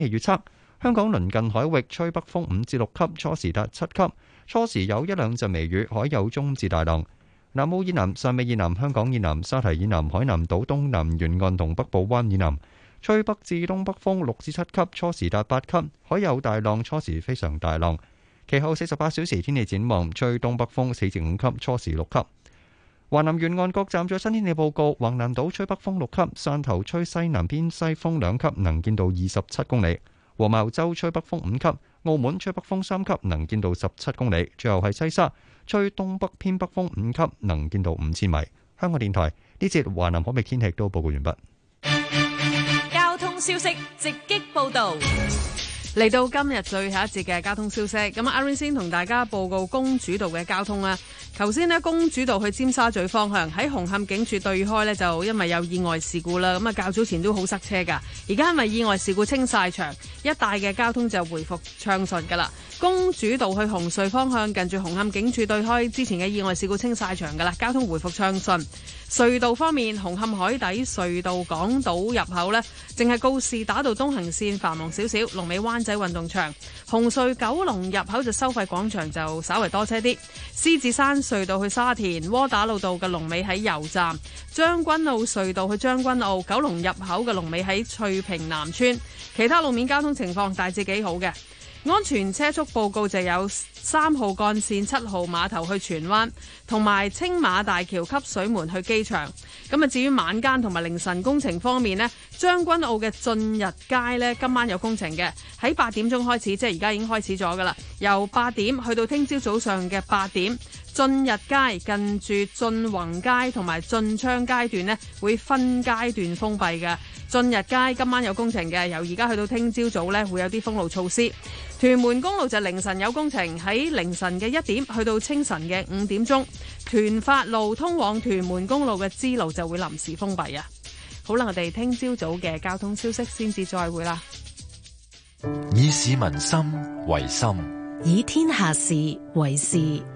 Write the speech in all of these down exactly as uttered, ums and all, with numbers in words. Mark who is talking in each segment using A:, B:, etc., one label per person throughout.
A: 氣預測香港鄰近海域吹北風五至六級，初時達七級，初時有一兩陣微雨，海有中至大浪。南澳以南、汕尾以南、香港以南、沙堤以南、海南島東南沿岸同北部灣以南吹北至東北風六至七級，初時達八級，海有大浪，初時非常大浪。其後四十八小時天氣展望，吹東北風四至五級，初時六級。華南沿岸各站最新天氣報告：橫瀾島吹北風六級，汕頭吹西南偏西風兩級，能見度二十七公里；黃茅洲吹北風五級，澳門吹北風三級，能見度十七公里。最後係西沙吹東北偏北風五級，能見度五千米。香港電台呢節華南海域天氣都報告完畢。
B: 交通消息直擊報道。嚟到今日最後一節嘅交通消息，咁阿 Aaron 先同大家報告公主道嘅交通啦。頭先呢，公主道去尖沙咀方向喺紅磡警署對開呢，就因為有意外事故啦，咁啊較早前都好塞車噶，而家因為意外事故清晒場，一帶嘅交通就回復暢順噶啦。公主道去紅隧方向近住紅磡警署對開之前嘅意外事故清晒場噶啦，交通回復暢順。隧道方面，紅磡海底隧道港島入口呢，淨係告士打道東行線繁忙少少，龍尾灣仔運動場。紅隧九龍入口就收費廣場就稍為多車啲。獅子山隧道去沙田窩打老道嘅龍尾喺油站。將軍澳隧道去將軍澳九龍入口嘅龍尾喺翠屏南村。其他路面交通情況大致幾好嘅。安全車速報告就有三號幹線七號碼頭去荃灣，同埋青馬大橋汲水門去機場。咁啊，至於晚間同埋凌晨工程方面呢，將軍澳嘅進日街呢，今晚有工程嘅，喺八點鐘開始，即係而家已經開始咗噶啦。由八點去到聽朝早上嘅八點，進日街近住進宏街同埋進昌街段呢，會分階段封閉嘅。進日街今晚有工程嘅，由而家去到聽朝早呢，會有啲封路措施。屯門公路就凌晨有工程，喺凌晨嘅一點去到清晨嘅五點鐘，屯發路通往屯門公路嘅支路就會臨時封閉啊！好啦，我哋聽朝早嘅交通消息先至再會啦。
C: 以市民心為心，
D: 以天下事為事。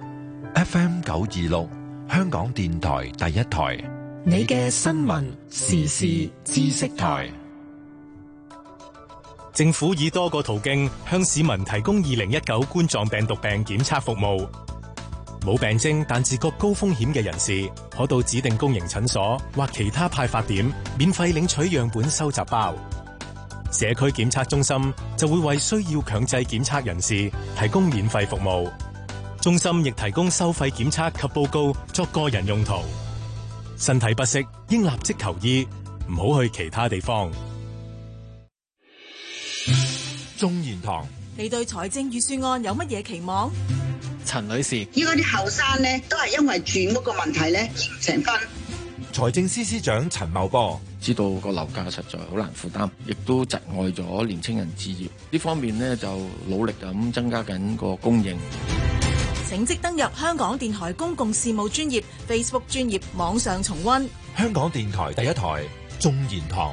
C: F M 九二六，香港電台第一台，
D: 你嘅新聞時事知識台。
E: 政府以多個途徑向市民提供二零一九冠狀病毒病檢測服務。冇病徵但自覺高風險嘅人士，可到指定公營診所或其他派發點免費領取樣本收集包。社區檢測中心就會為需要強制檢測人士提供免費服務。中心亦提供收費檢測及報告作個人用途。身體不適應立即求醫，唔好去其他地方。
C: 中研堂，
F: 你對財政預算案有乜嘢期望？
G: 陳女士，
H: 依家啲後生呢，都係因為住屋個問題呢，結唔成婚。
C: 財政司司長陳茂波，
G: 知道個樓價實在好難負擔，亦都窒礙咗年青人置業呢方面呢，就努力咁增加緊個供應。
F: 請即登入香港電台公共事務專頁 Facebook 專頁網上重溫。
C: 香港電台第一台中研堂。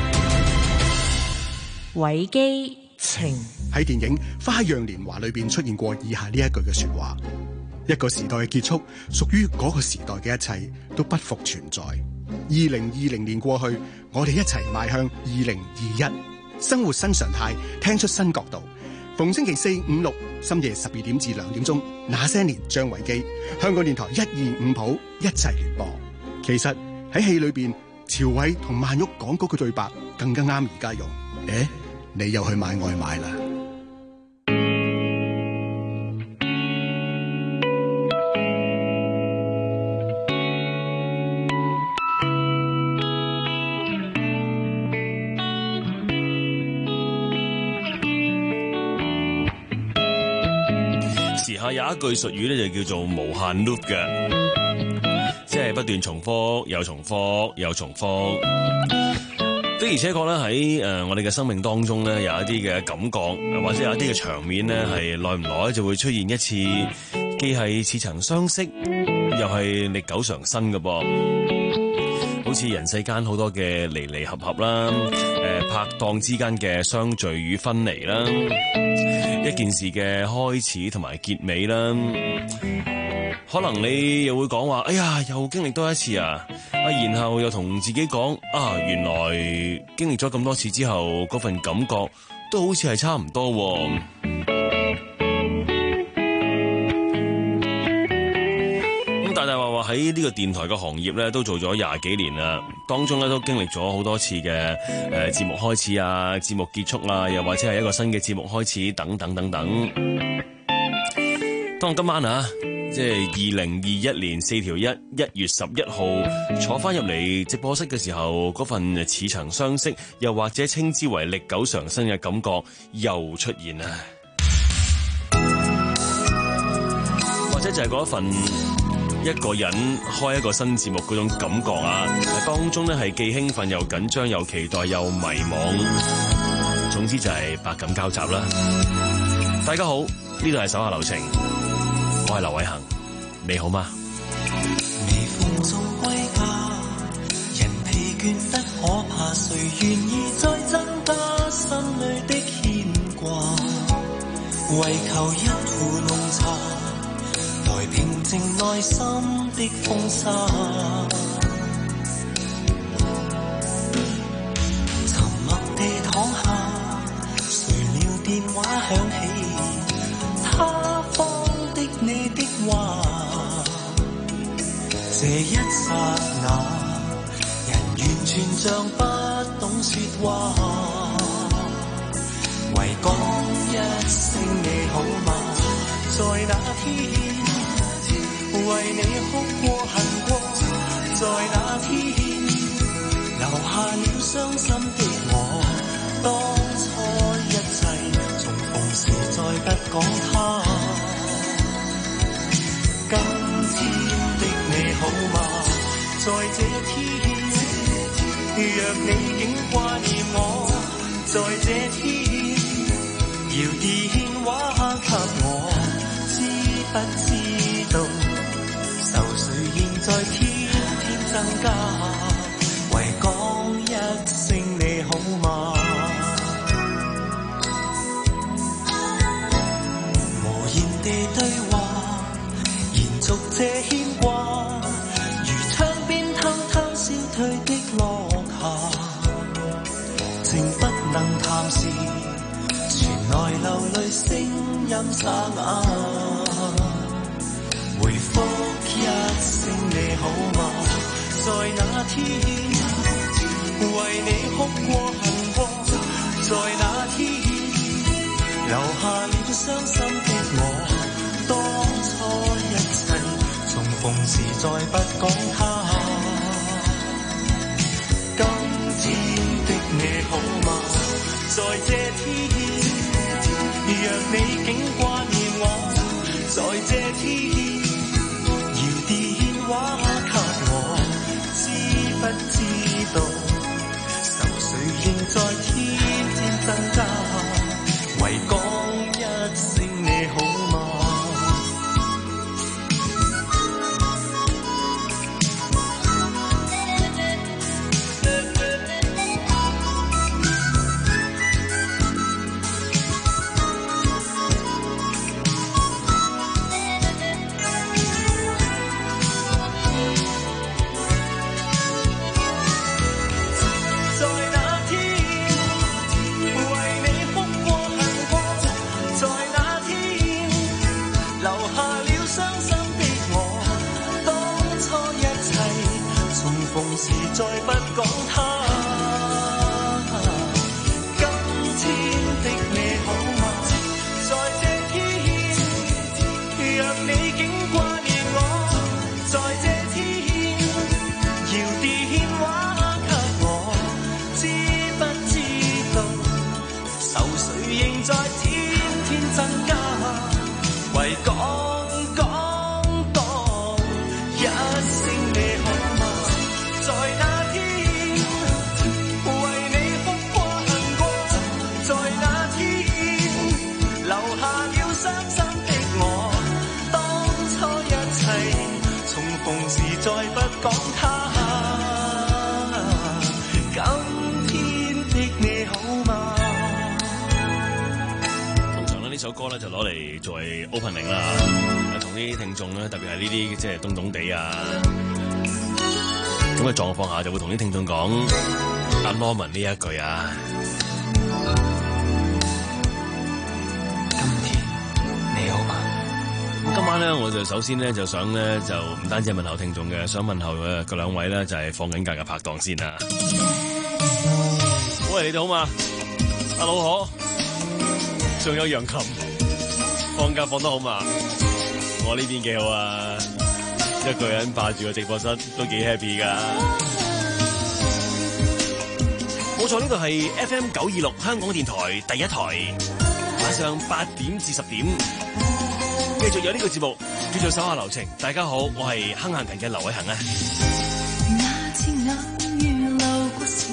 D: 維基情
I: 喺電影《花樣年華》裏邊出現過以下呢一句嘅說話：一個時代嘅結束，屬於嗰個時代嘅一切都不復存在。二零二零年過去，我哋一齊邁向二零二一，生活新常態，聽出新角度。逢星期四、五、六深夜十二點至兩點鐘，那些年張維基，香港電台一二五譜一齊聯播。其實喺戲裏邊，朝偉同曼玉講嗰句對白更加啱而家用。誒，你又去買外賣啦？
J: 時下有一句俗語咧，就叫做無限 loop 嘅，即係不斷重複又重複又重複。的而且確咧喺誒我哋嘅生命當中咧，有一啲嘅感覺，或者有一啲嘅場面咧，係耐唔耐就會出現一次，既係似曾相識，又係歷久常新嘅噃。好似人世間好多嘅離離合合啦，誒拍檔之間嘅相聚與分離啦，一件事嘅開始同埋結尾啦，可能你又會講話，哎呀，又經歷多一次啊！啊，然後又同自己講，啊，原來經歷咗咁多次之後，嗰份感覺都好似係差唔多喎。咁大大話話喺呢個電台嘅行業咧，都做咗廿幾年啦，當中咧都經歷咗好多次嘅誒節目開始啊、節目結束啊，又或者係一個新嘅節目開始等等等等。當今晚啊，即係二零二一年四條一一月十一號坐翻入嚟直播室嘅時候，嗰份似曾相識，又或者稱之為歷久常新嘅感覺又出現啦。或者就係嗰一份一個人開一個新節目嗰種感覺啊，當中咧係既興奮又緊張又期待又迷惘，總之就係百感交集啦。大家好，呢度係手下留情，我係劉偉恒，你好嗎？
K: 微風中歸家，人疲倦得可怕，誰願意再增加心裏的牽掛？為求一壺濃茶，來平靜內心的風沙。沉默地躺下，誰料電話響起，他方的你的話，這一剎那，人完全像不懂說話，唯講一聲你好嗎？在那天，為你哭過恨過，在那天，留下了傷心的我，當初一切重逢時再不講他。今天的你好嗎？在這天，若你竟掛念我，在這天，搖電話給我，知不知道愁緒仍在天天增加，唯講一聲你好嗎？無言地對話，續這牽掛，如窗邊偷偷消退的落霞，情不能談時，傳來流淚聲音沙啞。回覆一聲你好嗎？在那天，為你哭過恨過，在那天，留下了傷心的我，當初一切重逢時再不講他。今天的你好嗎？在這天，若你竟掛念我，在這天，搖電話給我，知不知道愁緒仍在天天增加，唯講一聲你好嗎？時再不講他，今天的你好嗎？在這天，若你竟掛念我，在這天，搖電話給我，知不知道愁緒仍在天天增加，唯講講講一聲你好嗎？在那天，為你哭過恨過，在那天，留下了傷心的我，當初一切重逢時再不講他。今天的你好嗎？
J: 通常咧呢首歌咧就攞嚟作為 opening 啦，同啲聽眾咧，特別係呢啲即係凍凍地啊咁嘅狀況下，就會同啲聽眾講阿 Norman 呢一句啊， 翻咧，我就首先咧就想咧就唔單止係問候聽眾嘅，想問候嘅嗰兩位咧就係放緊假嘅拍檔先啦。喂，你哋好嘛？阿老何，仲有楊琴，放假放得好嘛？我呢邊幾好啊，一個人霸住個直播室都幾 happy 噶。冇錯，呢度係 F M 九二六香港電台第一台，晚上八點至十點，繼續有呢個節目叫做手下留情。大家好，我係亨行近嘅劉偉恒啊。
K: 那天偶遇路過時，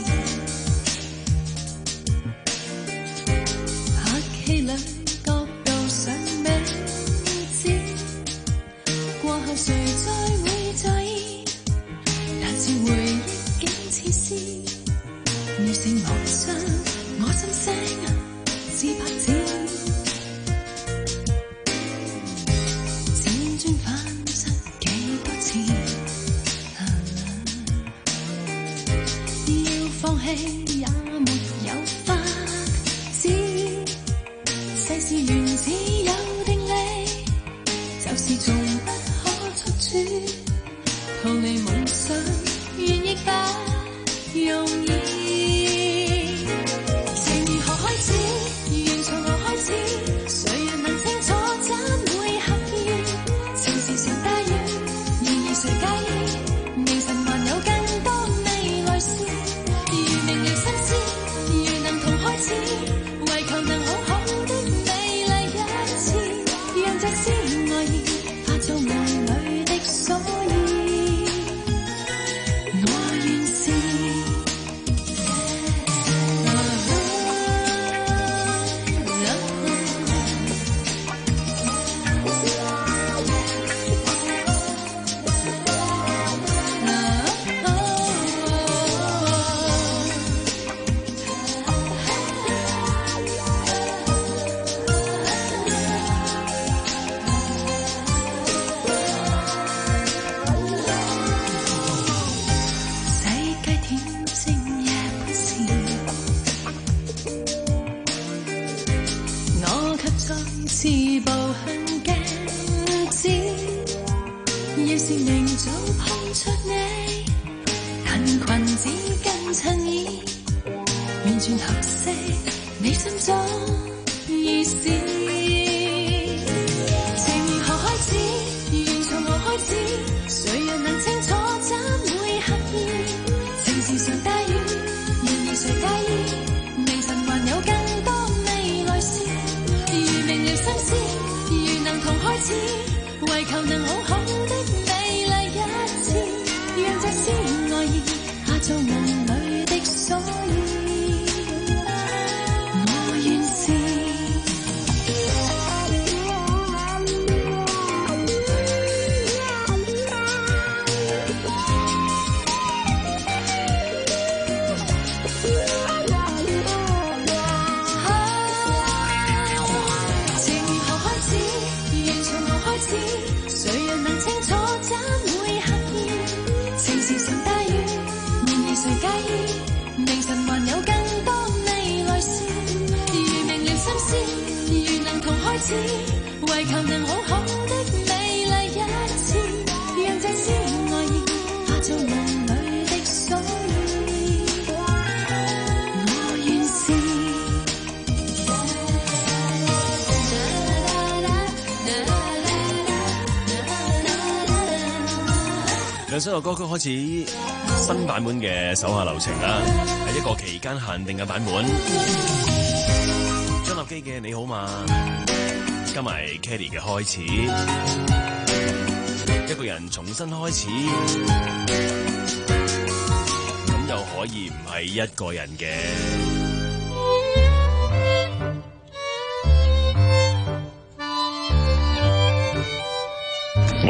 K: 客氣兩角度上名字，過後誰再會在意？但是回憶竟似詩，女性無雙，我心聲自拍子。也沒有法子，世事原只有定理，就是從不可出主，逃離夢想願亦不容易。情如何開始，緣從何開始，誰人能清楚怎會刻意？情是常大雨，然而誰介意？明晨還有更多未來事。為求能好好的美麗一次，讓這絲愛意化做夢裏的所以，我願是。似步向鏡子，要是明早碰出你，但裙子跟襯衣，完全合適你心中意思。情如何開始，緣從何開始，誰人能清楚怎會刻意？情是常大雨，然而誰介意？明晨還有更多未來事。明了心思，如能同開始，為求能好好的美麗一次，讓這絲愛意化做夢裏的所以，我願是。誰人能清楚怎會刻意？情是常大雨，然而誰介意？明晨還有更多未來事。如明了心思，如能同開始，為求能好好的美麗一次，讓這絲愛意化做夢裏的所以，我願是。
J: 兩首歌曲開始新版本嘅手下留情啦，係一個期間限定嘅版本。張立基嘅你好嘛，加埋 Kelly 嘅開始，一個人重新開始，咁又可以唔係一個人嘅。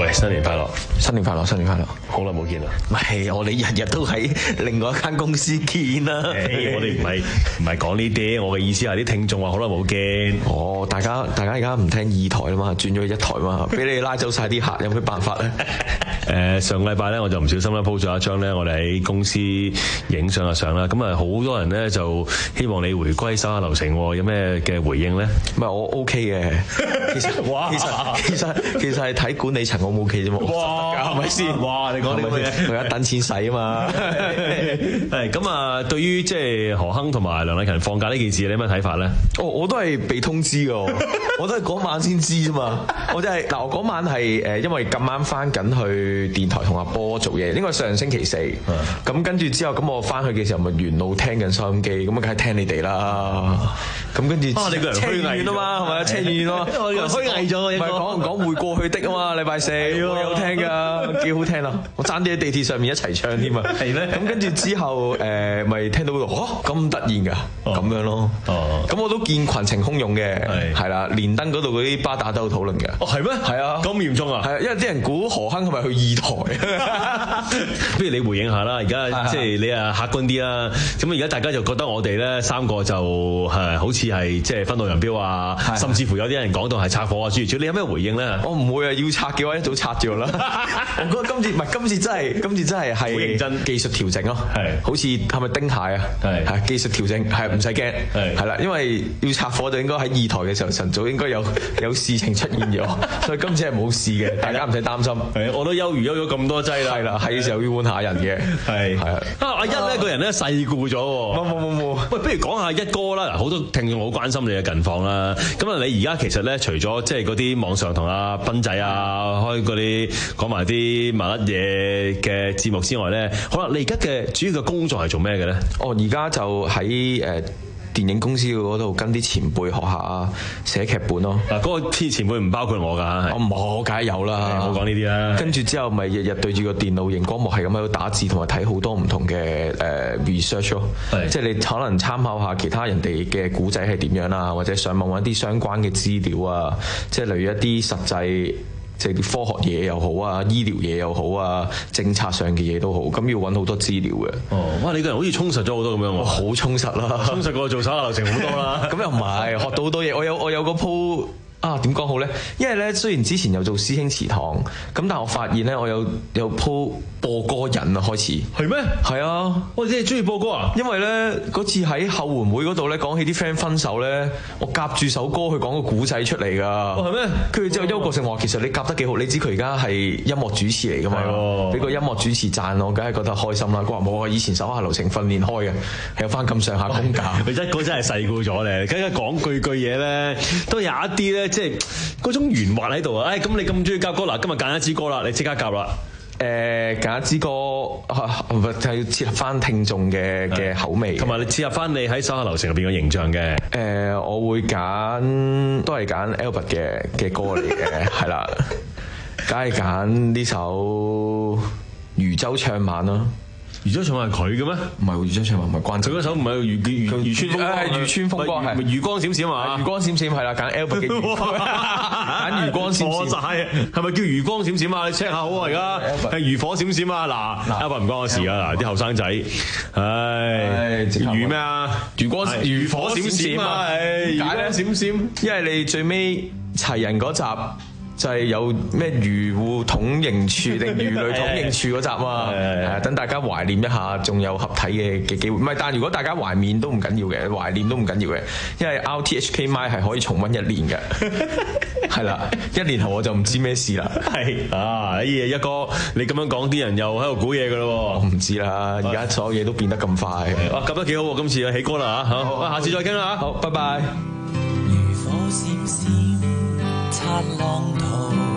J: 喂，新年快樂！
L: 新年快樂！新年快樂！
J: 好耐冇見啦。
L: 唔係，我哋日日都喺另外一間公司見啦。
J: 我哋唔係唔係講呢啲，我嘅意思係啲聽眾話好耐冇見。
L: 哦，大家大家而家唔聽二台啦嘛，轉咗去一台嘛，俾你拉走晒啲客，有咩辦法咧？
J: 誒上個禮拜咧，我就唔小心咧 po 咗一張咧，我哋喺公司影相嘅相啦。咁啊，好多人咧就希望你回歸手下留情，有咩嘅回應咧？
L: 唔係我 OK 嘅，其實哇，其實其實其實係睇管理層我冇 OK 啫嘛。哇，係咪先？
J: 哇，你講呢啲嘢，
L: 佢一等錢使啊嘛。
J: 係咁啊，對於即係何鏗同埋梁禮勤放假呢件事，你有咩睇法咧？
L: 哦，我都係被通知㗎，我都係嗰晚先知啫嘛。我真係嗱，我嗰晚係誒，因為咁啱翻緊去電台同阿波做嘢，應該上星期四。咁跟住之後，咁我翻去嘅時候，咪沿路聽緊收音機，咁啊，梗係聽你哋啦。咁跟住，
J: 啊，你個人虛偽
L: 啊嘛，係咪啊？車遠咯，
J: 我個人虛偽咗，唔係
L: 講講會過去的啊嘛，禮拜四我有聽㗎，幾好聽啊！我爭啲喺地鐵上面一齊唱添啊。係咧。咁跟住之後，誒咪聽到嗰度，嚇咁突然㗎，咁樣咯。哦。咁我都見群情洶湧嘅，係係啦，連登嗰度嗰啲巴打都有討論嘅。
J: 哦，係咩？係啊。咁嚴重啊？係啊，
L: 因為啲人估何鏗係咪去二台？
J: 不如你回應下啦，而家即係你啊客觀啲啦。咁而家大家就覺得我哋咧三個就係好似係即係分道揚鑣啊，甚至乎有啲人講到係拆夥啊諸如此類。你有咩回應咧？
L: 我唔會啊，要拆嘅話一早拆咗啦。我覺得今次唔係今次真係今次真係係好認真技術調整咯。係，好似係咪丁蟹啊？係係技術調整，係唔使驚。係係啦，因為要拆夥就應該喺二台嘅時候晨早應該有有事情出現咗，所以今次係冇事嘅，大家唔使擔心。
J: 係，我都休餘休咗咁多劑啦。
L: 係啦，係嘅時候要換下人嘅。係係啊，
J: 阿一呢個人咧世故咗喎。冇冇冇冇。喂，不如講下一哥啦。嗱，好多聽眾好關心你嘅近況啦。咁啊，你而家其實咧，除咗即係嗰啲網上同阿斌仔啊開嗰啲講埋啲麻甩嘢嘅節目之外咧，好啦，你而家嘅主要嘅工作係做咩嘅咧？
L: 哦，而家就喺誒電影公司嗰度跟啲前輩學下啊，寫劇本咯。
J: 嗱，嗰個啲前輩唔包括我㗎，
L: 我冇，梗係有啦。
J: 唔好講呢啲啦。
L: 跟住之後，咪日日對住個電腦熒光幕係咁喺度打字，同埋睇好多唔同嘅誒 research 咯。即係你可能參考下其他人哋嘅古仔係點樣啊，或者上網揾啲相關嘅資料啊，即係例如一啲實際。即係啲科學嘢又好啊，醫療嘢又好啊，政策上嘅嘢都好，咁要揾好多資料嘅。
J: 哦，哇！你個人好似充實咗好多咁樣喎。
L: 好充實啦，
J: 充實過做手下留情好多啦。
L: 咁又唔係，學到好多嘢。我有我有個鋪。啊，點講好咧？因為咧，雖然之前有做師兄祠堂，咁但係我發現咧，我有有鋪播歌癮啊，開始。係咩？係啊！
J: 我哋真係中意播歌啊！
L: 因為咧嗰次喺後援會嗰度咧，講起啲 friend 分手咧，我夾住首歌去講個古仔出嚟㗎。
J: 哦，係咩？
L: 跟住之後，邱國勝話：其實你夾得幾好，你知佢而家係音樂主持嚟㗎嘛？俾個音樂主持讚我，梗係覺得開心啦。佢話冇啊，以前手下留情訓練開嘅，係有翻咁上下功架。
J: 佢一個真係細故咗咧，梗係講句句嘢咧，都有一啲咧。即係嗰種圓滑喺度啊！誒、哎，咁你咁中意夾歌嗱，今日揀一支歌啦，你即刻夾啦。
L: 誒、呃，揀一支歌，就係要切合翻聽眾嘅嘅口味，
J: 同埋你切合翻你喺手下留情入邊嘅形象嘅。誒、
L: 呃，我會揀都係揀 Albert 嘅嘅歌嚟嘅，係啦，梗係揀呢首漁舟唱晚啦。
J: 漁舟唱晚係佢嘅咩？
L: 唔係漁舟唱晚，唔係關。佢
J: 嗰首唔係漁漁漁村風光，
L: 係漁村風光，係
J: 魚光閃閃嘛？
L: 魚光閃閃係啦，揀 Albert 嘅魚光，揀魚光閃閃。
J: 錯曬，係咪叫魚光閃閃啊？你 check 下好啊！而家係漁火閃閃啊！嗱 ，Albert 唔關我事啊！嗱，啲後生仔，唉，魚咩啊？魚光漁火閃閃啊！唉，魚光閃閃，
L: 因為你最尾齊人嗰集。就係有咩漁戶統營處定魚類統營處嗰集嘛，係等大家懷念一下，仲有合體嘅嘅機會。唔係，但如果大家懷念都唔緊要嘅，懷念都唔緊要嘅，因為 R T H K M Y 係可以重溫一年嘅，係啦，一年後我就唔知咩事啦。
J: 係啊，哎呀，一哥你咁樣講，啲人又喺度估嘢㗎咯喎。
L: 我唔知啦，而家所有嘢都變得咁快。
J: 哇，夾得幾好喎！今次啊，起歌啦嚇，好，下次再傾啦嚇，
L: 好，拜拜。
K: 漁火閃閃擦浪濤，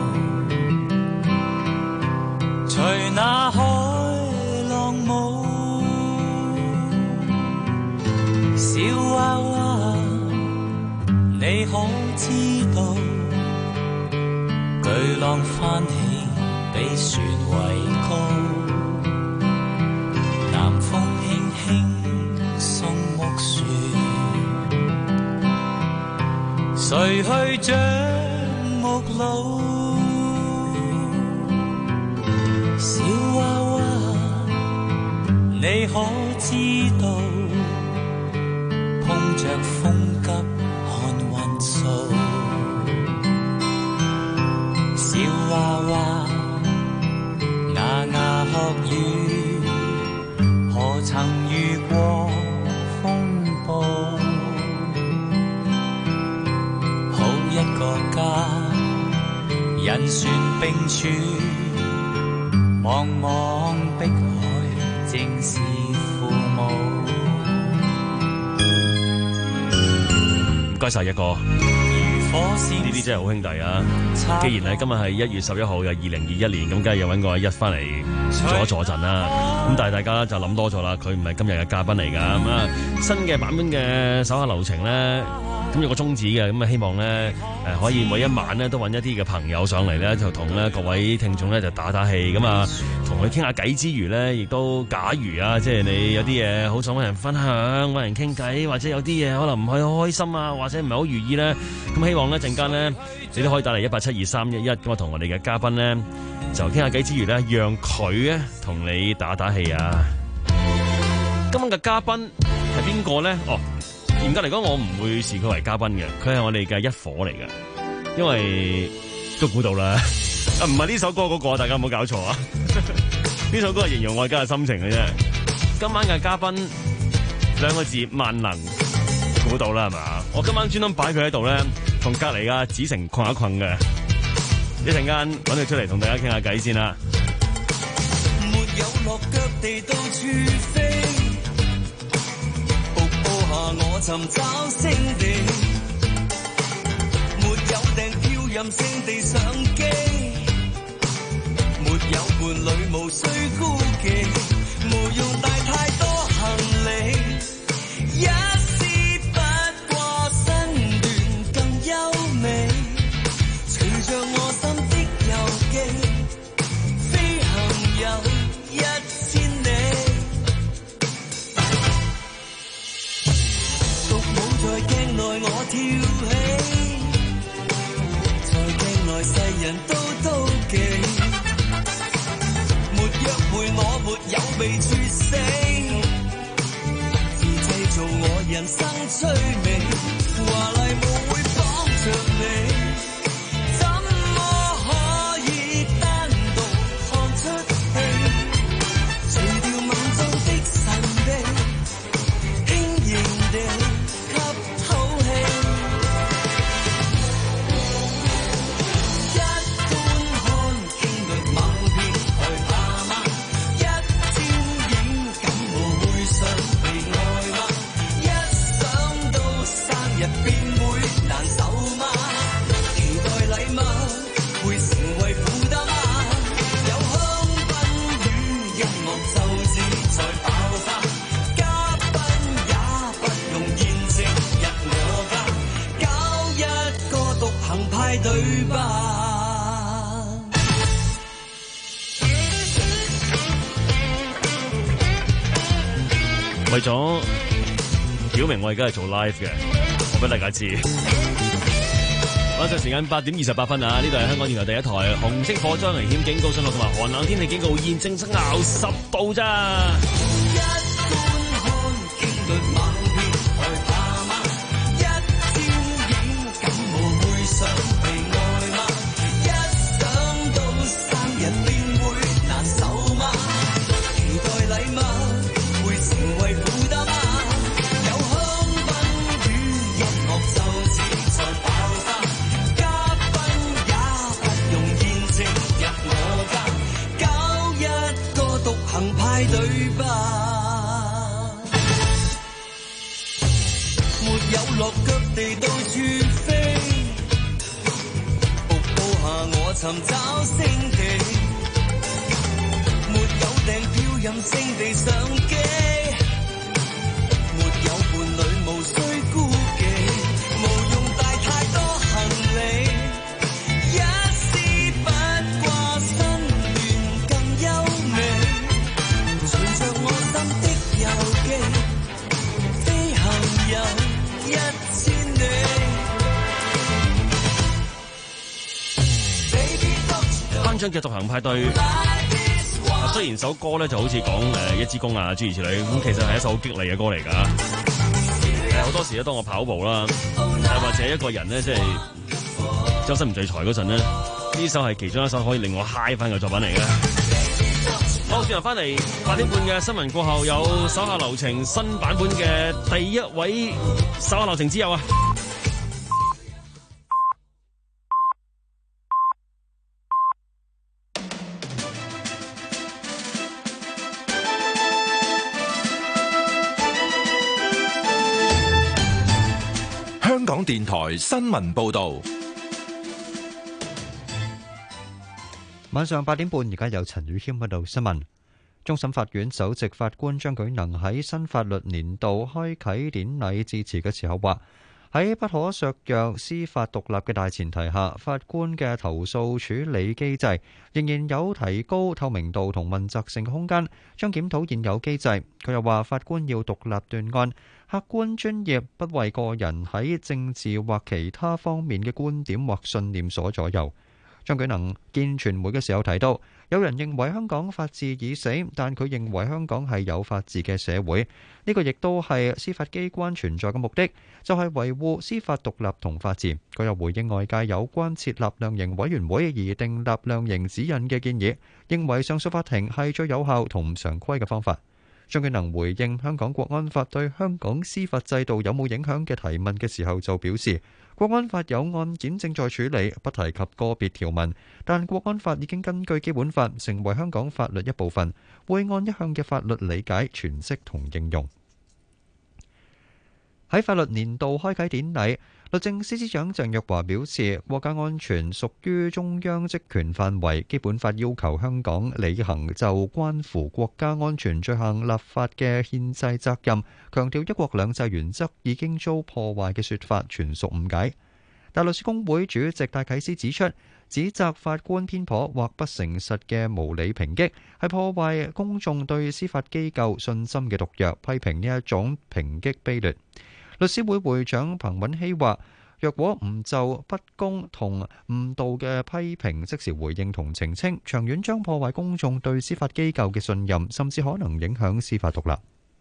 K: 隨那海浪舞，笑娃娃，你可知道？巨浪翻起，比船為高，南風輕輕送木樹，誰去將木老？ 小娃娃，你可知道，碰着風急看運數。小娃娃，牙牙學語，何曾遇過風暴？好一個家，人船並處，茫茫碧海正是父母。
J: 唔該晒一哥，呢啲真係好兄弟啊！既然係今日係一月十一號嘅二零二一年，咁梗係要揾個阿一翻嚟坐一坐陣啦。咁但係大家就諗多咗啦，佢唔係今日嘅嘉賓嚟㗎。咁啊，新嘅版本嘅手下留情咧，咁有個宗旨嘅，咁啊希望咧誒可以每一晚咧都揾一啲嘅朋友上嚟咧，就同咧各位聽眾咧就打打氣，咁啊同佢傾下偈之餘咧，亦都假如啊，即係你有啲嘢好想揾人分享、揾人傾偈，或者有啲嘢可能唔係好開心啊，或者唔係好如意咧，咁希望咧陣間咧你都可以打嚟一八七二三一一，咁啊同我哋嘅嘉賓咧就傾下偈之餘咧，讓佢咧同你打打氣啊！今晚嘅嘉賓係邊個咧？哦。嚴格嚟講，我唔會視佢為嘉賓嘅，佢係我哋嘅一伙嚟嘅，因為都估到啦。啊，唔係呢首歌嗰個，大家唔好搞錯啊！呢首歌係形容我而家嘅心情嘅啫。今晚嘅嘉賓兩個字萬能，估到啦係嘛？我今晚專登擺佢喺度咧，同隔離嘅子成困一困嘅。一陣間揾佢出嚟同大家傾下偈先啦。
K: 沒有落腳地到處飛，我尋找勝地，沒有訂票任性地上機，沒有伴侶無需孤忌，無用帶太多行李，一絲不過身段更優美，隨着我心的遊記，飛行有一千里。在鏡內我跳起，在鏡內世人都妒忌，沒約會我沒有被處死，自製造我人生趣味，華麗舞會綁着你，怎麼可以單獨看出戲，除掉夢中的神秘，輕盈地對吧？
J: 為咗表明我而家係做 live 嘅，我俾大家知。晚上時間八點二十八分啊！呢度係香港電台第一台，紅色火災危險警告信號同埋寒冷天氣警告現正生效十度咋。
K: 派對吧，沒有落腳地到處飛，瀑布下我尋找勝地，沒有訂票任性地上機，沒有伴侶無需孤忌，無用帶太多行李，一絲不過身段更優美。隨着我心的遊記，飛行有一千里。
J: 頒獎嘅獨行派對， 雖然首歌咧就好似講誒一支公啊諸如此類，咁其實係一首好激勵嘅歌嚟㗎。誒好多時咧，當我跑步啦，又或者一個人咧即係周身唔聚財嗰陣咧，呢首係其中一首可以令我嗨翻嘅作品嚟嘅。好，轉頭翻嚟八點半嘅新聞過後，有手下留情新版本嘅第一位手下留情之友啊！
C: 香港電台新聞報道，
A: 晚上八點半，而家有陳宇謙喺度新聞。終審法院首席法官張舉能喺新法律年度開啓典禮致辭嘅時候話：喺不可削弱司法獨立嘅大前提下，法官嘅投訴處理機制仍然有提高透明度同問責性嘅空間，將檢討現有機制。佢又話：法官要獨立斷案，客觀專業，不為個人喺政治或其他方面嘅觀點或信念所左右。張舉能見傳媒嘅時候提到，有人認為香港法治已死，但佢認為香港係有法治嘅社會，呢個亦都係司法機關存在嘅目的，就係維護司法獨立同法治。佢又回應外界有關設立量刑委員會而訂立量刑指引嘅建議，認為上訴法庭係最有效同常規嘅方法。張舉能回應香港國安法對香港司法制度有冇影響嘅提問嘅時候就表示，國安法有案件正在處理，不提及個別條文，但國安法已經根據基本法成為香港法律一部分，會按一向嘅法律理解、詮釋同應用。喺法律年度開啓典禮，律政司司長鄭若驊表示，國家安全屬於中央職權範圍，基本法要求香港履行就關乎國家安全罪行立法嘅憲制責任，強調一國兩制原則已經遭破壞嘅說法全屬誤解。大律師公會主席戴啟思指出，指責法官偏頗或不誠實嘅無理抨擊，係破壞公眾對司法機構信心嘅毒藥，批評呢一種抨擊卑劣。律師會會長彭允熙話，若果唔就不公同誤導嘅批評即時回應同澄清，長遠將破壞公眾對司法機構嘅信任，甚至可能影響司法獨立。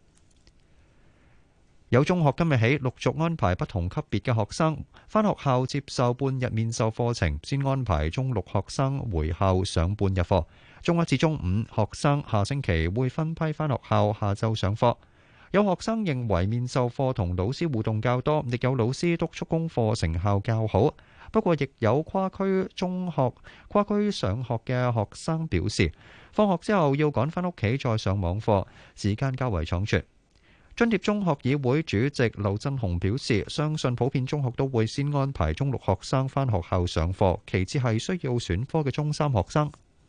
A: 有中學今日起陸續安排不同級別嘅學生返學校接受半日面授課程，先安排中六學生回校上半日課，中一至中五學生下星期會分批返學校下晝上課。有學生認為面授課同老師互動較多，亦有老師督促功課成效較好。不過，亦有跨區中學、跨區上學嘅學生表示，放學之後要趕返屋企再上網課，時間較為倉促。津貼中學議會主席劉振雄表示，相信普遍中學都會先安排中六學生返學校上課，其次係需要選科嘅中三學生。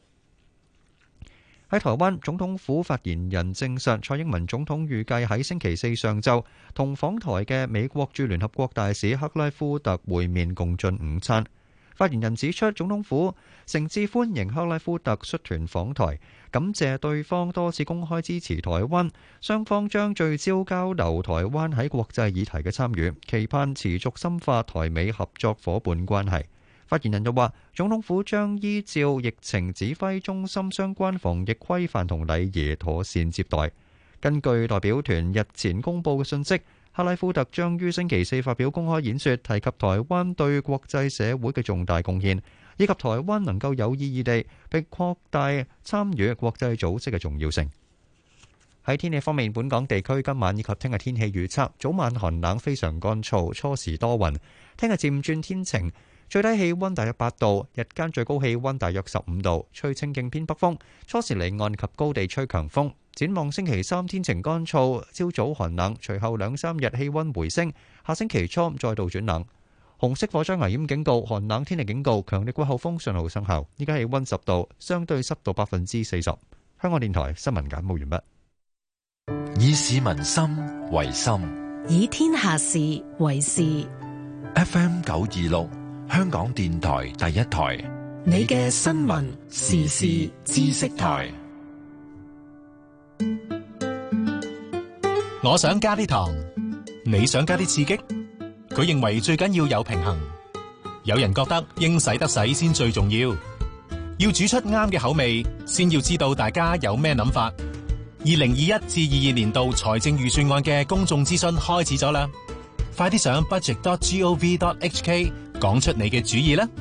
A: 喺台灣，總統府發言人證實，蔡英文總統預計喺星期四上晝同訪台嘅美國駐聯合國大使克拉夫特會面，共進午餐。發言人指出，總統府誠摯歡迎克拉夫特率團訪台，感謝對方多次公開支持台灣，雙方將聚焦交流台灣喺國際議題嘅參與，期盼持續深化台美合作夥伴關係。發言人又話，總統府將依照疫情指揮中心相關防疫規範同禮儀妥善接待。根據代表團日前公佈嘅信息，克拉夫特將於星期四發表公開演說，提及台灣對國際社會嘅重大貢獻，以及台灣能夠有意義地並擴大參與國際組織嘅重要性。喺天氣方面，本港地區今晚以及聽日天氣預測，早晚寒冷，非常乾燥，初時多雲，聽日漸轉天晴。最低氣溫大約八度，日間最高氣溫大約十五度，吹清勁偏北風，初時離岸及高地吹強風。展望星期三天晴乾燥，朝早寒冷，隨後兩三日氣溫回升，下星期初再度轉冷。紅色火災危險警告、寒冷天氣警告、強烈季候風信號生效。依家氣溫十度，相對濕度百分之四十。香港電台新聞簡報完畢。
C: 以市民心為心，
D: 以天下事為事。
C: F M 九二六。香港電台第一台，
D: 你嘅新聞時事知識台。
E: 我想加啲糖，你想加啲刺激？佢認為最緊要有平衡。有人覺得應使得使先最重要， 要煮出啱嘅口味，先要知道大家有咩諗法。二零二一至二二年度財政預算案嘅公眾諮詢開始咗啦，快啲上 budget dot gov dot hk 講出你嘅主意啦！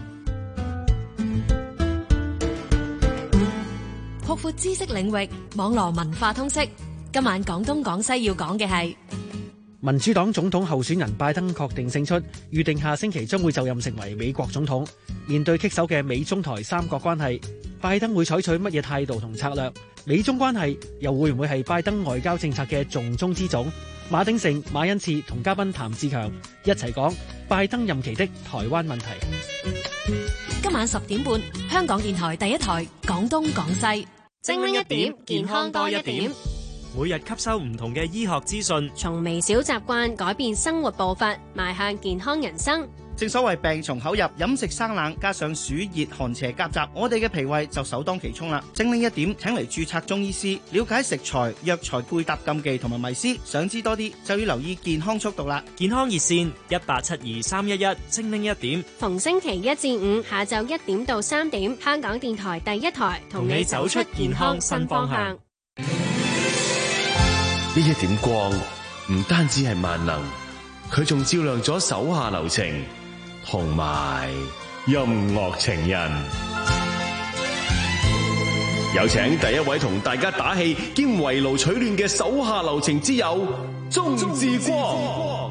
M: 擴闊知識領域，網絡文化通識。今晚廣東廣西要講嘅係
N: 民主黨總統候選人拜登確定勝出，預定下星期將會就任成為美國總統。面對棘手嘅美中台三角關係，拜登會採取乜嘢態度同策略？美中關係又會唔會係拜登外交政策嘅重中之重？馬鼎盛、馬恩賜同嘉賓譚志強一齊講拜登任期的台灣問題。
M: 今晚十點半，香港電台第一台廣東廣西，
O: 精靈一點，健康多一點。
P: 每日吸收唔同嘅醫學資訊，
O: 從微小習慣改變生活步伐，邁向健康人生。
Q: 正所謂病從口入，飲食生冷，加上暑熱寒邪夾雜，我哋嘅脾胃就首當其衝啦。精靈一點請嚟註冊中醫師，了解食材、藥材配搭禁忌同埋迷思。想知多啲就要留意健康速讀啦。
P: 健康熱線一八七二三一一，精靈一點。
O: 逢星期一至五下晝一點到三點，香港電台第一台同你走出健康新方向。
R: 呢一點光唔單止係萬能，佢仲照亮咗手下留情同埋音樂情人。有請第一位同大家打氣兼圍爐取暖嘅手下留情之友鍾志光。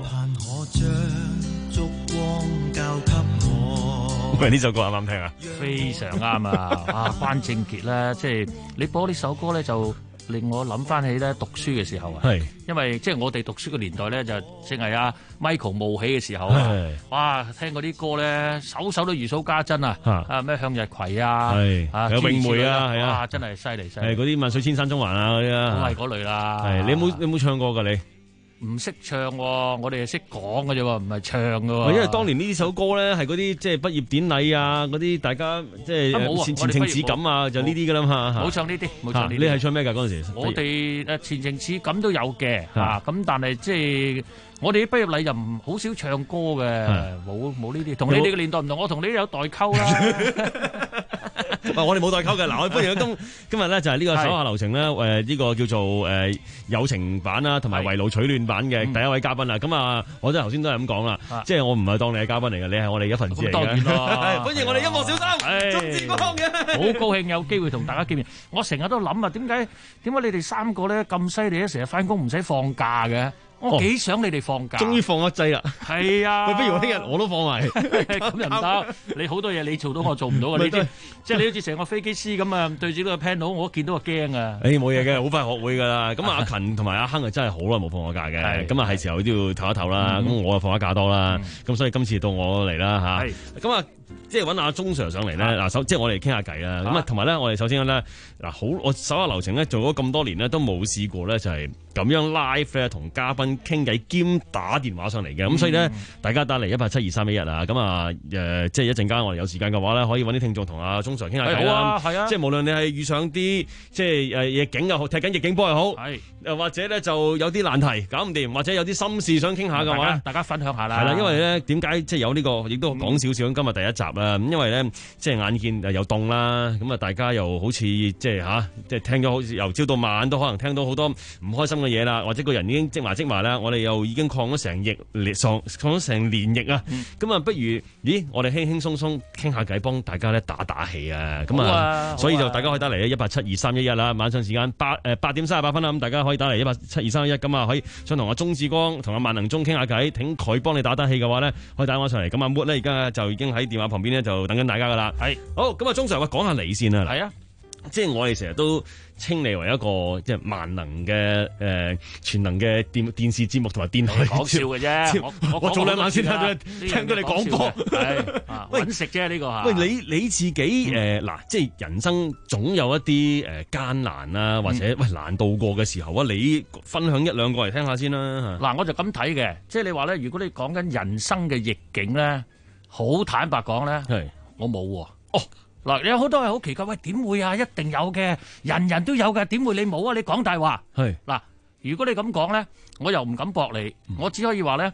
S: 喂，呢首歌啱唔啱聽啊？
T: 非常啱啊！啊，關正傑咧，即係你播呢首歌咧就。令我諗翻起咧讀書嘅時候啊，因為即係我哋讀書嘅年代咧，就正係阿 Michael 冒起嘅時候啊，哇！聽嗰啲歌咧，首首都如數家珍啊，啊咩向日葵啊，啊
S: 有詠梅啊，係啊，
T: 真係犀利犀利，
S: 係嗰啲萬水千山中環啊嗰啲啊，
T: 都係嗰類啦。
S: 係你有冇有冇唱過㗎你？
T: 唔識唱喎，我哋係識講嘅啫喎，唔係唱嘅喎。
S: 因為當年呢首歌咧係嗰啲即係畢業典禮啊，嗰啲大家即係前前情似錦啊，就呢啲㗎啦嘛。
T: 冇唱呢啲，冇唱呢啲。
S: 你係唱咩㗎嗰陣時？
T: 我哋誒前情似錦都有嘅嚇，咁但係即係我哋啲畢業禮又唔好少唱歌嘅，冇冇呢啲。同你哋嘅年代唔同，我同你哋有代溝啦。
S: 我哋冇代溝嘅，嗱，我不如今今日咧就係呢個手下留情咧，誒呢個叫做誒友情版啦，同埋圍爐取暖版嘅第一位嘉賓啦。咁啊，我真係頭先都係咁講啦，即係我唔係當你係嘉賓嚟嘅，你係我哋一份子嚟嘅。當然啦，歡迎我哋音樂小生鍾志光嘅，
T: 好高興有機會同大家見面。我成日都諗啊，點解點解你哋三個咧咁犀利咧？成日翻工唔使放假嘅。我幾想你哋放假，
S: 終於放一劑啦！
T: 係啊，
S: 不如我聽日我都放埋，
T: 咁又唔得。你好多嘢你做到，我做唔到啊！你知，即係你好似成個飛機師咁啊，對住呢個 panel，我一見到就驚啊！
S: 誒冇嘢嘅，好快學會㗎啦。咁阿勤同埋阿亨啊，真係好耐冇放過假嘅，咁啊係時候都要唞一唞啦。咁我啊放咗假多啦，咁所以今次到我嚟啦嚇。咁啊，即係揾阿鐘 Sir 上嚟咧，嗱首即係我哋傾下偈啦。咁啊，同埋咧，我哋首先咧嗱好，我手下留情咧做咗咁多年咧，都冇試過咧就係咁樣 live 咧同嘉賓傾偈兼打電話上嚟嘅，咁、嗯、所以咧，大家打嚟一八七二三一一啊，咁啊，誒，即係一陣間我哋有時間嘅話咧，可以揾啲聽眾同阿鐘 Sir 傾下偈啦，係啊，即係無論你係遇上啲即係誒逆境又好，踢緊逆境波又好，係，又或者咧就有啲難題搞唔掂，或者有啲心事想傾下嘅話咧，
T: 大家分享下啦，
S: 係啦，因為咧點解即係有呢、這個，亦都講少少今日第一集啦，咁因為咧即係眼見又凍啦，咁啊大家又好似即係吓，即係聽咗好似由朝到晚都可能聽到好多唔開心嘅嘢啦，或者個人已經積埋積埋啦，我哋又已經抗咗成疫，抗抗咗成年疫啊！咁啊、嗯，不如咦，我哋輕輕鬆鬆傾下偈，幫大家咧打打氣啊！咁啊，所以就大家可以打嚟咧一八七二三一一啦，晚上時間八誒八點三十八分啦，咁大家可以打嚟一八七二三一一，咁啊可以想同阿鍾志光同阿萬能鐘傾下偈，請佢幫你打打氣嘅話咧，可以打電話上嚟。咁阿 Mood 咧而家就已經喺電話旁邊咧就等緊大家噶啦。係好，咁啊，鐘 Sir 話講下你先啦。係啊。即係我哋成日都稱你為一個即係萬能嘅誒、呃、全能嘅電電視節目同埋電台
T: 講笑嘅啫，我我，我早兩晚先聽到聽到你講波，係揾食啫呢個嚇。
S: 喂，你你自己誒嗱、呃，即係人生總有一啲誒艱難啊，或者、嗯、喂難度過嘅時候啊，你分享一兩個嚟聽下先啦。
T: 嗱，我就咁睇嘅，即係你話咧，如果你講緊人生嘅逆境咧，好坦白講咧，係我冇喎。哦。嗱，有好多係好奇怪，喂，點會啊？一定有嘅，人人都有嘅，點會你冇啊？你講大話。係嗱，如果你咁講咧，我又唔敢駁你，嗯、我只可以話咧，誒、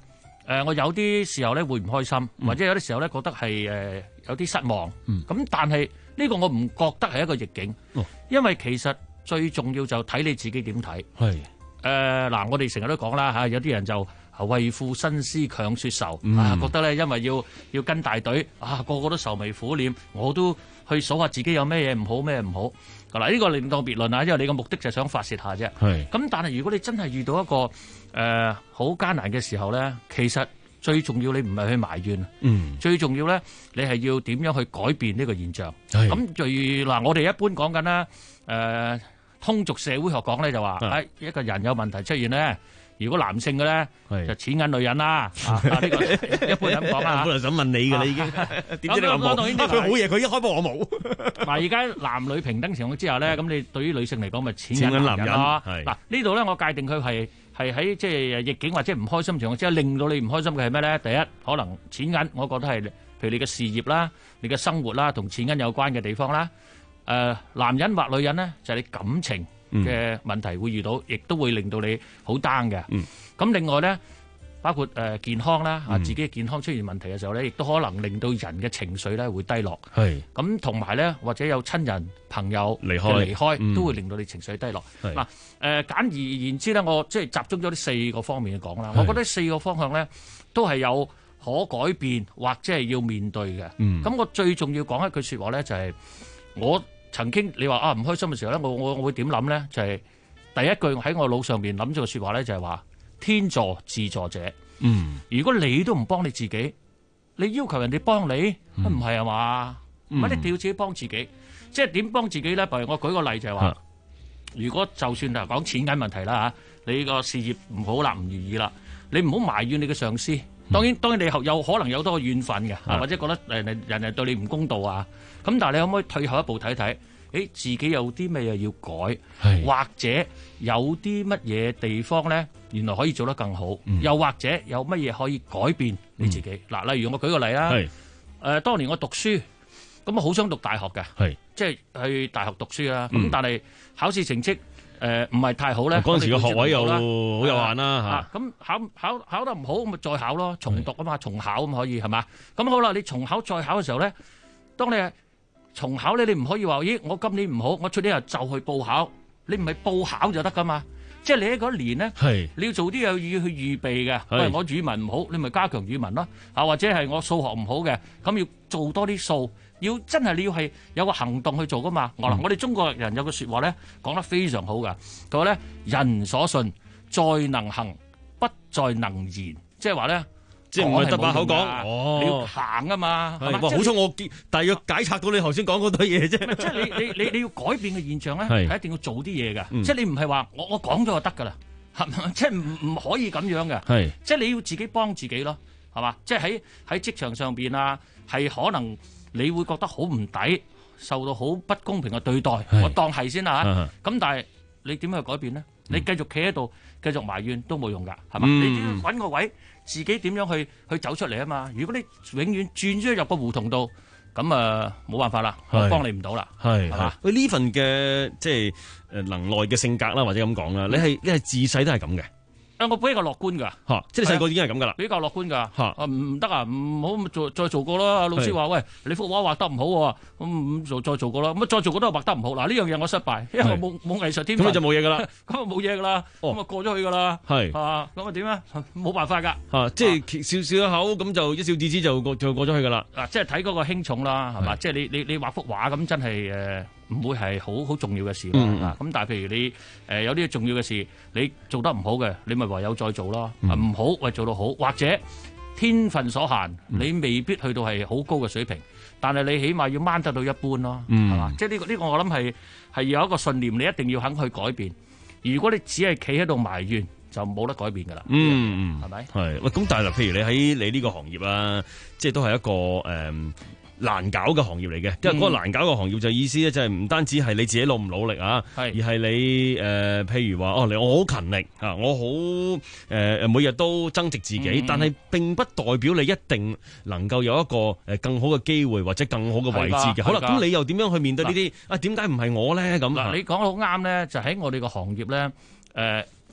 T: 呃，我有啲時候咧會唔開心，或者有啲時候咧覺得係誒、呃、有啲失望。咁、嗯、但係呢個我唔覺得係一個逆境，哦、因為其實最重要就睇你自己點睇。係誒嗱，我哋成日都講啦嚇，有啲人就為賦新詩強說愁、嗯、啊，覺得咧因為要要跟大隊啊，個個都愁眉苦臉，我都去數下自己有咩嘢唔好咩唔好。嗱，呢個另當別論啊，因為你個目的就係想發泄下啫。係咁，但係如果你真係遇到一個誒好、呃、艱難嘅時候咧，其實最重要你唔係去埋怨，嗯，最重要咧你係要點樣去改變呢個現象。咁最嗱，我哋一般講緊啦，誒、呃、通俗社會學講咧就話，誒、哎、一個人有問題出現咧。如果男性嘅咧，就錢銀女人啦。啊，呢個一般咁講啦。本來想問你嘅啦，已經。點知你話冇？佢好嘢，佢一開波我冇。嗱，而家男女平等情況之下咧，咁你對於女性嚟講，咪錢銀男人咯。嗱，呢度咧，我界定佢係係喺即係逆境或者唔開心情況之下，令到你唔開心嘅係咩咧？第一，可能錢銀，我覺得係譬如你嘅事業啦、你嘅生活啦，同錢銀有關嘅地方啦。誒，男人或女人咧，就係你感情嘅問題會遇到，亦都會令到你好 down 嘅。咁、嗯、另外咧，包括誒、呃、健康啦，啊、嗯、自己嘅健康出現問題嘅時候咧，亦都可能令到人嘅情緒咧會低落。係咁同埋咧，或者有親人朋友離開離開、嗯，都會令到你情緒低落。嗱誒、呃，簡而言之咧，我即係集中咗呢四個方面去講啦。我覺得四個方向咧都係有可改變或者係要面對嘅。咁、嗯、我最重要講一句説話咧，就係、是、我。曾經你話啊唔開心嘅時候咧，我我我會點諗咧？就係、是、第一句喺我腦上邊諗咗個説話咧，就係話天助自助者。嗯，如果你都唔幫你自己，你要求人哋幫你，唔係啊嘛？唔係你哋要自己幫自己。即係點幫自己咧？譬如我舉個例就係話，如果就算係講錢銀問題啦嚇，你個事業唔好啦，唔如意啦，你唔好埋怨你嘅上司。當然當然你有可能有多個怨憤嘅，或者覺得誒人人哋對你唔公道啊。咁但係你可唔可以退後一步睇睇？誒自己有啲咩嘢要改，或者有啲乜嘢地方咧，原來可以做得更好，嗯、又或者有乜嘢可以改變你自己？嗱、嗯，例如我舉個例啦，誒、呃、當年我讀書，咁我好想讀大學嘅，即係去大學讀書啦。咁、嗯、但係考試成績誒唔係太好咧，嗰陣時個學位又好有限啦嚇。咁、啊、考考考得唔好，咁咪再考咯，重讀啊嘛，重考咁可以係嘛？咁好啦，你重考再考嘅時候咧，當你重考咧，你唔可以話，咦，我今年唔好，我出年日就去報考。你唔係報考就得噶嘛？即係你喺嗰一年咧，你要做啲嘢要去預備嘅。喂，我語文唔好，你咪加強語文咯。啊，或者係我數學唔好嘅，咁要做多啲數，要真係你要係有個行動去做噶嘛。我、嗯、我哋中國人有句説話咧，講得非常好噶。佢話咧，人所信，在能行，不在能言。即係話咧。即係唔係得把口講，哦，你要行啊嘛，係嘛？好彩我大約解拆到你頭先講嗰堆嘢啫。即係你你你你要改變嘅現象咧，係一定要做啲嘢嘅。即係你唔係話我我講咗就得噶啦，係嘛？即係唔唔可以咁樣嘅。係，即係你要自己幫自己咯，係嘛？即係喺喺職場上邊啊，係可能你會覺得好唔抵，受到好不公平嘅對待，我當係先啦嚇。咁但係你點樣去改變咧？你繼續企喺度，繼續埋怨都冇用噶，係嘛？你只要揾個位。自己點樣去去走出嚟啊嘛？如果你永遠轉咗入個胡同度，咁啊冇辦法啦，我幫你唔到啦，係嘛？喂，呢份嘅即係誒能耐嘅性格啦，或者咁講啦，你係你係自細都係咁嘅。誒，我比較樂觀噶，嚇，即係你細個已經係咁噶啦，比較樂觀噶，嚇，唔得啊，唔好再再做過啦。老師話：喂，你幅畫畫得唔好喎，咁唔做再做過啦。咁啊再做過都畫得唔好，嗱呢樣嘢我失敗，因為我冇冇藝術天分。咁就冇嘢噶啦，咁啊冇嘢噶啦，咁啊過咗去噶啦，係啊，咁啊點啊？冇辦法㗎，嚇，即係笑笑一口咁就一笑置之就過就過咗去㗎啦。嗱，即係睇嗰個輕重啦，係嘛？即係你你你畫幅畫咁真係誒。唔會係好好重要嘅事啦，咁、嗯、但係譬如你誒、呃、有啲重要嘅事，你做得唔好嘅，你咪唯有再做咯。唔、嗯、好喂做到好，或者天分所限，嗯、你未必去到係好高嘅水平，但係你起碼要掹得到一般咯，係、嗯、嘛？即係呢個呢、呢個我諗係係有一個信念，你一定要肯去改變。如果你只係企喺度埋怨，就冇得改變㗎啦。嗯，係咪？係喂，咁但係譬如你喺你呢個行業啊，即係都係一個誒。嗯難搞嘅行業嚟嘅，因為嗰個難搞嘅行業就意思咧，就係唔單止係你自己努唔努力啊，而係你誒、呃，譬如話哦，你我好勤力啊，我好誒誒，每日都增值自己，嗯、但係並不代表你一定能夠有一個誒更好嘅機會或者更好嘅位置嘅。好啦，咁你又點樣去面對呢啲啊？點解唔係我咧？咁嗱，你講得好啱咧，就喺我哋個行業咧，誒、呃，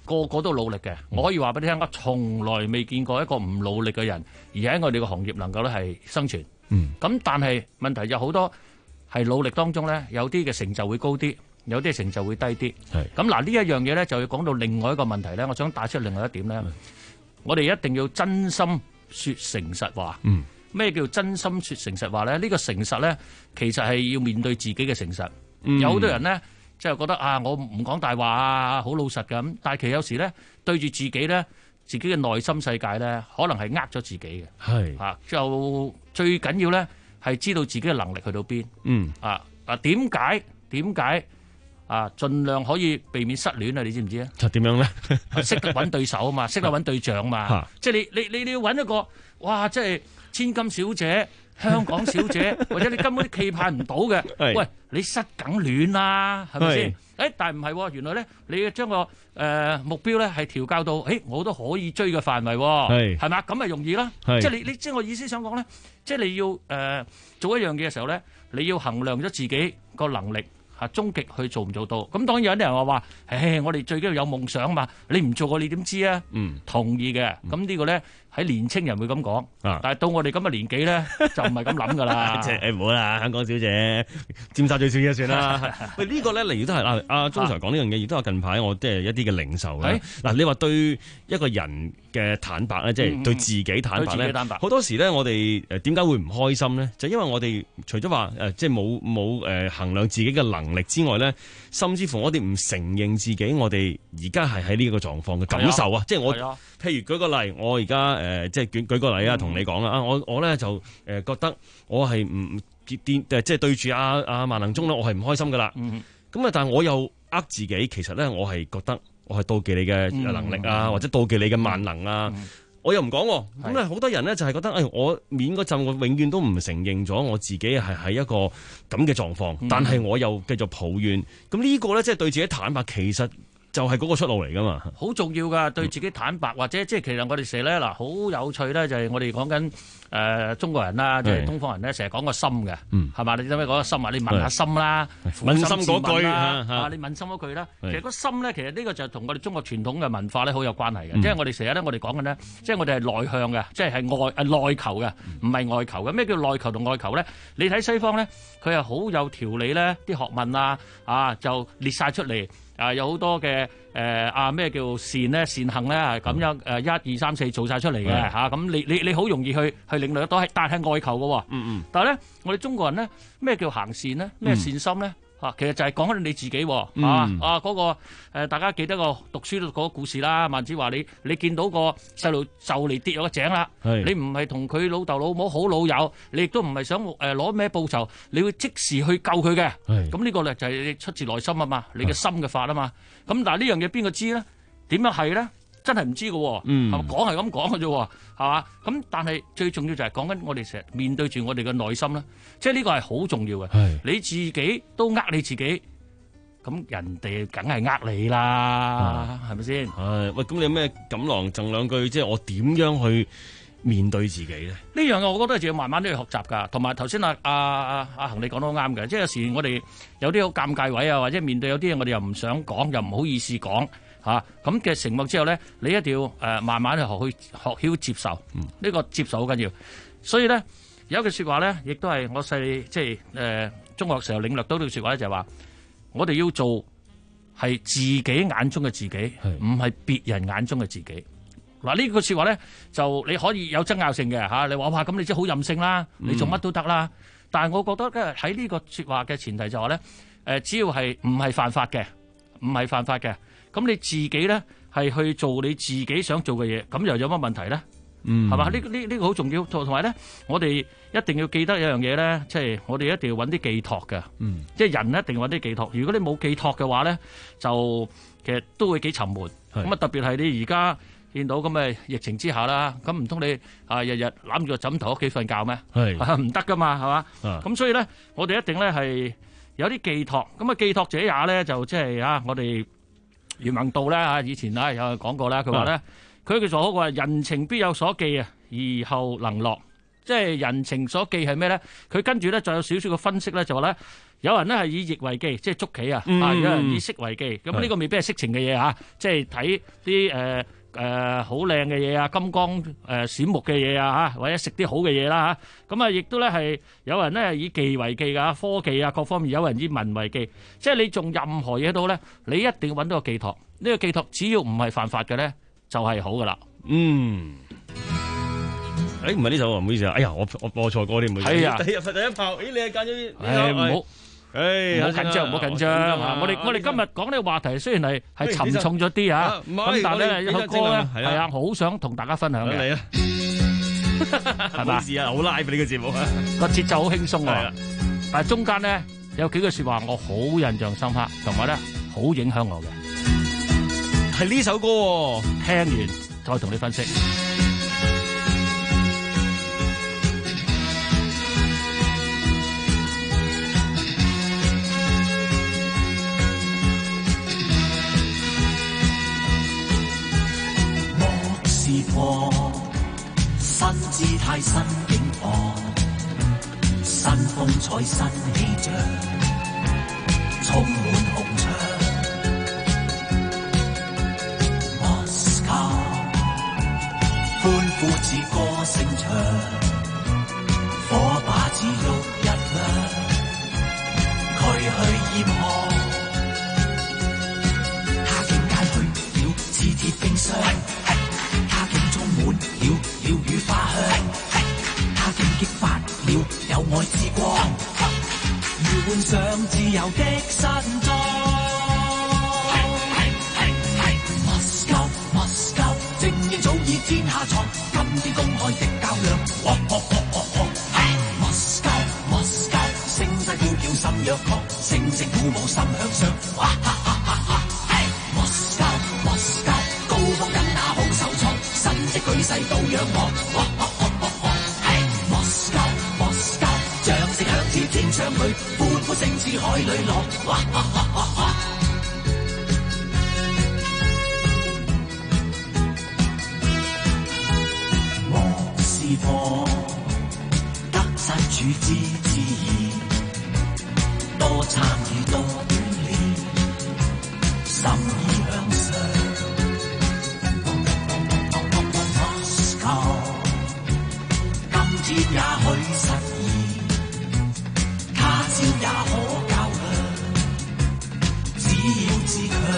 T: 個個都努力嘅。我可以話俾你聽，我從來未見過一個唔努力嘅人，而喺我哋個行業能夠咧係生存。
S: 嗯，
T: 咁但係問題就好多係努力當中咧，有啲嘅成就會高啲，有啲嘅成就會低啲。
S: 係
T: 咁嗱，呢一樣嘢咧就要講到另外一個問題咧，我想帶出另外一點咧，我哋一定要真心說誠實話。
S: 嗯，
T: 咩叫真心說誠實話咧？呢個誠實咧，其實係要面對自己嘅誠實。
S: 嗯
T: 有好多人咧，即係覺得啊，我唔講大話啊，好老實咁。但係其實有時咧，對住自己咧，自己嘅內心世界咧，可能係呃咗自己嘅。
S: 係
T: 啊，就最緊要咧係知道自己嘅能力去到邊。
S: 嗯
T: 啊啊，點解點解啊？盡量可以避免失戀啊！你知唔知啊？
S: 就點樣咧？
T: 識得揾對手啊嘛，識得揾對象嘛。
S: 嚇
T: 即係你你你你要揾一個哇！即係千金小姐、香港小姐，或者你根本期盼唔到嘅。
S: 係
T: 喂，你失梗戀啦，係咪先？
S: 係
T: 誒，但係唔係喎，原來咧，你要將個誒、呃、目標咧係調校到，誒我都可以追嘅範圍喎，
S: 係
T: 係嘛？咁咪容易啦。
S: 係
T: 即係你你即係我意思想講咧，即係你要誒、呃、做一樣嘢嘅時候咧，你要衡量咗自己個能力。嚇，終極去做唔做到？咁當然有啲人話話，誒，我哋最緊要有夢想嘛。你唔做過，你點知啊？
S: 嗯，
T: 同意嘅。咁呢個咧喺年青人會咁講，
S: 啊
T: 但係到我哋咁嘅年紀咧，就唔係咁諗噶啦。
S: 即係誒唔好啦，香港小姐，尖沙咀小姐算啦。喂，呢個咧，例如都係啊，阿鐘 Sir 講呢樣嘢，亦都有近排我即係一啲嘅領袖啦。嗱，你話對一個人嘅坦白咧，即係對自己坦白咧，好多時咧，我哋誒點解會唔開心咧？就因為我哋除咗話誒，即係冇冇誒衡量自己嘅能力之外咧，甚至乎我哋唔承認自己，我哋而家係喺呢個狀況嘅感受啊！即係我譬如舉個例，我而家誒即係舉舉個例啊，同你講啦啊，我我咧就誒覺得我係唔跌跌誒，即係對住阿阿萬能中咧，我係唔開心噶啦。咁啊，但係我又呃自己，其實咧我係覺得我係妒忌你嘅能力啊，或者妒忌你嘅萬能啊。我又唔講，咁咧好多人咧就係覺得，誒我面嗰陣我永遠都唔承認咗我自己係喺一個咁嘅狀況，但係我又繼續抱怨。咁呢個咧即係對自己坦白，其實就係嗰個出路嚟噶嘛。
T: 好重要噶，對自己坦白，或者即係其實我哋成日咧嗱，好有趣咧，就係我哋講緊誒中國人啦，即係東方人咧，成日講個心嘅，係嘛？你知唔知講個心啊？你問下心啦，
S: 問心嗰句
T: 啦，
S: 啊，
T: 啊你問心嗰句啦。其實個心咧，其實呢個就同我哋中國傳統嘅文化咧好有關係嘅。即係我哋成日咧，我哋講緊咧，即係我哋係內向嘅，即係係外誒內求嘅，唔係外求嘅。咩叫內求同外求咧？你睇西方咧，佢係好有條理咧，啲學問啊啊就列晒出嚟。啊，有好多嘅誒啊咩叫善咧善行咧咁樣誒一二三四做晒出嚟嘅嚇，咁你你你好容易去去領略得到，係但係外求嘅喎。嗯嗯。但係咧，我哋中國人咧咩叫行善咧？咩善心咧？嚇，其實就係講緊你自己喎。嗯。啊嗰個誒，大家記得個讀書嗰個故事啦。孟子話你你見到個細路就嚟跌咗個井啦，你唔係同佢老豆老母好老友，你亦都唔係想誒攞咩報酬，你會即時去救佢嘅。係。咁呢個咧就係你出自內心啊嘛，你嘅心嘅法啊嘛。咁但係呢樣嘢邊個知咧？點樣係咧？真係唔知嘅喎。嗯。係咪講係咁講嘅啫喎？係嘛？咁但係最重要就係講緊我哋成日面對住我哋嘅內心啦。即係呢個係好重要嘅。係。你自己都呃你自己，咁人哋梗係呃你啦，係咪先？
S: 係。喂，咁你有咩錦囊贈兩句？即係我點樣去面對自己咧？
T: 呢樣嘢我覺得就要慢慢都要學習㗎。同埋頭先阿阿阿阿恒你講得好啱嘅，即係有時我哋有啲好尷尬位啊，或者面對有啲嘢我哋又唔想講，又唔好意思講嚇。咁嘅情況之後咧，你一定要誒慢慢去學去學曉接受。呢、嗯、個接受好緊要。所以咧有一句説話咧，亦都係我細即係誒、呃、中學時候領略到呢句説話咧，就係話我哋要做係自己眼中嘅自己，唔係別人眼中嘅自己。嗱，呢句説話咧，就你可以有爭拗性嘅嚇。你話哇，咁你真係好任性啦，你做乜都得啦。嗯、但係我覺得咧，喺呢個説話嘅前提就係咧，誒，只要係唔係犯法嘅，唔係犯法嘅，咁你自己咧係去做你自己想做嘅嘢，咁又有乜問題咧？嗯，係嘛？呢呢呢個好重要。同同埋咧，我哋一定要記得一樣嘢咧，即係我哋一定要揾啲寄託嘅。嗯，即係人一定要揾啲寄託。如果你冇寄託嘅話咧，就其實都會幾沉悶。咁啊，特別係你而家見到咁嘅疫情之下啦，咁唔通你啊日日攬住個枕頭屋企瞓覺咩？係唔得噶嘛，係嘛？咁所以咧，我哋一定咧係有啲寄託。咁啊，寄託者也咧就即係啊，我哋袁宏道咧啊，以前啊有講過啦，佢話咧，佢叫做好話人情必有所寄啊，而後能樂， 即係人情所寄係咩咧？佢跟住咧就有少少嘅分析咧，就話咧有人咧係以役為技，即係捉棋啊，
S: 嗯、
T: 啊有人以色為技。咁呢個未必係色情嘅嘢嚇，即係睇啲誒誒好靚嘅嘢啊，金光誒閃目嘅嘢啊嚇，或者食啲好嘅嘢啦嚇。咁啊，亦都咧係有人咧以技為技㗎，科技啊各方面，有人以文為技。即係你做任何嘢都咧，你一定要揾到個寄託。呢、這個寄託只要唔係犯法嘅咧，就係、是、好噶啦。
S: 嗯。誒唔係呢首啊，唔好意思啊！哎呀，我我播錯歌添，唔好意思。係啊，第一第一炮，咦你係揀咗？
T: 誒唔好，誒唔好緊張，唔好緊張嚇。我哋我哋今日講呢個話題，雖然係係沉重咗啲嚇，咁但係咧有首歌咧係啊，好想同大家分享嘅。嚟啊，係嘛？試下好 live 呢個節目啊，個節奏好輕鬆啊，但係中間咧有幾句説話我好印象深刻，同埋咧好影響我嘅。係呢首歌喎，聽完再同你分析。
K: 新姿態新境況，新風采新氣象，充滿紅牆。Moscow 歡呼似歌聲唱，火把子喐一亮，驅去嚴寒。他境界去了似鐵冰箱。滿了鳥語花香，他竟激發了有愛之光，如換上自由的新裝。Moscow Moscow 精英早已天下藏，今天公開的較量。Moscow Moscow 聲勢呼叫心若狂，聲聲鼓舞心向上。Moscow Moscow 高峰跟那好手創。神跡舉世都仰望 ，Moscow Moscow 掌聲響徹天窗裏，歡呼聲似海裏浪。莫斯科得失處之自然，多參與多鍛鍊，心意向上。天也許實現，他朝也可較量，只要自強。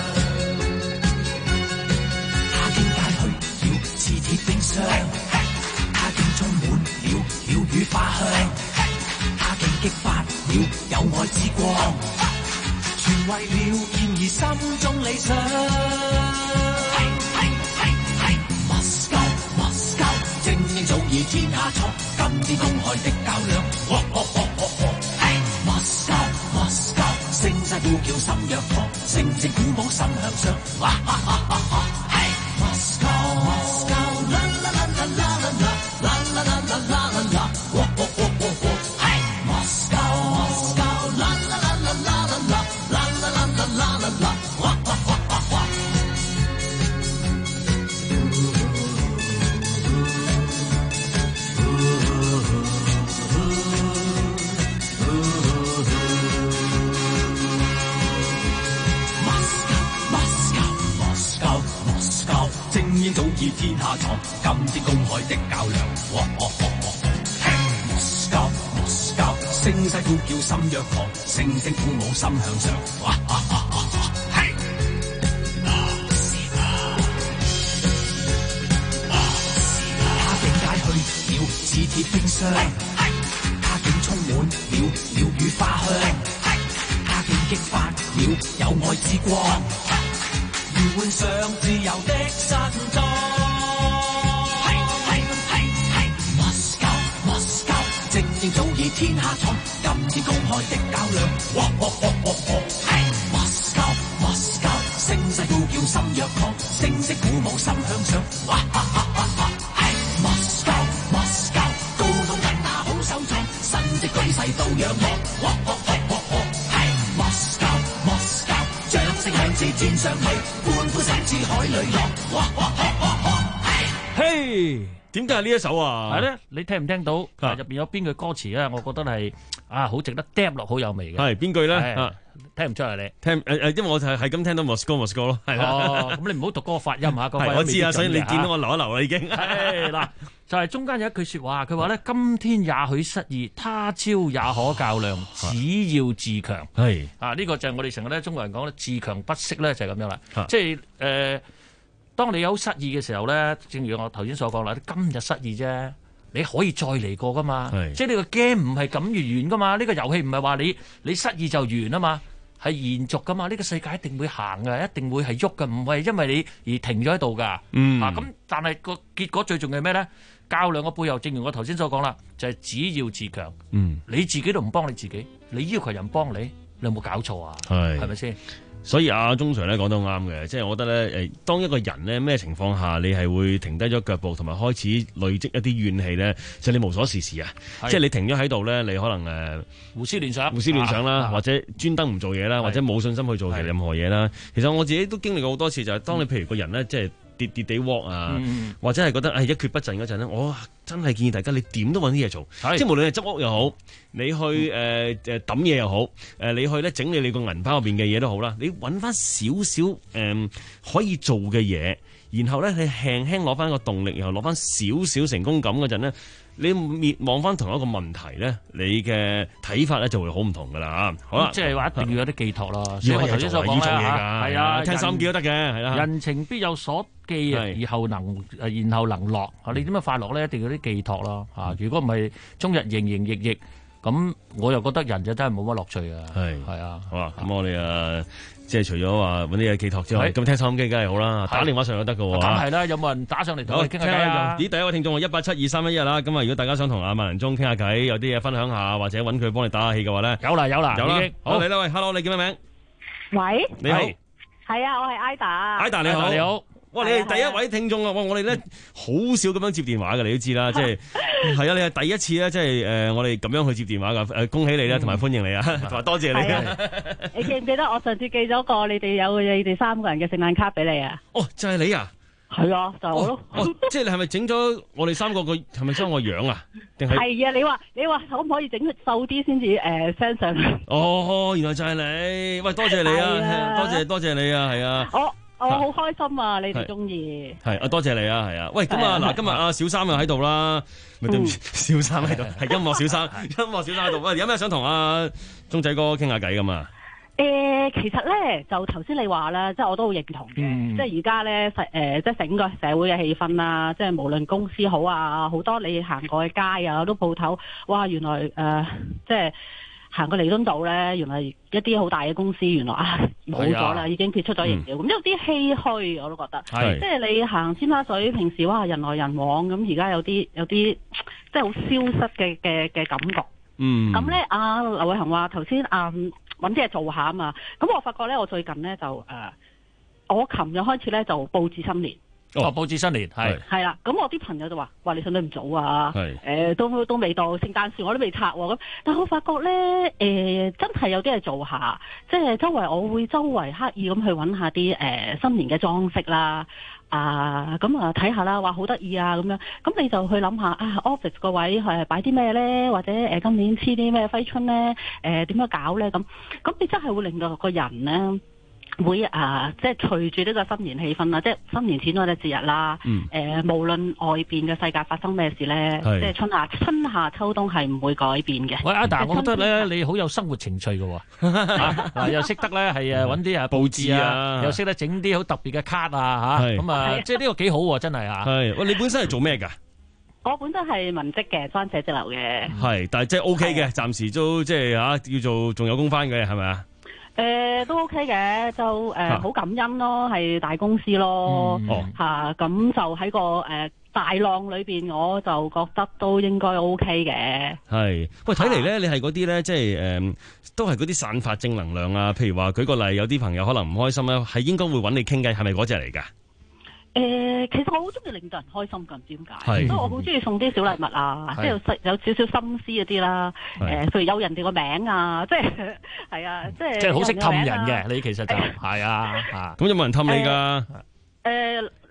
K: 他境界去了似鐵冰箱，他境充滿了鳥語花香，他境激發了有愛之光，全為了健兒心中理想。Moscow Moscow 精英早已天下藏。今天公開的較量 ，Moscow Moscow 聲勢呼叫心若狂，聲聲鼓舞心向上。Moscow Moscow 啦啦啦啦啦啦啦啦啦啦啦啦啦 ，Moscow Moscow 啦啦啦啦啦啦啦啦啦啦啦啦。早已天下藏，今天公開的較量。Moscow Moscow 聲勢呼叫心若狂，聲聲鼓舞心向上。他境界去了似鐵冰箱，他境充滿了鳥語花香，他境激發了有愛之光。如換上自由的新裝 ，Moscow Moscow 精英早已天下藏，今天公開的較量。Moscow Moscow 聲勢呼叫心若狂，聲聲鼓舞心向上。Moscow Moscow 高峰跟那好手創，神跡舉世都仰望。Moscow Moscow 掌聲響徹天上去。歡呼聲似海裏浪，哇哇哇哇哇！
T: 嘿，
S: 點解係呢一首啊？
T: 係咧，你聽唔聽到？入邊有邊句歌詞咧？我覺得係啊，好值得嗒落，好有味嘅。
S: 係邊句咧？啊，
T: 聽唔出嚟你？
S: 聽誒誒，因為我就係係咁聽到 Moscow Moscow 咯，係啦。
T: 哦，咁你唔好讀嗰個發音嚇，個發音
S: 我知啊，所以你見到
T: 我
S: 我留一留啦已經。
T: 係嗱，就係中間有一句説話，佢話咧：今天也許失意，他朝也可較量，只要自強。
S: 係
T: 啊，呢個就係我哋成日咧中國人講咧，自強不息咧就係咁樣啦。即係誒。當你有失意嘅時候咧，正如我頭先所講啦，你今日失意啫，你可以再嚟過噶嘛。即係呢個 game 唔係咁完完噶嘛，呢、呢個遊戲唔係話你你失意就完啊嘛，係延續噶嘛。呢、呢個世界一定會行嘅，一定會係喐嘅，唔係因為你而停咗喺度噶。
S: 嗯，
T: 啊咁，但係個結果最重要係咩咧？較量嘅背後，正如我頭先所講啦，就係、是、只要自強。
S: 嗯，
T: 你自己都唔幫你自己，你要求人幫你，你有冇搞錯啊？係，係咪先？
S: 所以阿鐘 Sir 咧講得啱嘅，即係我覺得咧誒，當一個人咧咩情況下，你係會停低咗腳步，同埋開始累積一啲怨氣咧，就係、你無所事事啊！即係你停咗喺度咧，你可能誒
T: 胡思亂想、
S: 胡思亂想啦，
T: 啊、
S: 或者專登唔做嘢啦，或者冇信心去做其任何嘢啦。其實我自己都經歷過好多次，就係、係、當你譬如個人咧，即係跌跌地窩啊，嗯、或者係覺得係一蹶不振嗰陣咧，我真係建議大家你點都揾啲嘢做，即係無論係執屋又好，你去誒誒抌嘢又好，誒、呃、你去咧整理你個銀包入邊嘅嘢都好啦，你揾翻少少誒可以做嘅嘢，然後咧你輕輕攞翻個動力，然後攞翻少少成功感嗰陣咧，你滅望翻同一個問題咧，你嘅睇法咧就會好唔同噶啦嚇。好啦，
T: 即係話一定要有啲寄託咯。
S: 要
T: 所以我頭先所講啦，係啊，
S: 聽心機都得嘅，係啦。
T: 人情必有所寄啊，而後能誒，然後能樂。你點樣快樂咧？一定要有啲寄託咯。嚇，如果唔係終日營營役役，咁我又覺得人就真係冇乜樂趣啊。係係啊，
S: 好啊，咁我哋啊。即係除咗話揾啲嘢寄託之外，咁聽收音機梗係好啦，打電話上都得㗎喎。
T: 梗係啦，有冇人打上嚟同我哋傾下偈啊？
S: 咦，第一位聽眾係一八七二三一一啦。咁啊，如果大家想同阿萬仁忠傾下偈，有啲嘢分享下，或者揾佢幫你打下氣嘅話咧，
T: 有啦有啦，
S: 有啦。好，
T: 嚟
S: 啦，喂 ，hello， 你叫咩名？
U: 喂，
S: 你好，
U: 係啊，我係 Ida。
S: Ida 你好，你好。哇！你係第一位聽眾啊！哇！我哋咧好少咁樣接電話嘅，你都知啦，即係係啊！你係第一次咧，即係誒，我哋咁樣去接電話噶。誒，恭喜你啦，同埋歡迎你啊，同埋多謝你啊！
U: 你記唔記得我上次寄咗個你哋有你哋三個人嘅聖誕卡俾你啊？
S: 哦，就係你啊！
U: 係啊，就我咯。
S: 哦，即係你係咪整咗我哋三個個係咪將我樣啊？定係
U: 係啊！你話你話可唔可以整佢瘦啲先至誒 send 上嚟？
S: 哦，原來就係你。喂，多謝你啊！多謝多謝你啊！係啊。
U: 我我好開心啊！你哋中意
S: 係啊，多謝你啊，係啊。喂，咁啊嗱，今日阿小三又喺度啦，咪對唔住，小三喺度，係音樂小三，音樂小三喺度。喂，有咩想同阿鐘仔哥傾下偈噶嘛？
U: 誒，其實咧就頭先你話啦，即係我都好認同嘅，即係而家咧誒，即係整個社會嘅氣氛啦，即係無論公司好啊，好多你行過嘅街啊，好多鋪頭，哇，原來誒，即係。行過彌敦道咧，原來一啲好大嘅公司，原來啊冇咗啦，已經結束咗營業，咁、嗯、有啲唏噓，我都覺得。即係你行尖沙咀，平時哇人來人往，咁而家有啲有啲即係好消失嘅嘅嘅感覺。嗯。咁咧，阿劉偉恒話頭先啊揾啲嘢做下啊嘛，咁我發覺咧，我最近咧就誒、呃，我琴日開始咧就佈置新年。
T: 哦，佈置新年係
U: 係啦，咁我啲朋友就話：話你信得唔早啊？係誒、呃，都都未到聖誕樹，我都未拆喎。咁，但係我發覺咧，誒、呃，真係有啲嘢做下，即係周圍我會周圍刻意咁去揾下啲誒、呃、新年嘅裝飾啦，啊，咁啊睇下啦，話好得意啊咁樣，咁你就去諗下啊 office 個位係擺啲咩咧，或者誒、呃、今年黐啲咩揮春咧，誒、呃、點樣搞咧咁，咁你真係會令到個人咧。會啊，即係隨住呢個新年氣氛啦，即係新年始終嘅節日啦。誒、嗯呃，無論外邊嘅世界發生咩事咧，即係春夏春夏秋冬係唔會改變嘅。
T: 喂，阿達，我覺得咧你好有生活情趣嘅喎，嗱又識得咧係誒揾啲啊佈置啊，又識得整啲好特別嘅卡啊嚇，咁啊即係呢個幾好喎，真係嚇。係，喂，你本身係做咩㗎？
U: 我本身係文職嘅，翻寫字樓嘅。係，
S: 但係即係 OK 嘅，暫時都即係嚇叫做仲有工翻嘅，係咪啊？
U: 誒、呃、都 OK 嘅，就誒好、呃啊、感恩咯，係大公司咯，嚇、嗯、咁、啊、就喺個誒、呃、大浪裏邊，我就覺得都應該 OK 嘅。係，喂，睇嚟咧，你係嗰啲咧，即係誒、呃，都係嗰啲散發正能量啊。譬如話舉個例，有啲朋友可能唔開心咧，係應該會揾你傾偈，係咪嗰隻嚟㗎？誒、呃，其實我好中意令到人開心㗎，唔知點解，所以我好中意送啲小禮物啊，即係有有少少心思嗰啲啦。誒、呃，譬如有人哋個名啊，即係係啊，即係即係好識氹人嘅。你其實就係啊嚇。咁有冇人氹你㗎？誒、呃，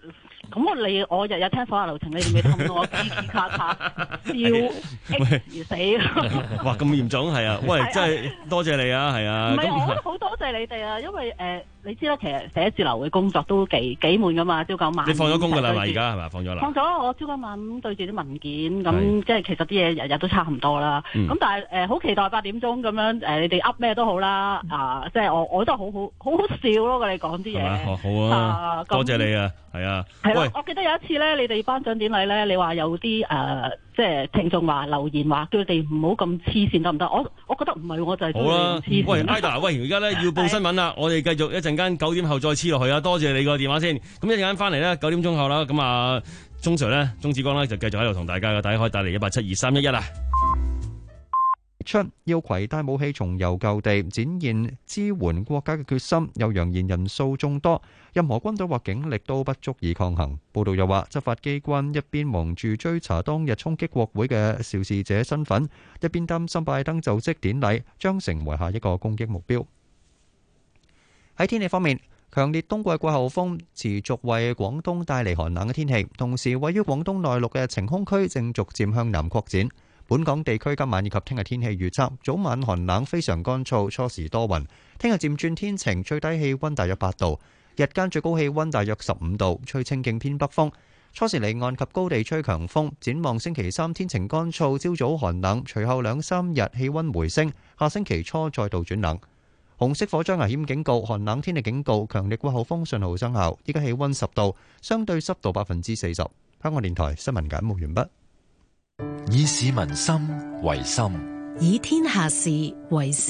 U: 咁我你我日日聽所有流程，你哋未氹到我嘰嘰咔咔笑 X 而死。
S: 哇！咁嚴重係啊！喂，真係多謝你啊，係啊。
U: 唔係，我都好多謝你哋啊，因為誒、呃，你知啦，其實寫字樓嘅工作都幾幾悶噶嘛，朝九晚五。
S: 你放咗工㗎啦嘛？而家係咪放咗啦？
U: 放咗，我朝九晚五對住啲文件，咁即係其實啲嘢日日都差唔多啦。咁、嗯、但係誒，好、呃、期待八點鐘咁樣誒、呃，你哋噏咩都好啦，啊、呃，即係我我都好好好好笑咯，你講啲嘢。
S: 好啊，多謝你啊，係啊。
U: 係啦，我記得有一次咧，你哋頒獎典禮咧，你話有啲誒、呃，即係聽眾話留言話叫佢哋唔好咁黐線得唔得？我我覺得唔係，我就係中意黐線。
S: 喂 Ida， 喂，而家咧要報新聞啦，我哋繼續一陣間九點後再黐落去啊！多謝你個電話先。咁一陣間翻嚟咧，九點鐘後啦，咁啊，鐘 Sir 咧，鐘子光咧就繼續喺度同大家嘅，大家可以打嚟一八七二三一一啊。
A: 出要攜帶武器重遊舊地，展現支援國家嘅決心，又揚言人數眾多，任何軍隊或警力都不足以抗衡。報道又話，執法機關一邊忙住追查當日衝擊國會嘅肇事者身份，一邊擔心拜登就職典禮將成為下一個攻擊目標。喺天氣方面，強烈冬季季候風持續為廣東帶嚟寒冷嘅天氣，同時位於廣東內陸嘅晴空區正逐漸向南擴展。本港地區今晚以及聽日天氣預測：早晚寒冷，非常乾燥，初時多雲。聽日漸轉天晴，最低氣溫大約八度，日間最高氣溫大約十五度，吹清勁偏北風。初時離岸及高地吹強風。展望星期三天晴乾燥，朝早寒冷，隨後兩三日氣溫回升，下星期初再度轉冷。紅色火災危險警告、寒冷天氣警告、強烈季候風信號生效。依家氣溫十度，相對濕度百分之四十。香港電台新聞簡報完畢。
C: 以市民心為心，
D: 以天下事為事。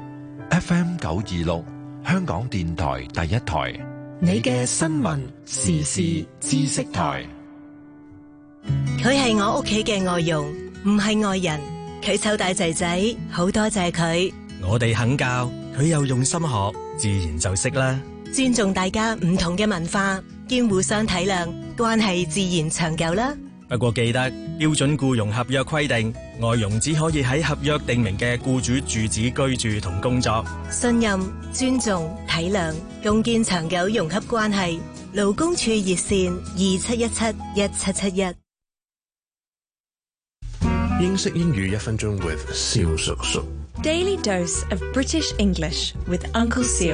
C: F M 九二六，香港電台第一台，
D: 你嘅新聞時事知識台。
B: 佢係我屋企嘅外傭，唔係外人。佢湊大仔仔，好多謝佢。
V: 我哋肯教，佢又用心學，自然就識啦。
B: 尊重大家唔同嘅文化，兼互相體諒，關係自然長久啦。
V: 不過記得標準僱傭合約規定，外傭只可以喺合約訂明嘅僱主住址居住同工作。
B: 信任、尊重、體諒，共建長久融洽關係。勞工處熱線二七一七一七七一。
W: 英式英語一分鐘 with 蕭叔叔。
X: Daily dose of British English with Uncle Seal。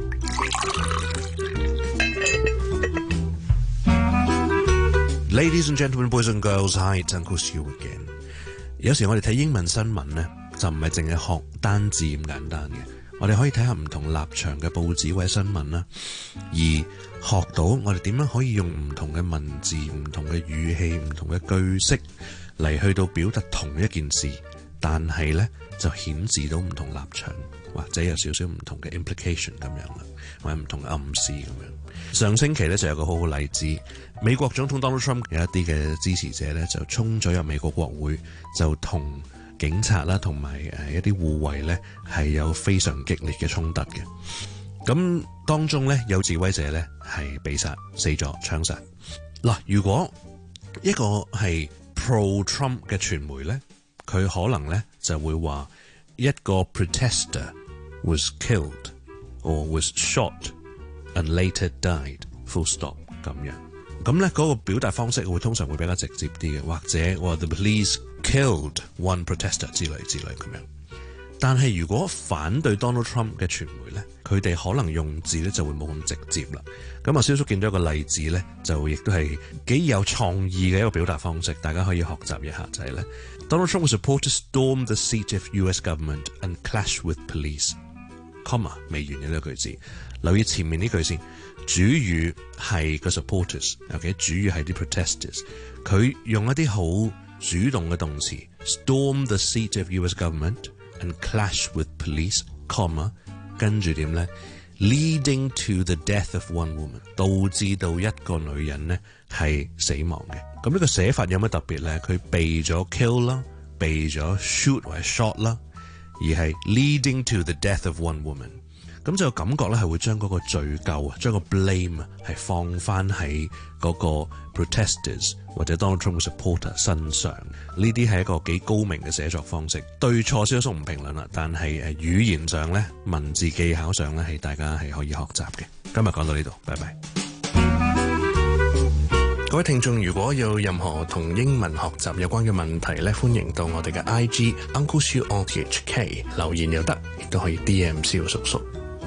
W: Ladies and gentlemen, boys and girls, hi, it's Uncle Siu again. 有時我哋睇英文新聞呢，就唔係淨係學單字咁簡單嘅，我哋可以睇下唔同立場嘅報紙或者新聞啦，而學到我哋點樣可以用唔同嘅文字、唔同嘅語氣、唔同嘅句式嚟去到表達同一件事，但係呢就顯示到唔同立場，或者有少少唔同嘅 implication 咁樣啦，或者唔同嘅暗示咁樣。上星期咧就有個好好例子，美國總統 Donald Trump 有一啲嘅支持者咧就衝咗入美國國會，就同警察啦同埋誒一啲護衛咧係有非常激烈嘅衝突嘅。咁當中咧有示威者咧係被殺死咗槍殺。嗱，如果一個係 pro Trump 嘅傳媒咧，佢可能咧就會話一個 protester was killed or was shot。And later died. Full stop. 咁樣咁咧，嗰個表達方式會通常會比較直接啲嘅，或者話 the police killed one protester 之類之類咁樣。但係如果反對 Donald Trump 嘅傳媒咧，佢哋可能用字咧就會冇咁直接啦。咁啊，蕭叔見到一個例子咧，就亦都係幾有創意嘅一個表達方式，大家可以學習一下就係咧。Donald Trump was supposed to storm the seat of U S government and clash with police. comma 未完嘅呢個句子。留意前面呢句先，主語係個 supporters，OK， 主語係啲 protesters， 佢用一啲好主動嘅動詞 storm the seat of U S government and clash with police， comma 跟住點咧 leading to the death of one woman， 導致到一個女人咧係死亡嘅。咁呢個寫法有乜特別咧？佢避咗 kill 啦，避咗 shoot 或者 shot 啦，而係 leading to the death of one woman。咁就感覺咧係會將嗰個罪咎啊，將個 blame 啊係放翻喺嗰個 protesters 或者 Donald Trump supporter 身上。呢啲係一個幾高明嘅寫作方式，對錯少數唔評論啦，但係誒語言上咧、文字技巧上咧係大家係可以學習嘅。今日講到呢度，拜拜。 各位聽眾，如果有任何同英文學習有關嘅問題咧，歡迎到我哋嘅 I G Uncle Siu R T H K 留言又得，亦都可以 D M 蕭叔叔。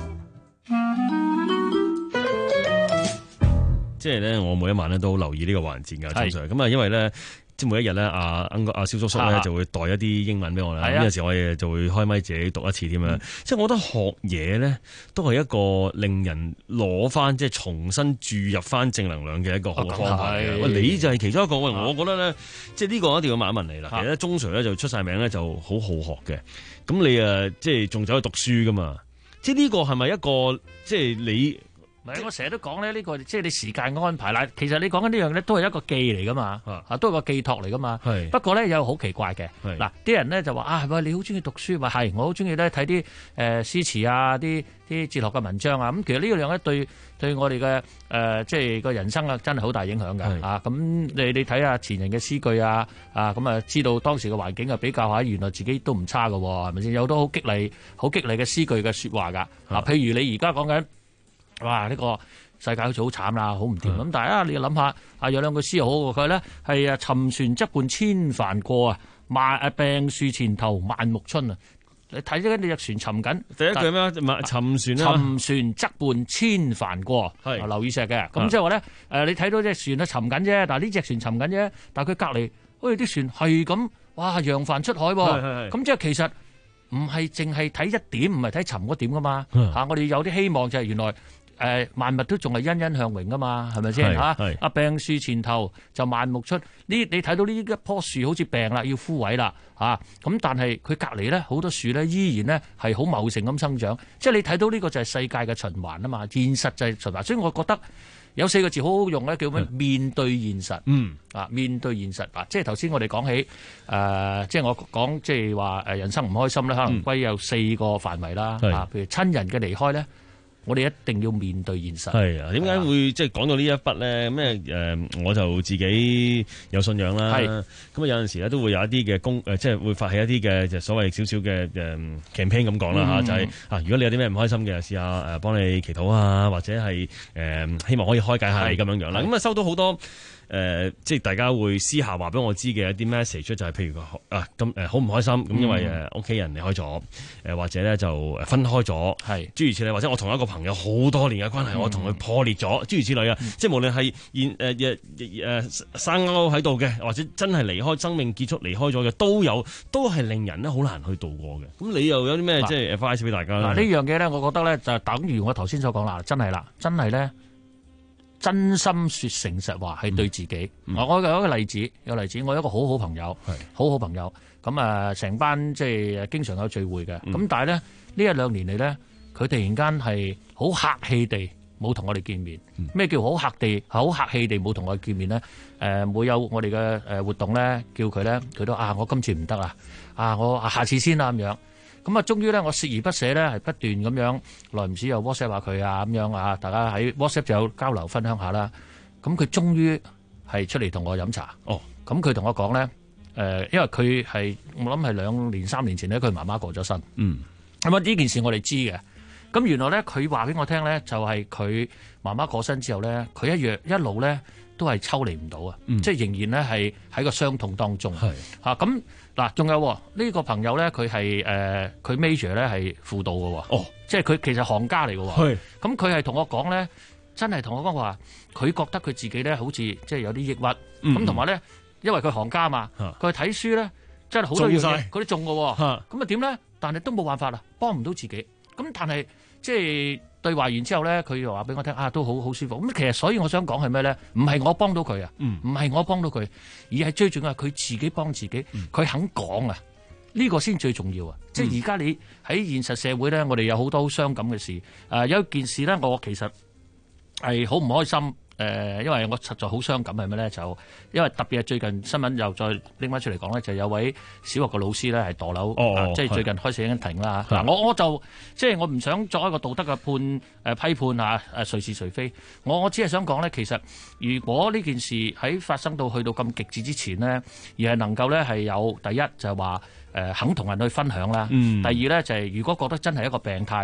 S: 即係咧，我每一晚咧都好留意呢個環節㗎，通常咁啊，因為咧。即係每一日咧，阿阿阿蕭叔叔咧就會代一啲英文俾我啦。咁有時我哋就會開咪自己讀一次添啦。即係我覺得學嘢咧都係一個令人攞翻即係重新注入翻正能量嘅一個好方法嚟嘅。喂，你就係其中一個。喂，我覺得咧，即係呢個一定要問一問你啦。其實咧，鍾 Sir 咧就出晒名咧，就好好學嘅。咁你誒即係仲走去讀書噶嘛？即係呢個係咪一個即係你？
T: 唔係，我成日都講咧，呢個即係你時間安排啦。其實你講緊呢樣咧，都係一個記嚟噶嘛，啊，都係個寄託嚟噶嘛。不過咧，有好奇怪嘅，嗱，啲人咧就話啊，喂，你好中意讀書，話係，我好中意咧睇啲誒詩詞啊，啲啲哲學嘅文章啊。咁其實呢樣咧對對我哋嘅誒即係個人生啊，真係好大影響㗎。啊，咁你你睇下前人嘅詩句啊，啊，咁啊知道當時嘅環境啊比較下，原來自己都唔差㗎喎，係咪先？有好多好激勵、好激勵嘅詩句嘅説話㗎。啊，譬如你而家講緊。哇！呢個世界好似好慘啦，好唔掂咁。但係啊，你要諗下，啊有兩句詩好喎，佢咧係啊沉船側畔千帆過啊，萬誒病樹前頭萬木春啊。你睇咗你隻船沉緊，
S: 第一句咩？沉船啊！
T: 沉船側畔千帆過，係劉禹錫嘅。咁即係話咧誒，你睇到隻船啊沉緊啫，但係呢隻船沉緊啫，但係佢隔離好似啲船係咁，哇揚帆出海喎。咁即係其實唔係淨係睇一點，唔係睇沉嗰點噶嘛嚇。我哋有啲希望就係原來。誒、呃、萬物都仲係欣欣向榮噶嘛，係咪先嚇？啊病樹前頭就萬木出，呢你睇到呢一棵樹好似病啦，要枯萎啦嚇。咁、啊、但係佢隔離咧好多樹咧依然咧係好茂盛咁生長，即係你睇到呢個就係世界嘅循環啊嘛，現實就係循環。所以我覺得有四個字好好用咧，叫咩？面對現實。嗯啊，面對現實啊，即係頭先我哋講起誒、呃，即係我講即係話誒人生唔開心咧，可能歸有四個範圍啦。嗯、啊，譬如親人嘅離開咧。我哋一定要面對現實。係啊，點解會即係講到呢一筆咧？咩誒？我就自己有信仰啦。咁啊，有陣時咧都會有一啲嘅公誒，即係會發起一啲嘅就所謂少少嘅誒 campaign 咁講啦嚇，就係啊，如果你有啲咩唔開心嘅，試下誒幫你祈禱啊，或者係誒希望可以開解下你咁樣樣啦。咁啊，收到好多。誒、呃，即係大家會私下話俾我知嘅一啲 message 就係譬如啊咁誒好唔開心咁，嗯、因為誒屋企人離開咗，誒、呃、或者咧就分開咗，係諸如此類，或者我同一個朋友好多年嘅關係，嗯、我同佢破裂咗，諸如此類啊，嗯、即係無論係現誒誒誒生勾喺度嘅，或者真係離開生命結束離開咗嘅，都有都係令人咧好難去度過嘅。咁你又有啲咩即係 advice 俾大家咧？嗱、啊、呢樣嘢咧，我覺得咧就等於我頭先所講啦，真係啦，真係咧。真心說誠實話係對自己。嗯、我有一個例子，有例子，我有一個好好朋友，好好朋友。咁啊，成班即係經常有聚會嘅。咁、嗯、但係咧呢一兩年嚟咧，佢突然間係好客氣地冇同我哋見面。咩、嗯、叫好客地？好客氣地冇同我哋見面咧？誒、呃，每有我哋嘅誒活動咧，叫佢咧，佢都啊，我今次唔得啦，啊，我下次先啦咁樣。咁啊，終於咧，我鍥而不捨咧，係不斷咁樣，耐唔時又 WhatsApp 下佢啊，咁樣啊，大家喺 WhatsApp 就有交流分享下啦。咁佢終於係出嚟同我飲茶。哦，咁佢同我講咧，誒、呃，因為佢係我諗係兩年三年前咧，佢媽媽過咗身。嗯。咁啊，呢件事我哋知嘅。咁原來咧，佢話俾我聽咧，就係佢媽媽過身之後咧，佢一樣一路咧都係抽離唔到啊，即係仍然咧係喺個傷痛當中。係。嚇咁。嗱，仲有呢、呢個朋友咧，佢係誒佢 major 咧係輔導嘅喎，哦，即係佢其實行家嚟嘅喎，係，咁佢係同我講咧，真係同我講話，佢覺得佢自己咧好似即係有啲抑鬱，咁同埋咧，因為佢行家嘛，佢睇書咧真係好多樣嘢，佢都中嘅喎，咁啊點咧？但係都冇辦法啦，幫唔到自己，咁但係即係。對話完之後咧，佢又話俾我聽啊，都好好舒服。咁其實所以我想講係咩咧？唔係我幫到佢啊，唔係我幫到佢，而係最重要係佢自己幫自己，佢肯講啊，呢個先最重要啊！即係而家你喺現實社會咧，我哋有好多好傷感嘅事。誒有一件事咧，我其實係好唔開心。誒，因為我實在好傷感係咩咧？就因為特別係最近新聞又再拎翻出嚟講咧，就有位小學嘅老師咧係墮樓，哦、即係最近開始已經停啦。嗱，我我就即係我唔想作一個道德嘅判誒批判啊誒誰是誰非。我我只係想講咧，其實如果呢件事喺發生到去到咁極致之前呢，而係能夠咧係有第一就係話誒肯同人去分享啦。嗯、第二咧就係如果覺得真係一個病態咧。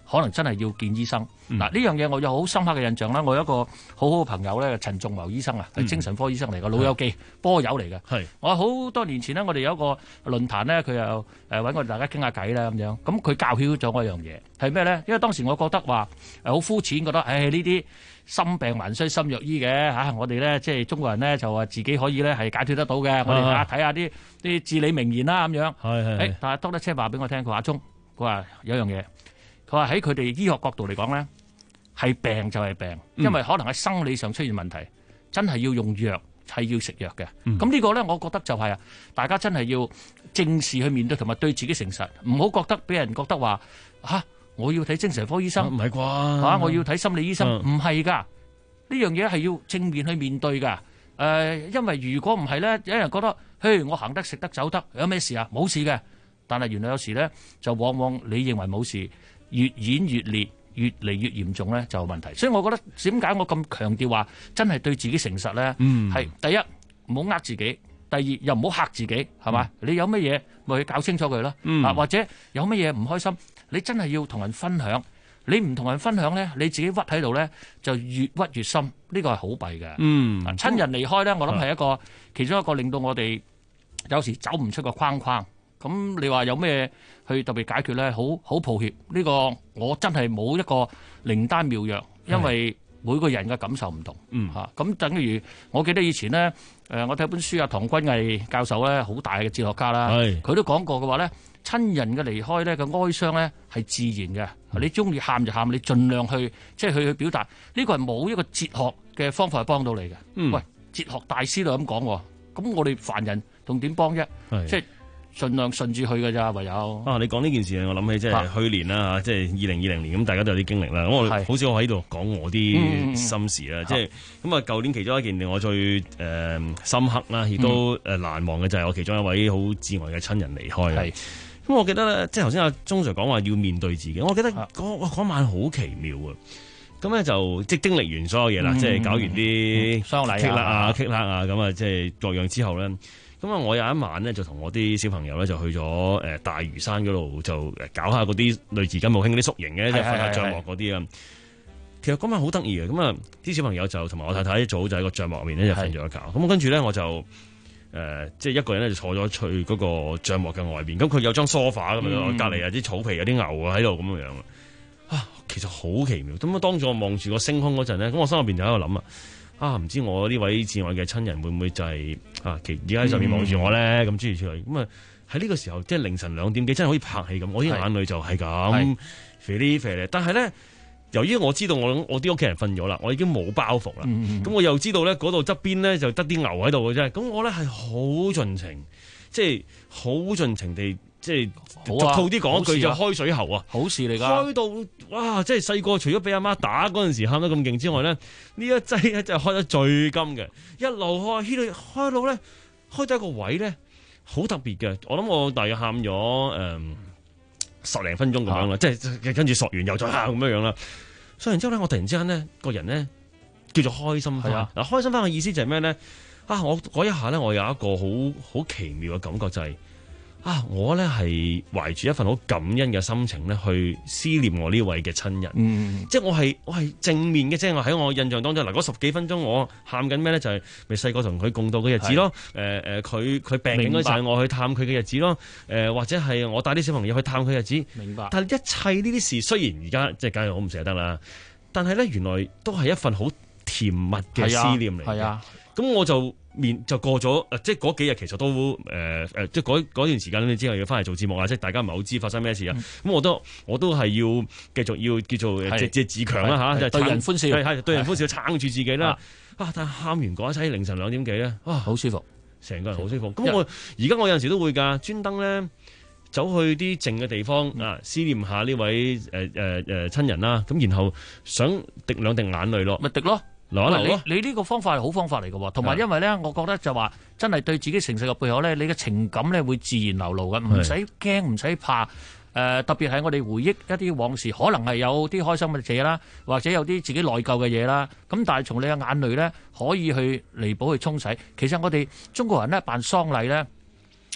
T: 可能真係要見醫生。嗱呢、嗯、樣嘢我有好深刻嘅印象啦。我有一個好好嘅朋友咧，陳仲謀醫生啊，係精神科醫生嚟嘅，老友記，波友嚟嘅。係我好多年前呢，我哋有一個論壇咧，佢又誒揾我哋大家傾下偈啦咁樣。咁佢教曉咗我一樣嘢係咩咧？因為當時我覺得話誒好膚淺，覺得誒呢啲心病還須心藥醫嘅嚇、啊，我哋咧即係中國人咧就話自己可以咧係解決得到嘅。啊、我哋啊睇下啲啲至理名言啦咁樣。係係誒，但係多得車話俾我聽，佢話阿鐘，佢話有一樣嘢。佢話喺佢哋醫學角度嚟講咧，係病就係病，因為可能喺生理上出現問題，真係要用藥，係要食藥嘅。咁、嗯、呢個咧，我覺得就係啊，大家真係要正視去面對，同埋對自己誠實，唔好覺得俾人覺得話嚇、啊，我要睇精神科醫生，唔係啩？嚇，我要睇心理醫生，唔係㗎。呢樣嘢係要正面去面對㗎。誒、呃，因為如果唔係咧，有人覺得，嘿，我行得食得走得，有咩事啊？冇事嘅。但係原來有時咧，就往往你認為冇事。越演越烈，越嚟越嚴重咧，就有問題。所以我覺得點解我咁強調話，真係對自己誠實咧，係、嗯、第一唔好呃自己，第二又唔好嚇自己，係嘛、嗯？你有乜嘢咪去搞清楚佢咯、嗯，啊或者有乜嘢唔開心，你真係要同人分享。你唔同人分享咧，你自己屈喺度咧，就越屈越深。呢、呢個係好弊嘅。嗯，親人離開咧，我諗係一個其中一個令到我哋有時走唔出個框框。咁你話有咩去特別解決咧？好好抱歉，呢、呢個我真係冇一個靈丹妙藥，因為每個人嘅感受唔同。嗯，嚇咁等於我記得以前咧，誒我睇本書啊，唐君毅教授咧，好大嘅哲學家啦，佢都講過嘅話咧，親人嘅離開咧嘅哀傷咧係自然嘅、嗯，你中意喊就喊，你盡量去即係去去表達。呢個係冇一個哲學嘅方法去幫到你嘅、嗯。喂，哲學大師都咁講喎，咁我哋凡人同點幫啫？即係。盡量順住去㗎咋，唯有
S: 啊！你講呢件事，我諗起即係去年啦嚇，即係二零二零年咁，大家都有啲經歷啦。咁我好少喺度講我啲心事啦，即係咁啊！舊年其中一件令我最誒、呃、深刻啦，亦都誒難忘嘅就係我其中一位好摯愛嘅親人離開啦。咁我記得咧，即係頭先阿鐘 Sir 講話要面對自己，我記得嗰嗰晚好奇妙啊！咁咧就即係經歷完所有嘢啦、嗯，即係搞完啲
T: 喪禮
S: 啊、啊、棘啦啊，咁啊，即係各樣之後咧。咁啊！我有一晚咧，就同我啲小朋友咧，就去咗誒大嶼山嗰度，就搞下嗰啲類似而家冇興嗰啲宿營嘅，即係瞓下帳幕嗰啲啊。其實嗰晚好得意嘅，咁啊啲小朋友就同埋我太太一早就喺個帳幕入面咧就瞓咗一覺。咁跟住咧我就誒、呃、即係一個人咧就坐咗去嗰個帳幕嘅外邊。咁佢有張梳化咁樣，隔離有啲草皮，有啲牛啊喺度咁樣樣啊。其實好奇妙。咁啊，當咗我望住個星空嗰陣咧，咁我心入邊就喺度諗啊。啊！唔知我呢位摯愛嘅親人會唔會就係、是、啊？其而家喺上面望住我咧，咁諸如此類。咁啊喺呢個時候，即係凌晨兩點幾，真係可以拍戲咁。我啲眼淚就係咁肥哩肥哩。但係咧，由於我知道我我啲屋企人瞓咗啦，我已經冇包袱啦。咁、嗯、我又知道咧，嗰度側邊咧就得啲牛喺度嘅啫。咁我咧係好盡情，即係好盡情地。即係俗套啲講一句就開水喉啊，好事嚟㗎！開到哇！即係細個除咗俾阿媽打嗰陣時喊得咁勁之外咧，呢一劑咧就開得最金嘅，一路開開到開到咧，開到一個位咧，好特別嘅。我諗我大約喊咗誒十零分鐘咁樣啦，即係跟住索完又再喊咁樣樣啦。索完之後咧，我突然之間咧個人咧叫做開心翻。嗱，開心翻嘅意思就係咩咧？啊，我嗰一下咧，我有一個好好奇妙嘅感覺就係、是。啊！我咧係懷住一份好感恩嘅心情咧，去思念我呢位嘅親人。嗯，即係我係我係正面嘅，即係我喺我印象當中嗱，嗰十幾分鐘我喊緊咩咧？就係咪細個同佢共度嘅日子咯？誒誒，佢佢病緊嗰陣，我去探佢嘅日子咯。誒、呃、或者係我帶啲小朋友去探佢嘅日子。明白。但係一切呢啲事，雖然而家即係梗係好唔捨得啦，但係咧原來都係一份好甜蜜嘅思念嚟嘅。係啊。咁我就面就過咗，即係嗰幾日其實都誒誒、呃，即係嗰嗰段時間你之後要翻嚟做節目啊，即係大家唔係好知發生咩事啊。咁、嗯、我都我都係要繼續要叫做即係自強啦嚇，對人歡笑，係對人歡笑，撐住自己啦。啊！但係喊完嗰一陣凌晨兩點幾咧，哇，好舒服，成個人好舒服。咁我而家我有陣時都會㗎，專登咧走去啲靜嘅地方啊，思念下呢位誒誒誒親人啦。咁然後想滴兩滴眼淚咯，咪滴咯。流一流你你呢個方法係好方法嚟嘅喎，同埋因為咧，我覺得就話真係對自己誠實嘅背後咧，你嘅情感咧會自然流露嘅，唔使驚，唔使怕。誒、呃，特別係我哋回憶一啲往事，可能係有啲開心嘅嘢啦，或者有啲自己內疚嘅嘢啦。咁但係從你嘅眼淚咧，可以去彌補去沖洗。其實我哋中國人咧辦喪禮咧，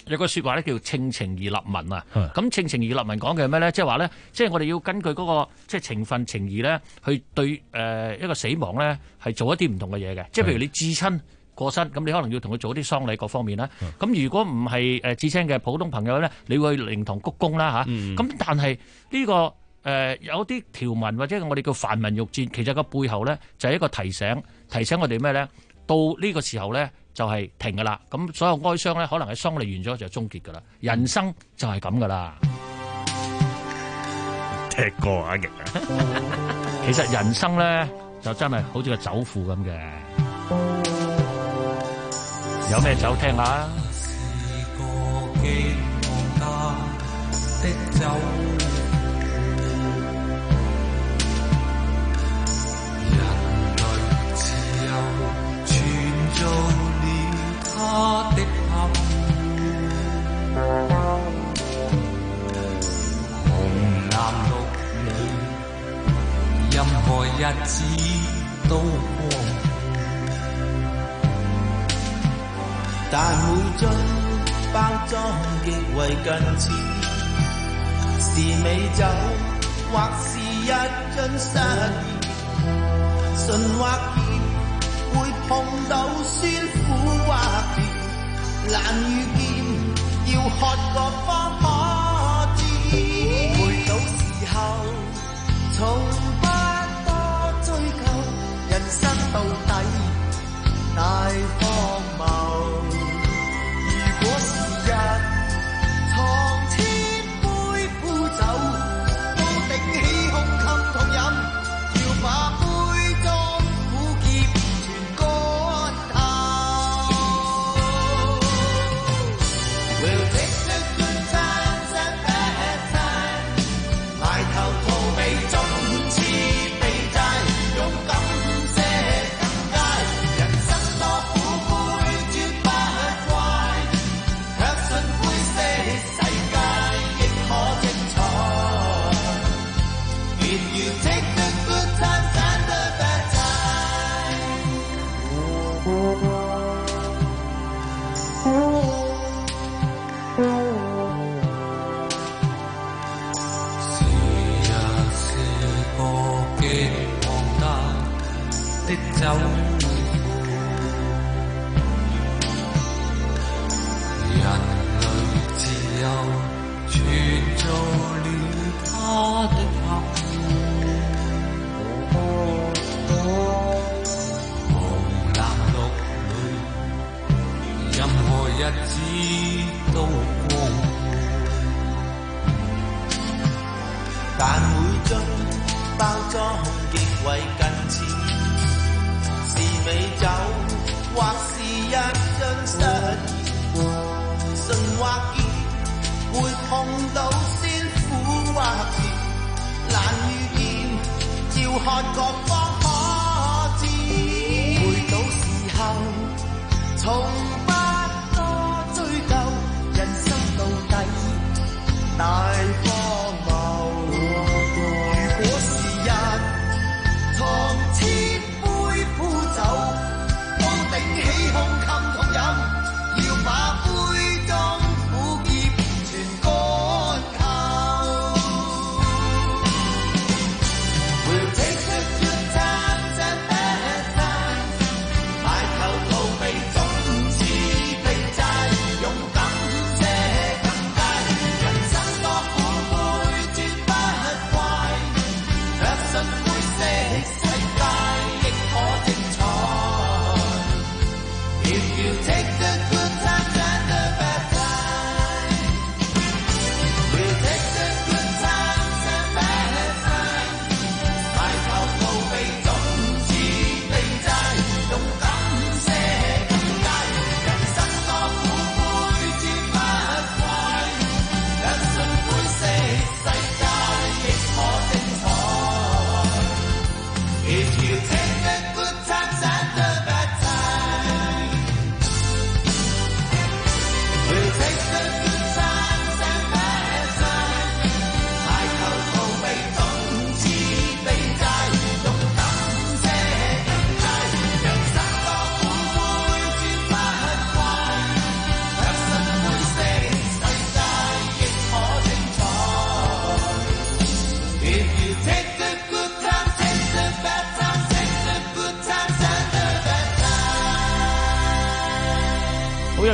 T: 有個説話咧叫稱情而立文啊。咁稱情而立文講嘅係咩咧？即係話咧，即係我哋要根據嗰個即係情分情義咧，去對誒一個死亡咧係做一啲唔同嘅嘢嘅。即係譬如你至親過身，咁你可能要同佢做啲喪禮各方面啦。咁、嗯、如果唔係誒至親嘅普通朋友咧，你會靈堂鞠躬啦嚇。咁、嗯、但係呢、這個誒、呃、有啲條文或者我哋叫繁文縟節，其實個背後咧就係一個提醒，提醒我哋咩咧？到呢個時候咧就係、是、停噶啦。咁所有哀傷咧可能係喪禮完咗就終結噶啦。人生就係咁噶啦。
S: 踢過啊！
T: 其實人生咧就真係好似個酒庫咁嘅。有咩酒聽下？
K: 是個極忘家的酒，人類自由全做了他的口，紅藍綠女，任何日子都光。但每樽包裝極為近似，是美酒或是一樽失意，純或甜會碰到酸苦或甜，難遇見要喝過方可知，回到時候從不多追究，人生到底大荒謬。如果時日藏千杯苦酒，都頂起胸襟痛飲，要把杯中苦澀全乾透。We'll take the good times and bad times， 埋頭逃避總似避債，勇敢些更佳，人生多苦杯絕不怪。世界亦可精彩。If you take the good times and the bad times， 是呀是個極忘家的酒。又全做了他的口，紅藍綠女，任何日子都光，但每樽包裝極為近似，是美酒或是一樽失意，純或甜會碰到酸苦或甜，難遇見要喝過方可知，回到時候從不多追究，人生到底大荒謬。如果時日藏千杯苦酒，都頂起胸襟痛飲，要把杯中苦澀乾透。We'll take the good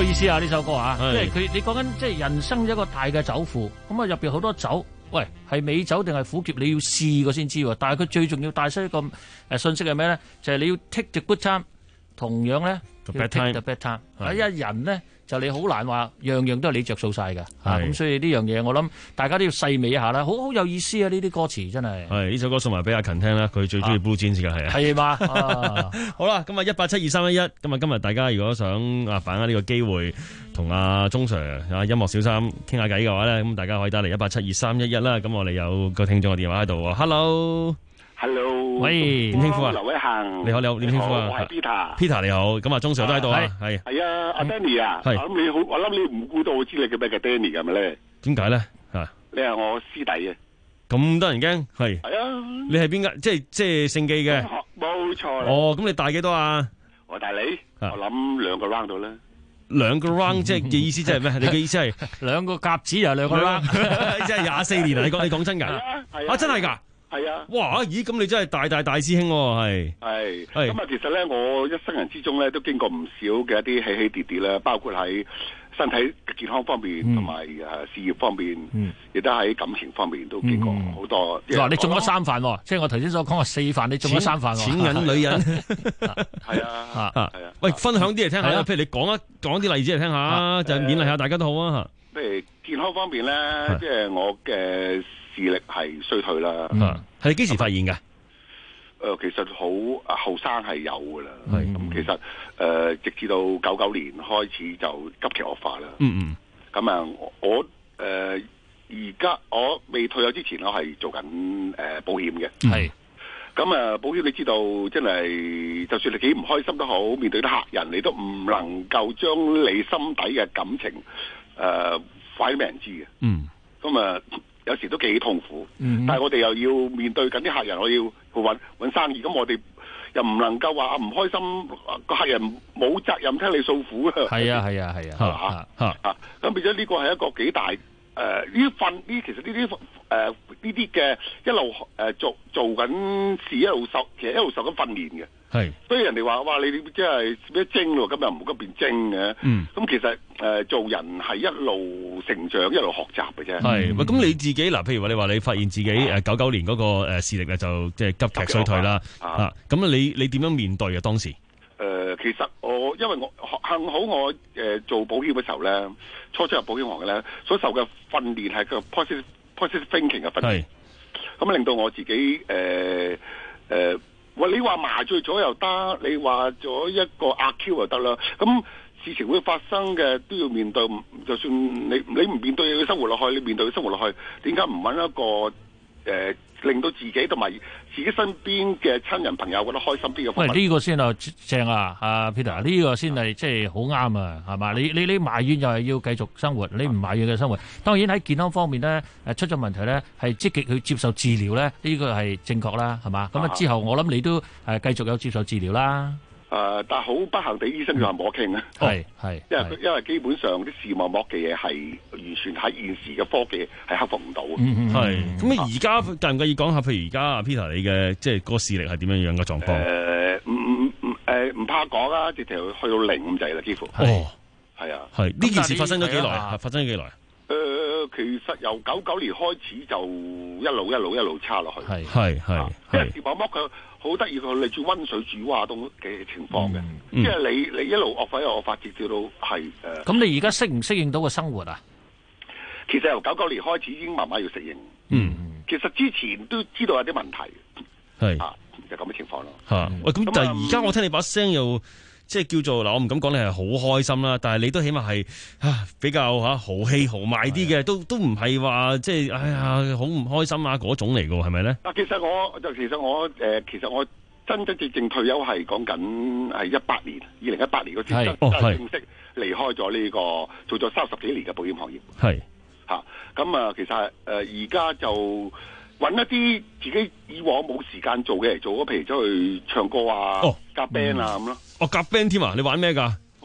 T: 意思啊！呢首歌啊，
S: 係
T: 即係佢你講緊即係人生一個大嘅酒庫，咁啊入邊好多酒，喂係美酒定係苦澀，你要試過先知喎。但係佢最重要帶出一個誒信息係咩咧？就係、是、你要 take the good time，同樣咧要 take the bad time。喺一人咧就你好難話樣樣都係你着數晒㗎，啊咁所以呢樣嘢我諗大家都要細味一下啦，好好有意思啊！呢啲歌詞真係。
S: 係呢首歌送埋俾阿勤聽啦，佢最中意 Blue Jeans 㗎係啊。
T: 係嘛？啊
S: 好啦，今日一八七二三一一，咁啊今日大家如果想啊把握呢個機會同阿鐘 Sir 啊音樂小三傾下偈嘅話咧，咁大家可以打嚟一八七二三一一啦。咁我哋有個聽眾嘅電話喺度喎 ，Hello。
F: Hello，
S: 喂，點稱呼啊？
F: 劉偉恒，
S: 你好，你好，點稱呼啊？
F: 我係 Peter。
S: Peter 你好，咁啊，鐘 Sir 都喺度啊，係。
F: 係啊，阿 Danny 啊，我諗你好，我諗你唔估到我知你叫咩叫 Danny 㗎係咪咧？
S: 點解咧？嚇，
F: 你係我師弟啊。
S: 咁得人驚，係。
F: 係啊。
S: 你係邊間？即係即係姓記嘅。
F: 冇錯。
S: 哦，咁你大幾多啊？
F: 我大你，我諗兩個 round 到啦。
S: 兩個 round 即係嘅意思即係咩？你嘅意思係
T: 兩個夾子又兩個 round，
S: 即係廿四年啊！你講你講真㗎？啊，真係㗎？
F: 係啊！
S: 哇！咦，咁你真係大大大師兄喎，係。
F: 係。係。咁啊，其實咧，我一生人之中咧，都經過唔少嘅一啲起起跌跌啦，包括喺身體嘅健康方面，同埋誒事業方面，亦都喺感情方面都經過好多。
T: 嗱，你中咗三飯喎，即係我頭先所講話四飯，你中咗三飯喎。
S: 錢銀女人。
F: 係啊。係啊。
S: 喂，分享啲嚟聽下啦，譬如你講一講啲例子嚟聽下，就勉勵下大家都好啊。
F: 譬如健康方面咧，即係我嘅視力係衰退啦。
S: 嗯，係幾時發現㗎？
F: 誒、呃，其實好後生係有㗎啦。係咁、嗯，其實誒、呃，直至到九九年開始就急劇惡化啦。
S: 嗯嗯。咁
F: 啊，我誒而家我未退休之前，我係做緊誒、呃、保險嘅。
T: 係。
F: 咁啊，保險你知道，真係就算你幾唔開心都好，面對啲客人，你都唔能夠將你心底嘅感情誒快啲俾人知嘅。
S: 嗯。咁
F: 啊。有時都幾痛苦，
S: 嗯、
F: 但係我哋又要面對緊啲客人，我要去揾揾生意，咁我哋又唔能夠話唔開心，個客人冇責任聽你訴苦啊！
T: 係啊係啊係啊，
F: 嚇嚇嚇！咁變咗呢個係一個幾大誒呢份呢？其實呢啲誒呢啲嘅一路誒、呃、做做緊事，一路受其實一路受緊訓練嘅。
S: 係，
F: 所以人哋話哇，你即係咩精咯？今日唔好咁變精嘅。
S: 嗯，
F: 咁其實誒、呃、做人係一路成長，一路學習嘅啫。
S: 係，喂、嗯，咁你自己嗱，譬如話你話你發現自己誒九九年嗰個誒視力咧就即係急劇衰退啦。啊，咁你你點樣面對啊？當時？誒、
F: 呃，其實我因為我幸好我誒、呃、做保險嘅時候咧，初初入保險行嘅咧，所受嘅訓練係個 positive positive thinking 嘅訓練。係。咁令到我自己誒誒。呃呃喂，你話麻醉咗又得，你話咗一個阿 Q 又得啦。咁事情會發生嘅都要面對，就算你你唔面對嘅生活落去，你面對嘅生活落去，點解唔揾一個誒、呃、令到自己同埋自己身邊嘅親人朋友覺得開心啲嘅方法？
T: 喂，呢、這個先啊正啊，阿 Peter，呢個先係即係好啱啊，係嘛？你你你埋怨就係要繼續生活，你唔埋怨嘅生活。當然喺健康方面咧，誒出咗問題咧，係積極去接受治療咧，呢、這個係正確啦，係嘛？咁啊之後我諗你都誒繼續有接受治療啦。
F: 誒、呃，但係好不幸地，醫生就話冇得傾啊。
T: 係係，
F: 因為因為基本上啲視網膜嘅嘢係完全喺現時嘅科技係克服唔到嘅。
S: 嗯係。咁而家介唔介意講下？譬如而家阿 Peter 你嘅即係個視力係點樣樣嘅狀況？
F: 誒唔唔唔誒唔怕講啊！直頭去到零咁滯啦，幾乎。
S: 哦，
F: 係啊。
S: 係呢件事發生咗幾耐？發生咗幾耐？
F: 誒、呃，其實由九九年開始就一路一路一路差落去。
S: 係係係。
F: 因為視網膜佢好得意，佢嚟住溫水煮蛙冬嘅情況嘅、
S: 嗯，
F: 即係你你一路惡化一路惡化，直至到係誒。
T: 咁、呃、你而家適唔適應到個生活啊？
F: 其實由九九年開始已經慢慢要適應。
S: 嗯，
F: 其實之前都知道有啲問題。
S: 係
F: 啊，就咁嘅情況咯。
S: 嚇，喂，咁但係而家我聽你把聲又。即係叫做嗱，我唔敢講你係好開心啦，但係你都起碼係啊比較嚇豪氣豪邁啲嘅，都都唔係話即係哎呀好唔開心啊嗰種嚟㗎，係咪咧？
F: 嗱，其實我就其實我誒、呃，其實我真真正正退休係講緊係一八年，二零一八年嗰時真係正式離開咗呢、這個做咗三十幾年嘅保險行業。係嚇，咁啊，其實誒而家就揾一啲自己以往冇時間做嘅嚟做，譬如走去唱歌啊、夾 band 啊咁咯。
S: 哦，夾 band 添啊！你玩咩噶？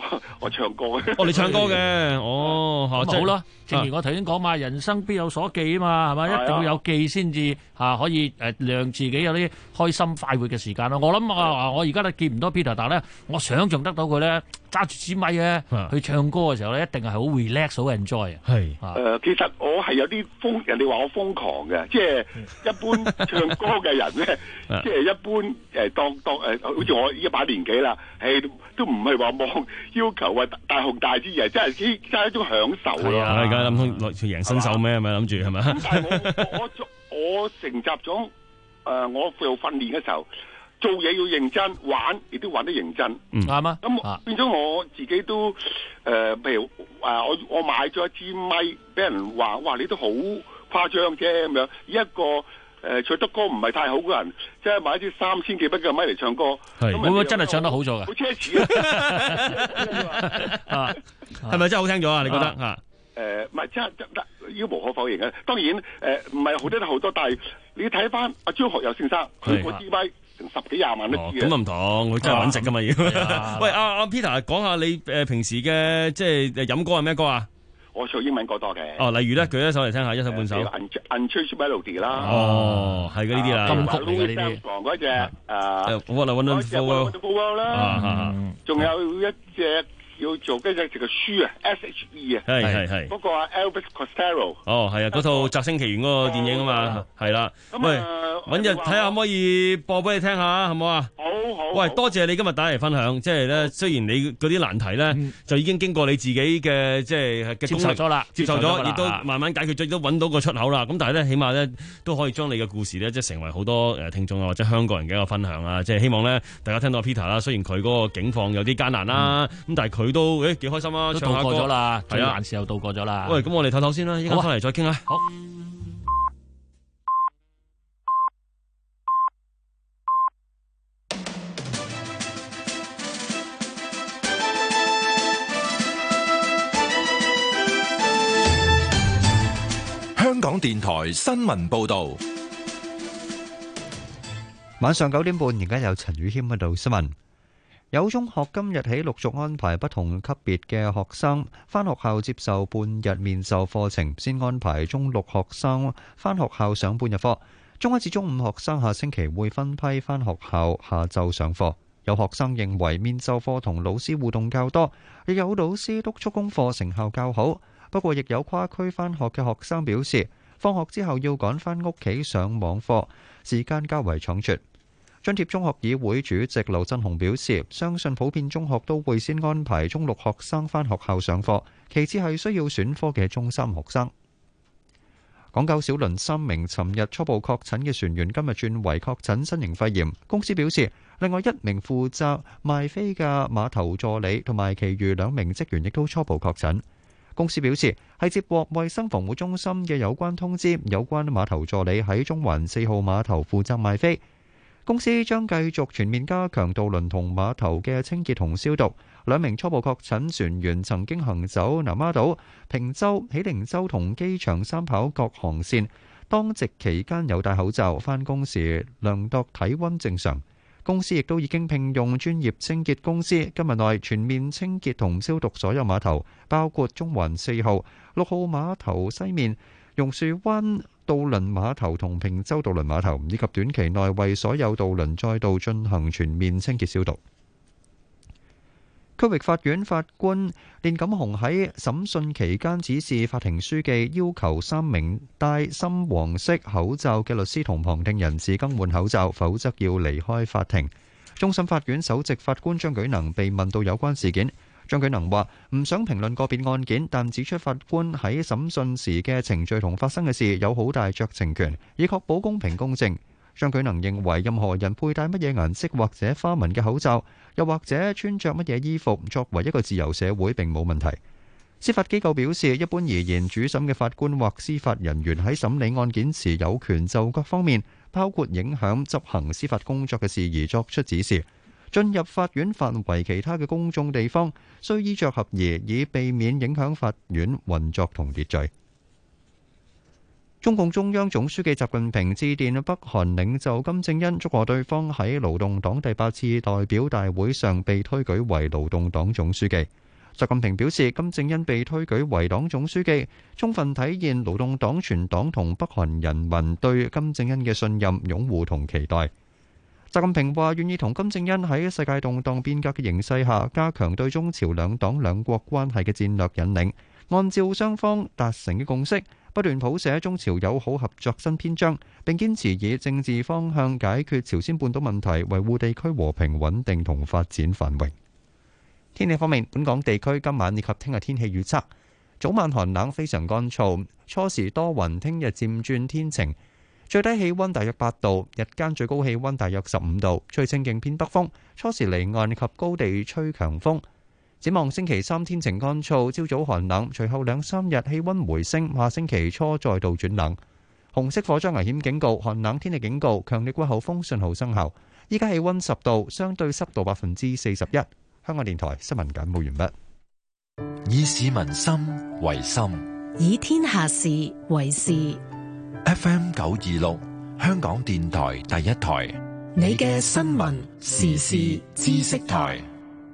F: 我唱歌嘅。
S: 哦，你唱歌嘅，哦，
T: 咁好啦。正如我頭先講嘛，人生必有所寄啊嘛，係咪？一定要有寄先至嚇可以誒讓自己有啲開心快活嘅時間咯。我諗啊，我而家都見唔到 Peter，但係咧，我想像得到佢咧揸住支咪咧去唱歌嘅時候咧，一定係好 relax、好 enjoy 啊。
S: 係
F: 誒，其實我係有啲瘋，人哋話我瘋狂嘅，即係一般唱歌嘅人咧，即係一般誒當當誒，好似我一把年紀啦，誒都唔係話望要求話大紅大紫，而係真係幾真係一種享受咯。
S: 而家諗通落去贏新手咩？係咪諗住係咪？
F: 但係我我我我成習咗誒，我做訓練嘅時候，做嘢要認真，玩亦都玩得認真。
S: 嗯，啱啊。
F: 咁變咗我自己都誒，譬如誒，我我買咗一支咪，俾人話哇，你都好誇張啫咁樣。一個誒唱得歌唔係太好嘅人，即係買一支三千幾蚊嘅咪嚟唱歌，
S: 係會唔會真係唱得好咗㗎？
F: 好奢侈
S: 啊！係咪真係好聽咗啊？你覺得啊？
F: 誒唔係真係得，要無可否認嘅。當然誒唔係好聽得好多，但係你睇翻阿張學友先生，佢嗰支咪成十幾廿萬一支嘅。
S: 咁啊唔同，佢真係揾食㗎嘛要。喂，阿阿 Peter 講下你誒平時嘅即係飲歌係咩歌啊？
F: 我唱英文歌多嘅。哦，
S: 例如咧，舉一首嚟聽下，一首半首。
F: Unchanged Melody 啦。
S: 哦，係嘅呢啲啦。
T: 金曲嚟嘅呢啲。
F: 嗰隻誒。
S: What a Wonderful
F: World 啦。仲有一隻。要做跟住隻個書啊 ，S H E 啊，
S: 係係係，
F: 嗰個啊 Elvis Costello，
S: 哦係啊，嗰套《摘星奇緣》嗰個電影啊嘛，係啦，喂，揾日睇下可唔可以播俾你聽下，好唔好啊？
F: 好好。
S: 喂，多謝你今日打嚟分享，即係咧，雖然你嗰啲難題咧，就已經經過你自己嘅即係嘅
T: 接受咗啦，
S: 接受咗，亦都慢慢解決咗，亦都揾到個出口啦。咁但係咧，起碼咧都可以將你嘅故事咧，即係成為好多誒聽眾啊或者香港人嘅一個分享啊！即係希望咧，大家聽到 Peter 啦，雖然佢嗰個境況有啲艱難啦，咁但係佢都誒幾開心啊！
T: 都渡過咗啦，最
S: 係啊，
T: 難時候渡過咗啦。
S: 喂，咁我哋唞唞先啦，依家翻嚟再傾啦。
T: 好。
C: 香港電台新聞報導，
A: 晚上九點半，而家有陳宇謙喺度新聞。有中學今日起陸續安排不同級別嘅學生返學校接受半日面授課程，先安排中六學生返學校上半日課，中一至中五學生下星期會分批返學校下晝上課。有學生認為面授課同老師互動較多，亦有老師督促功課成效較好。不過，亦有跨區返學嘅學生表示，放學之後要趕返屋企上網課，時間較為倉促。津貼中學議會主席劉振雄表示，相信普遍中學都會先安排中六學生返學校上課，其次係需要選科嘅中三學生。港九小輪三名尋日初步確診嘅船員今日轉為確診新型肺炎，公司表示，另外一名負責賣飛嘅碼頭助理同埋其餘兩名職員亦都初步確診。公司表示係接獲衛生防護中心嘅有關通知，有關碼頭助理喺中環四號碼頭負責賣飛。公司將繼續全面加強渡輪同碼頭嘅清潔同消毒。兩名初步確診船員曾經行走南丫島、坪洲、喜靈洲同機場三跑各航線，當值期間有戴口罩，返工時量度體溫正常。公司亦都已經聘用專業清潔公司，今日內全面清潔同消毒所有碼頭，包括中環四號、六號碼頭西面、榕樹灣渡輪碼頭同坪洲渡輪碼頭，以及短期內為所有渡輪再度進行全面清潔消毒。區域法院法官練錦雄喺審訊期間指示法庭書記要求三名戴深黃色口罩嘅律師同旁聽人士更換口罩，否則要離開法庭。終審法院首席法官張舉能被問到有關事件，張舉能話唔想評論個別案件，但指出法官喺審訊時嘅程序同發生嘅事有好大酌情權，以確保公平公正。張舉能認為任何人佩戴乜嘢顏色或者花紋嘅口罩，又或者穿着乜嘢衣服，作為一個自由社會並冇問題。司法機構表示，一般而言，主審嘅法官或司法人員喺審理案件時有權就各方面，包括影響執行司法工作嘅事宜作出指示。進入法院範圍其他嘅公眾地方，需衣着合宜，以避免影響法院運作同秩序。 中共中央總書記習近平致電北韓領袖金正恩，祝賀對方喺勞動黨第八次代表大會上被推舉為勞動黨總書記。習近平表示，金正恩被推舉為黨總書記，充分體現勞動黨全黨同北韓人民對金正恩嘅信任、擁護同期待。習近平話願意同金正恩喺世界動盪變革嘅形勢下，加強對中朝兩黨兩國關係嘅戰略引領，按照雙方達成嘅共識，不斷譜寫中朝友好合作新篇章，並堅持以政治方向解決朝鮮半島問題，維護地區和平穩定同發展繁榮。天氣方面，本港地區今晚以及聽日天氣預測：早晚寒冷，非常乾燥，初時多雲，聽日漸轉天晴，最低氣溫大約八度，日間最高氣溫大約十五度，吹清勁偏北風，初時離岸及高地吹強風。展望星期三天晴乾燥，朝早寒冷，隨後兩三日氣溫回升，下星期初再度轉冷。紅色火災危險警告、寒冷天氣警告、強烈季候風信號生效。依家氣溫十度，相對濕度百分之四十一。香港電台新聞簡報完畢。
C: 以市民心為心，
B: 以天下事為事。
C: F M 九二六，香港電台第一台，
D: 你嘅新聞時事知識台。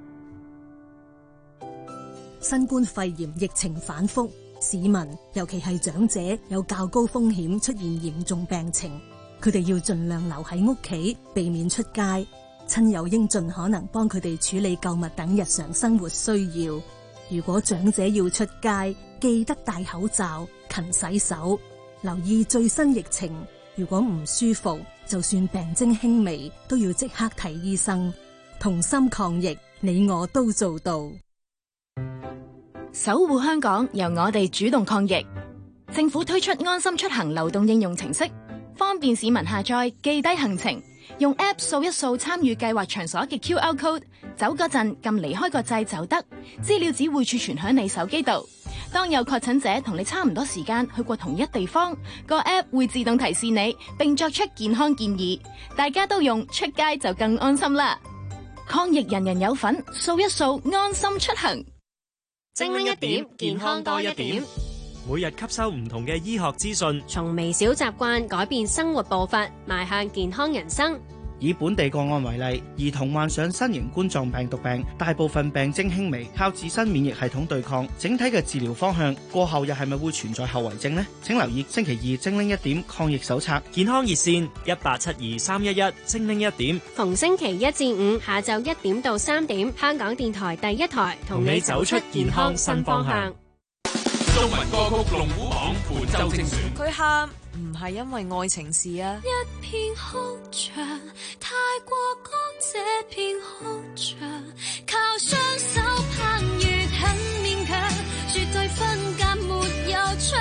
G: 新冠肺炎疫情反覆，市民尤其係長者有較高風險出現嚴重病情，佢哋要盡量留喺屋企，避免出街。親友應盡可能幫佢哋處理購物等日常生活需要。如果長者要出街，記得戴口罩、勤洗手，留意最新疫情。如果唔舒服，就算病徵輕微，都要即刻睇醫生。同心抗疫，你我都做到。
M: 守護香港，由我哋主動抗疫。政府推出安心出行流動應用程式，方便市民下載記低行程。用 App 掃一掃參與計劃場所嘅 Q R code， 走嗰陣撳離開個掣就得，資料只會儲存喺你手機度。當有確診者同你差唔多時間去過同一地方，個 App 會自動提示你，並作出健康建議。大家都用，出街就更安心啦！抗疫人人有份，掃一掃安心出行。
O: 精靈一點，健康多一點。
P: 每日吸收唔同嘅醫學資訊，
O: 從微小習慣改變生活步伐，邁向健康人生。
Q: 以本地個案為例，兒童患上新型冠狀病毒病，大部分病徵輕微，靠自身免疫系統對抗。整體嘅治療方向過後又係咪會存在後遺症呢？請留意星期二精靈一點抗疫手冊。
P: 健康熱線一八七二三一一，精靈一點。
O: 逢星期一至五下晝一點到三點，香港電台第一台同你走出健康新方向。
H: 中文歌曲龍虎榜本周精選。
I: 佢喊唔係因為愛情事啊，
K: 一片空場，太過乾這片空場，靠雙手攀越很勉強，絕對分隔沒有窗，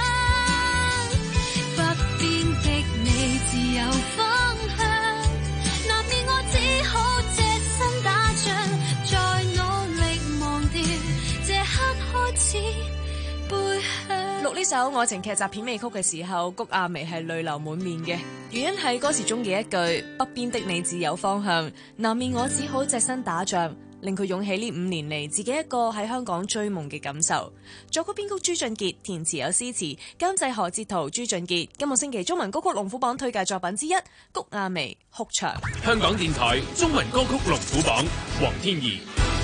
K: 不變的你自有方向，難免我只好隻身打仗，再努力忘掉這刻開始。
I: 錄呢首愛情劇集片尾曲嘅時候，谷婭溦係淚流滿面嘅，原因係歌詞中嘅一句北邊的你自有方向，南面我只好隻身打仗，令佢湧起呢五年嚟自己一個喺香港追夢嘅感受。作曲編曲朱俊傑，填詞有詩詞，監製何哲圖、朱俊傑。今個星期中文歌曲龍虎榜推介作品之一，谷婭溦哭牆。
H: 香港電台中文歌曲龍虎榜，黃天怡。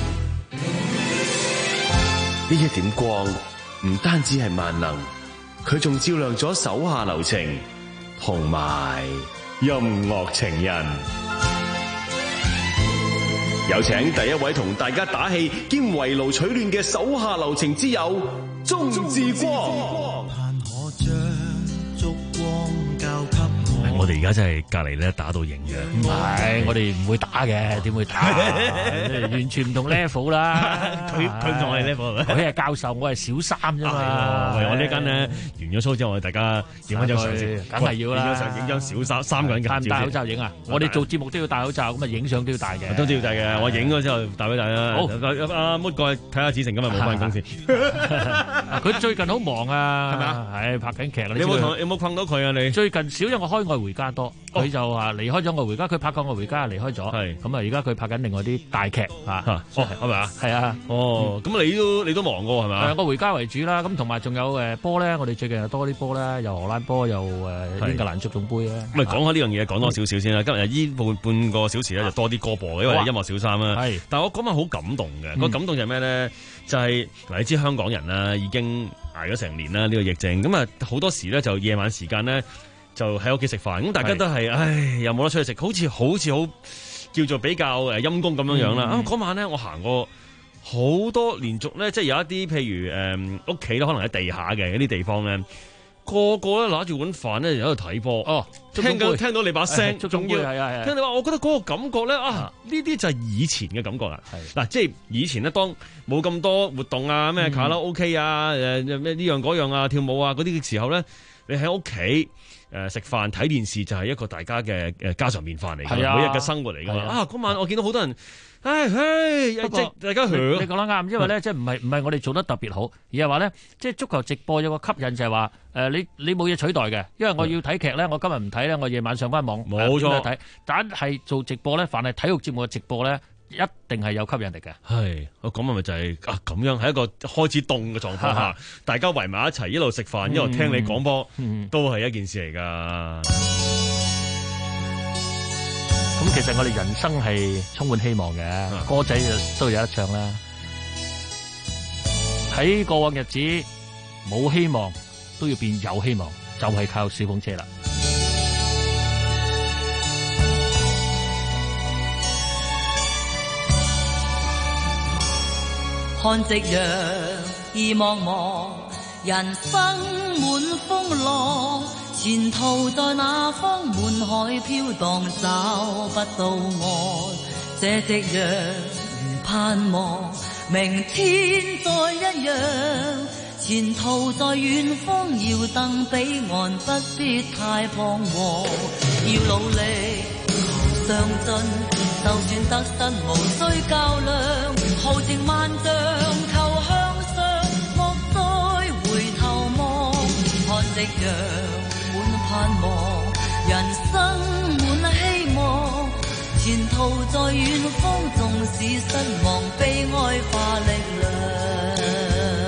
R: 呢一點光唔單止係萬能，佢仲照亮咗手下留情同埋音樂情人。有請第一位同大家打氣兼圍爐取暖嘅手下留情之友鍾志光。
S: 我哋而家真係隔離咧打到贏嘅，
T: 唔係我哋唔會打嘅，點會打？完全唔同 level 啦。
S: 佢佢同我哋 level，
T: 佢係教授，我係小三啫嘛。
S: 喂，我呢間咧完咗 show 之後，我哋大家影翻張相先，
T: 梗係要啦。
S: 影張相，影張小三三個人嘅合照先。
T: 戴口罩影啊！我哋做節目都要戴口罩，咁啊影相都要戴嘅。
S: 都都要戴嘅。我影咗之後戴俾大家。好，阿 Mood 過去睇下子成今日冇翻工先。
T: 佢最近好忙啊，
S: 係咪啊？
T: 係拍緊劇啦。
S: 你有冇同有冇困到佢啊？你
T: 最近少，因為我開外回家多，佢就話離開咗愛回家，佢拍過愛回家離開咗，係咁啊！而家佢拍緊另外啲大劇啊，
S: 哦係咪啊？
T: 係啊，
S: 哦咁你都你都忙㗎係咪啊？
T: 係愛回家為主啦，咁同埋仲有誒波咧，我哋最近又多啲波啦，又荷蘭波又誒英格蘭足總杯咧。
S: 咁啊講開呢樣嘢講多少少先啦，今日呢半半個小時咧就多啲歌播，因為音樂小三啦。係，但係我嗰晚好感動嘅，個感動就係咩咧？就係嗱，你知香港人啦，已經捱咗成年啦，呢個疫症，咁啊好多時咧就夜晚時間咧就喺屋企食飯，咁大家都係唉又冇得出去食，好似好似好叫做比較誒陰公咁樣樣啦。啊嗰晚咧我行過好多連續咧，即係有一啲譬如誒屋企咧可能喺地下嘅嗰啲地方咧。個個咧攞住碗飯咧，喺度睇波。哦，聽到聽到你把聲，仲要
T: 係係
S: 聽你話，我覺得嗰個感覺咧啊，呢啲就係以前嘅感覺啦。嗱，即係以前咧，當冇咁多活動啊，咩卡拉 OK 啊，誒咩呢樣嗰樣啊，跳舞啊嗰啲嘅時候咧，你喺屋企誒食飯睇電視就係一個大家嘅誒家常便飯嚟嘅，每日嘅生活嚟㗎嘛。啊，嗰晚我見到好多人。唉唉，不過大家響，
T: 你講得啱，因為咧，即係唔係唔係我哋做得特別好，而係話咧，即係足球直播有個吸引就係話，誒你你冇嘢取代嘅，因為我要睇劇咧，我今日唔睇咧，我夜晚上翻網
S: 冇錯
T: 睇，但係做直播咧，凡係體育節目嘅直播咧，一定係有吸引力嘅。
S: 係，我咁咪就係啊咁樣，喺一個開始凍嘅狀況下，大家圍埋一齊，一路食飯，一路聽你講波，都係一件事嚟㗎。
T: 咁其實我哋人生係充滿希望嘅，歌仔就都有得唱啦。喺過往日子冇希望都要變有希望，就係靠小風車啦。
E: 看夕陽意茫茫，人生滿風浪。前途在那方，滿海飄蕩，找不到岸。這夕陽如盼望，明天再一樣。前途在遠方，要登彼岸，不必太彷徨。要努力求上進，就算得失無需較量。豪情萬丈，求向上，莫再回頭望。看夕陽盼望，人生滿希望，前途在遠方，縱使失望，悲哀化力量。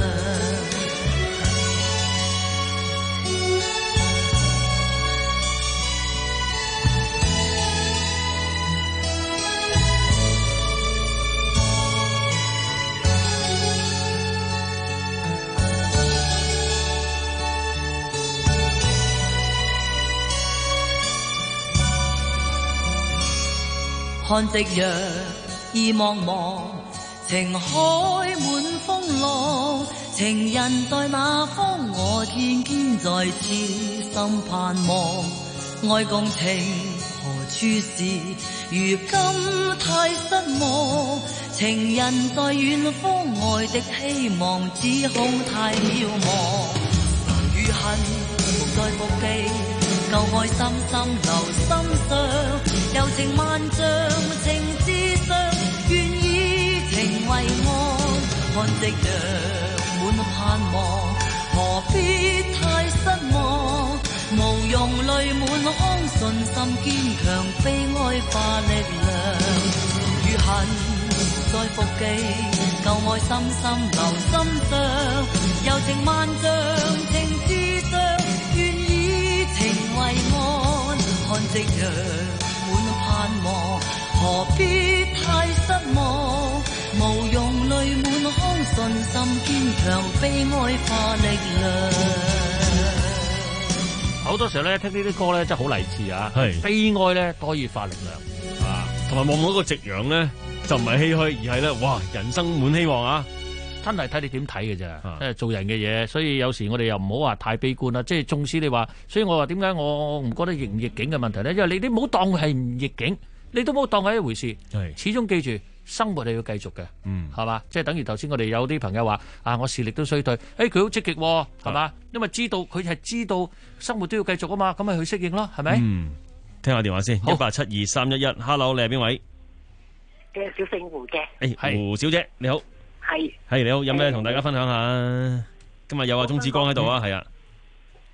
E: 看夕陽意茫茫，情海滿風浪。情人在哪方？我天天在此心盼望。愛共情何處是？如今太失望。情人在遠方，愛的希望只恐太渺茫。如恨無再復記。舊愛深深留心上，柔情萬丈，情至上，願以情為岸。看夕陽滿盼望，何必太失望？無用淚滿腔，信心堅強，悲哀化力量。如恨再復記，舊愛深深留心上，柔情萬丈，情至上，願以情為岸。看夕陽滿盼望，何必太失望？無用淚滿腔，信心堅強，悲哀化力量。
T: 好多時候咧，聽呢啲歌咧，真係好勵志啊！係悲哀咧，多以化力量
S: 啊！同埋望到個夕陽咧，就唔係唏噓，而係咧，哇！人生滿希望啊！
T: 真係睇你點睇嘅啫，即係做人嘅嘢。所以有時我哋又唔好話太悲觀啦。即係縱使你話，所以我話點解我唔覺得逆唔逆境嘅問題咧？因為你你唔好當係唔逆境，你都唔好當係一回事。係始終記住，生活係要繼續嘅，嗯，係嘛？即係等於頭先我哋有啲朋友話啊，我視力都衰退，誒佢好積極喎，係嘛？因為知道佢係知道生活都要繼續啊嘛，咁咪去適應咯，係咪？
S: 嗯，聽下電話先，一八七二三一一 ，Hello， 你係邊位？
J: 嘅小姓胡嘅，
S: 誒胡小姐你好，
J: 係
S: 係你好，有咩同大家分享下？今日有阿鍾志光喺度啊，係啊。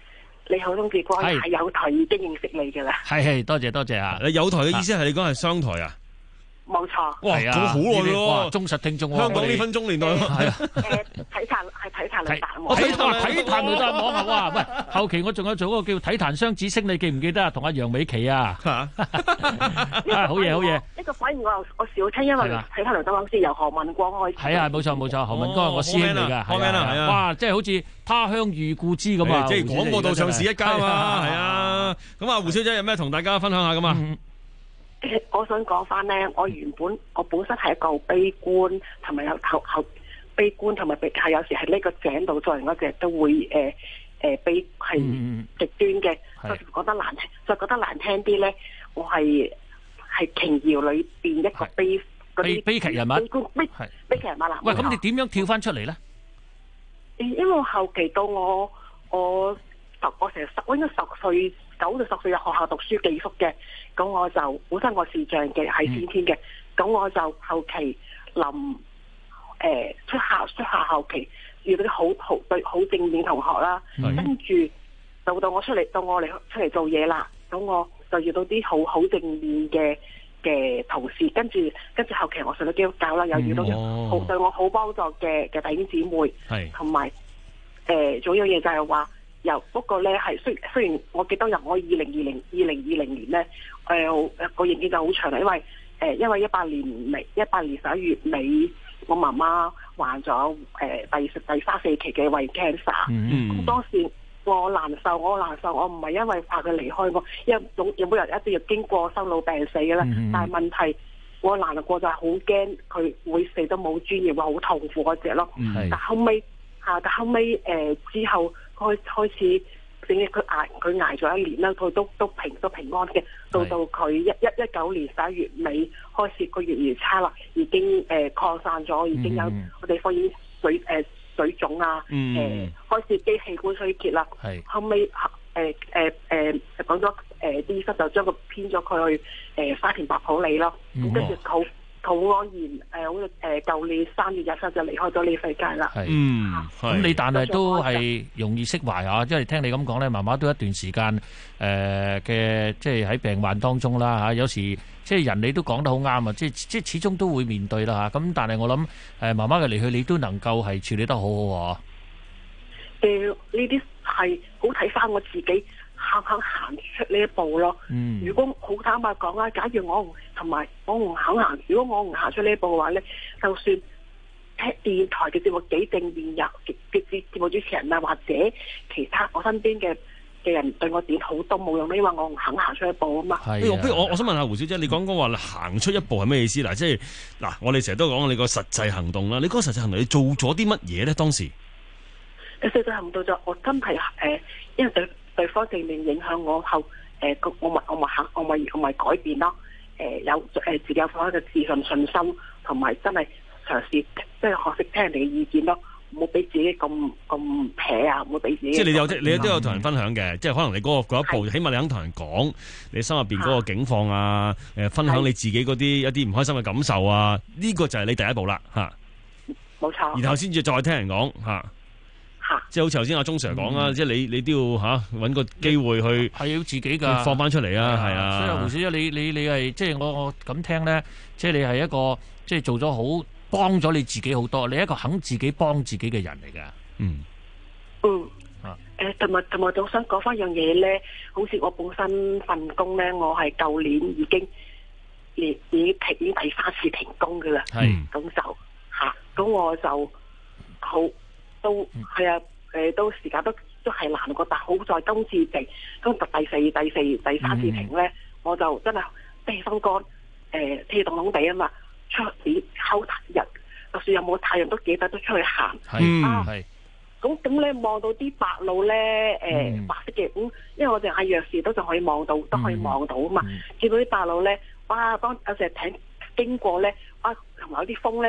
J: 你好，鍾志光，係有台已經認識你㗎啦。
T: 係係，多謝多謝啊！
S: 你有台嘅意思係你講係商台啊？
J: 冇錯。
S: 哇，咁好耐咯，
T: 忠實聽眾喎。
S: 香港呢分鐘年代係啊。
J: 誒，體壇係體壇雷達網。
T: 我體壇體壇雷達網啊！哇，喂，後期我仲有做嗰個叫體壇雙子星，你記唔記得啊？同阿楊美琪啊。嚇！啊，好嘢好嘢。呢
J: 個反而我我少聽，因為體壇雷達網先由何文光開始。
T: 係啊，冇錯冇錯，何文光係我師兄嚟㗎。係啊，哇，即係好似他鄉遇故知咁啊！
S: 即係廣播道唱是一家嘛，係啊。咁啊，胡小姐有咩同大家分享下㗎嘛？
J: 我想講翻咧，我原本我本身係一個悲觀，同埋有後後悲觀，同埋係有時喺呢個井度做人嗰隻都會誒誒、呃、悲係極端嘅，就覺得難聽，就覺得難聽啲咧，我係係瓊瑤裏邊一個悲嗰啲
T: 悲劇人物，
J: 悲觀悲悲劇人物啦。
T: 喂，咁你點樣跳翻出嚟咧？
J: 因為我後期到我我十我成十我應該十歲九到十歲入學校讀書寄宿嘅。咁我就本身我視障嘅係先天嘅，咁、嗯、我就後期臨誒、呃、出校出校後期遇到啲好好對好正面同學啦，跟住到到我出嚟到我嚟出嚟做嘢啦，咁我就遇到啲好好正面嘅嘅同事，跟住跟住後期我上咗基督教啦，又遇到好、哦、對我好幫助嘅嘅弟兄姊妹，同埋誒仲有一樣嘢就係話。由不過咧，係雖雖然我記得入我二零二零二零二零年咧，誒、呃、個認證就好長啦，因為誒、呃、因為一八年尾一八年十一月尾，我媽媽患咗誒、呃、第第三四期嘅胃 cancer， 咁、嗯、當時我難受，我難受，我唔係因為怕佢離開我，因為總有冇人一定要經過生老病死嘅啦、嗯，但係問題我難過就係好驚佢會死得冇尊嚴，好痛苦嗰隻咯。但後尾嚇，但後尾誒、呃、之後。開開始，整佢捱佢捱咗一年啦，佢都都平都平安嘅。到到佢一一一九年十一月尾開始個月越差啦，已經誒、呃、擴散咗，已經有個地方已經水誒、呃、水腫啊，誒、嗯呃、開始機器官衰竭啦。後尾誒誒誒講咗誒啲醫生就將佢編咗佢去誒、呃、沙田白普理咯，咁跟住好。肚安然誒，好似誒舊年三月廿三就離開咗呢個世界啦。
T: 嗯，咁你但係都係容易釋懷啊，因為聽你咁講咧，媽媽都一段時間誒嘅，即係喺病患當中啦嚇。有時即係人你都講得好啱啊，即係即係始終都會面對啦嚇。咁但係我諗誒媽媽嘅離去，你都能夠係處理得好好喎。
J: 誒，呢啲係好睇翻我自己。肯肯行出呢一步咯、嗯。如果好坦白講啦，假如我唔同埋我唔肯行，如果我唔行出呢一步嘅話咧，就算聽電台嘅節目幾正面入嘅節節目主持人啊，或者其他我身邊嘅嘅人對我點好都冇用，因為我唔肯行出一步啊嘛。
S: 係、欸。不如我我想問下胡小姐，你講講話行出一步係咩意思？嗱，即係嗱，我哋成日都講你個實際行動啦。你嗰個實際行動，你做咗啲乜嘢咧？當時？
J: 誒，實際行動就我真係誒、呃，因為對。對方正面影響我後，誒、呃，我咪我咪肯，我咪我咪改變咯。誒、呃，有誒、呃、自己有翻一個自信信心，同埋真係嘗試，即係學識聽人哋嘅意見咯。唔好俾自己咁咁撇啊！唔好俾自己。即係
S: 你有即你都有同人分享嘅，即係可能你嗰、嗰個嗰一步，起碼你肯同人講你心入邊嗰個境況啊，誒，分享你自己嗰啲一啲唔開心嘅感受啊，呢、呢個就係你第一步啦，吓。冇錯。然後先至再聽人講吓。即係好似頭先阿鍾 Sir 講啦、嗯，即係你你都要吓搵、啊、個機會去
T: 係要自己噶
S: 放翻出嚟啊，係啊。所以
T: 胡小姐，你你你係即係我我咁聽咧，即係你係一個即係做咗好幫咗你自己好多，你係一個肯自己幫自己嘅人嚟噶。嗯
J: 嗯啊誒，同埋同埋，我想講翻樣嘢咧，好似我本身份工咧，我係舊年已經已已經停第三次停工噶啦。係咁就吓，咁我就好。都係啊，誒、呃，都時間都都係難過，但好在今次停，咁第四、第四、第三次停咧、嗯，我就真係地心肝，誒、呃，天氣凍凍地啊嘛，出去秋日，就算有冇太陽都記得都出去行。係啊，咁咁咧望到啲白鷺咧，誒、呃嗯，白色嘅，咁因為我哋係弱視都仲可以望到，都可以望到啊嘛、嗯，見到啲白鷺咧，哇，當有隻艇經過咧，哇，同埋有啲風咧。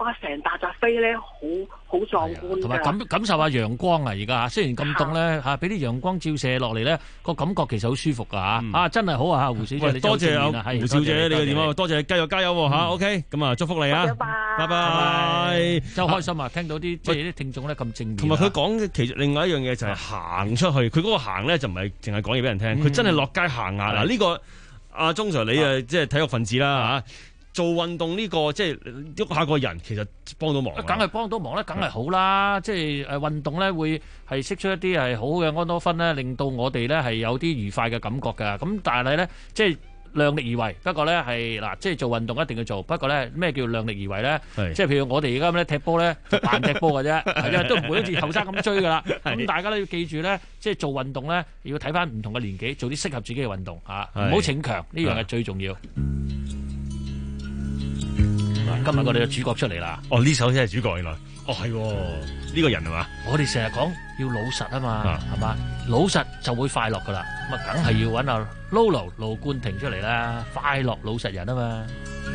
J: 花成大扎飛咧，好好壯觀
T: 同埋感感受下陽光啊！而家嚇，雖然咁凍咧嚇，俾啲陽光照射落嚟咧，個感覺其實好舒服噶嚇啊！真係好啊，胡小姐，你
S: 多謝啊，
T: 係
S: 胡小姐你嘅電話，多謝你，繼續加油喎嚇 OK，咁啊祝福你啊，拜拜，
T: 真開心啊！聽到啲即係啲聽眾咧咁正面，
S: 同埋佢講其實另外一樣嘢就係行出去，佢嗰個行咧就唔係淨係講嘢俾人聽，佢真係落街行啊！嗱呢個阿鐘 Sir 你誒即係體育分子啦嚇。做運動呢、這個即係喐下個人，其實幫到忙。
T: 梗係幫到忙咧，梗係好啦。即係誒運動咧，會係釋出一啲係好嘅安多酚咧，令到我哋咧係有啲愉快嘅感覺㗎。咁但係咧，即係量力而為。不過咧係嗱，即係做運動一定要做。不過咧咩叫量力而為咧？即係譬如我哋而家咁咧踢波咧，就扮踢波㗎啫，因為都唔會好似後生咁追㗎啦。咁大家都要記住咧，即係做運動咧，要睇翻唔同嘅年紀，做啲適合自己嘅運動嚇，唔好逞強，呢樣係最重要。今日我哋嘅主角出嚟啦！
S: 哦，呢首先係主角原來，哦係呢個人係嘛？
T: 我哋成日講要老實啊嘛，係嘛？老實就會快樂噶啦，咁啊梗係要揾阿 Lolo 盧冠廷出嚟啦，快樂老實人啊嘛！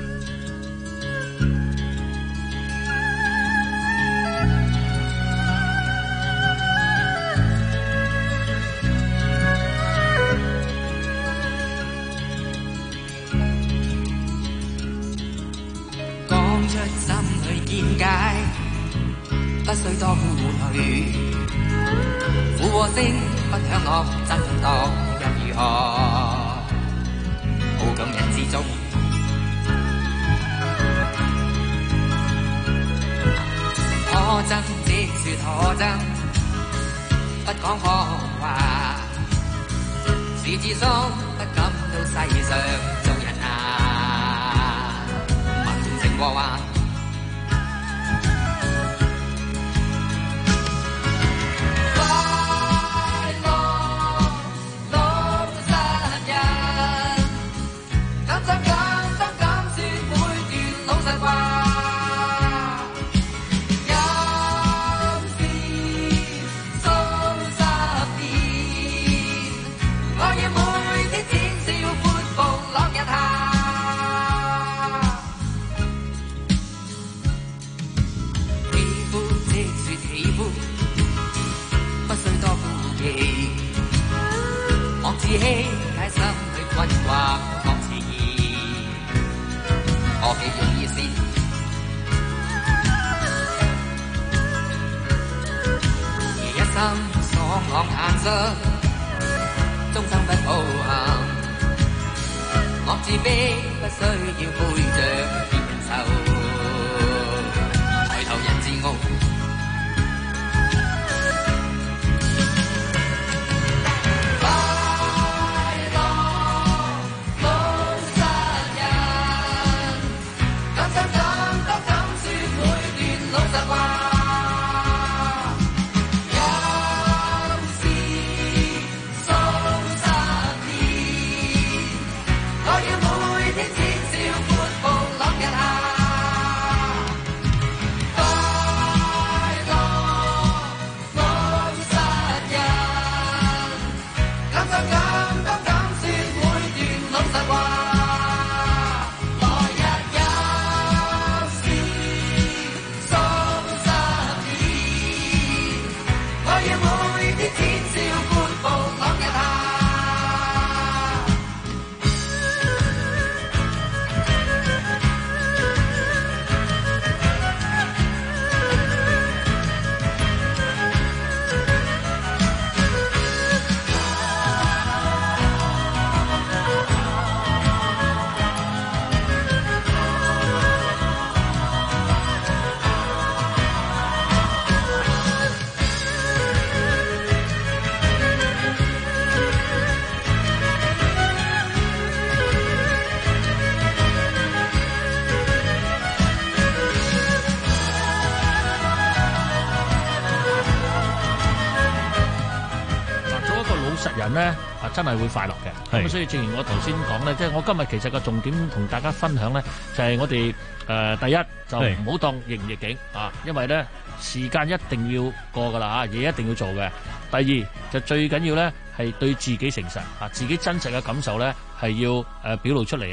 L: 出心去見解，不需多顧慮。苦和聲不響樂，爭奪又如何？好感人之中，可憎即說可憎，不講謊話。是自心不感到世上做人啊，問情和話。自欺喺心裏困惑學詞意，何其容易事。而一心爽朗眼色，終生不抱憾。我自卑不需要背著別人愁，抬頭人自傲。
T: 咧啊，真係會快樂嘅。咁所以正如我頭先講咧，即係我今日其實個重點同大家分享咧，就係我哋誒第一就唔好當逆唔逆境啊，因為咧時間一定要過㗎啦嚇，嘢一定要做嘅。第二就最緊要咧係對自己誠實啊，自己真實嘅感受咧係要誒表露出嚟啊。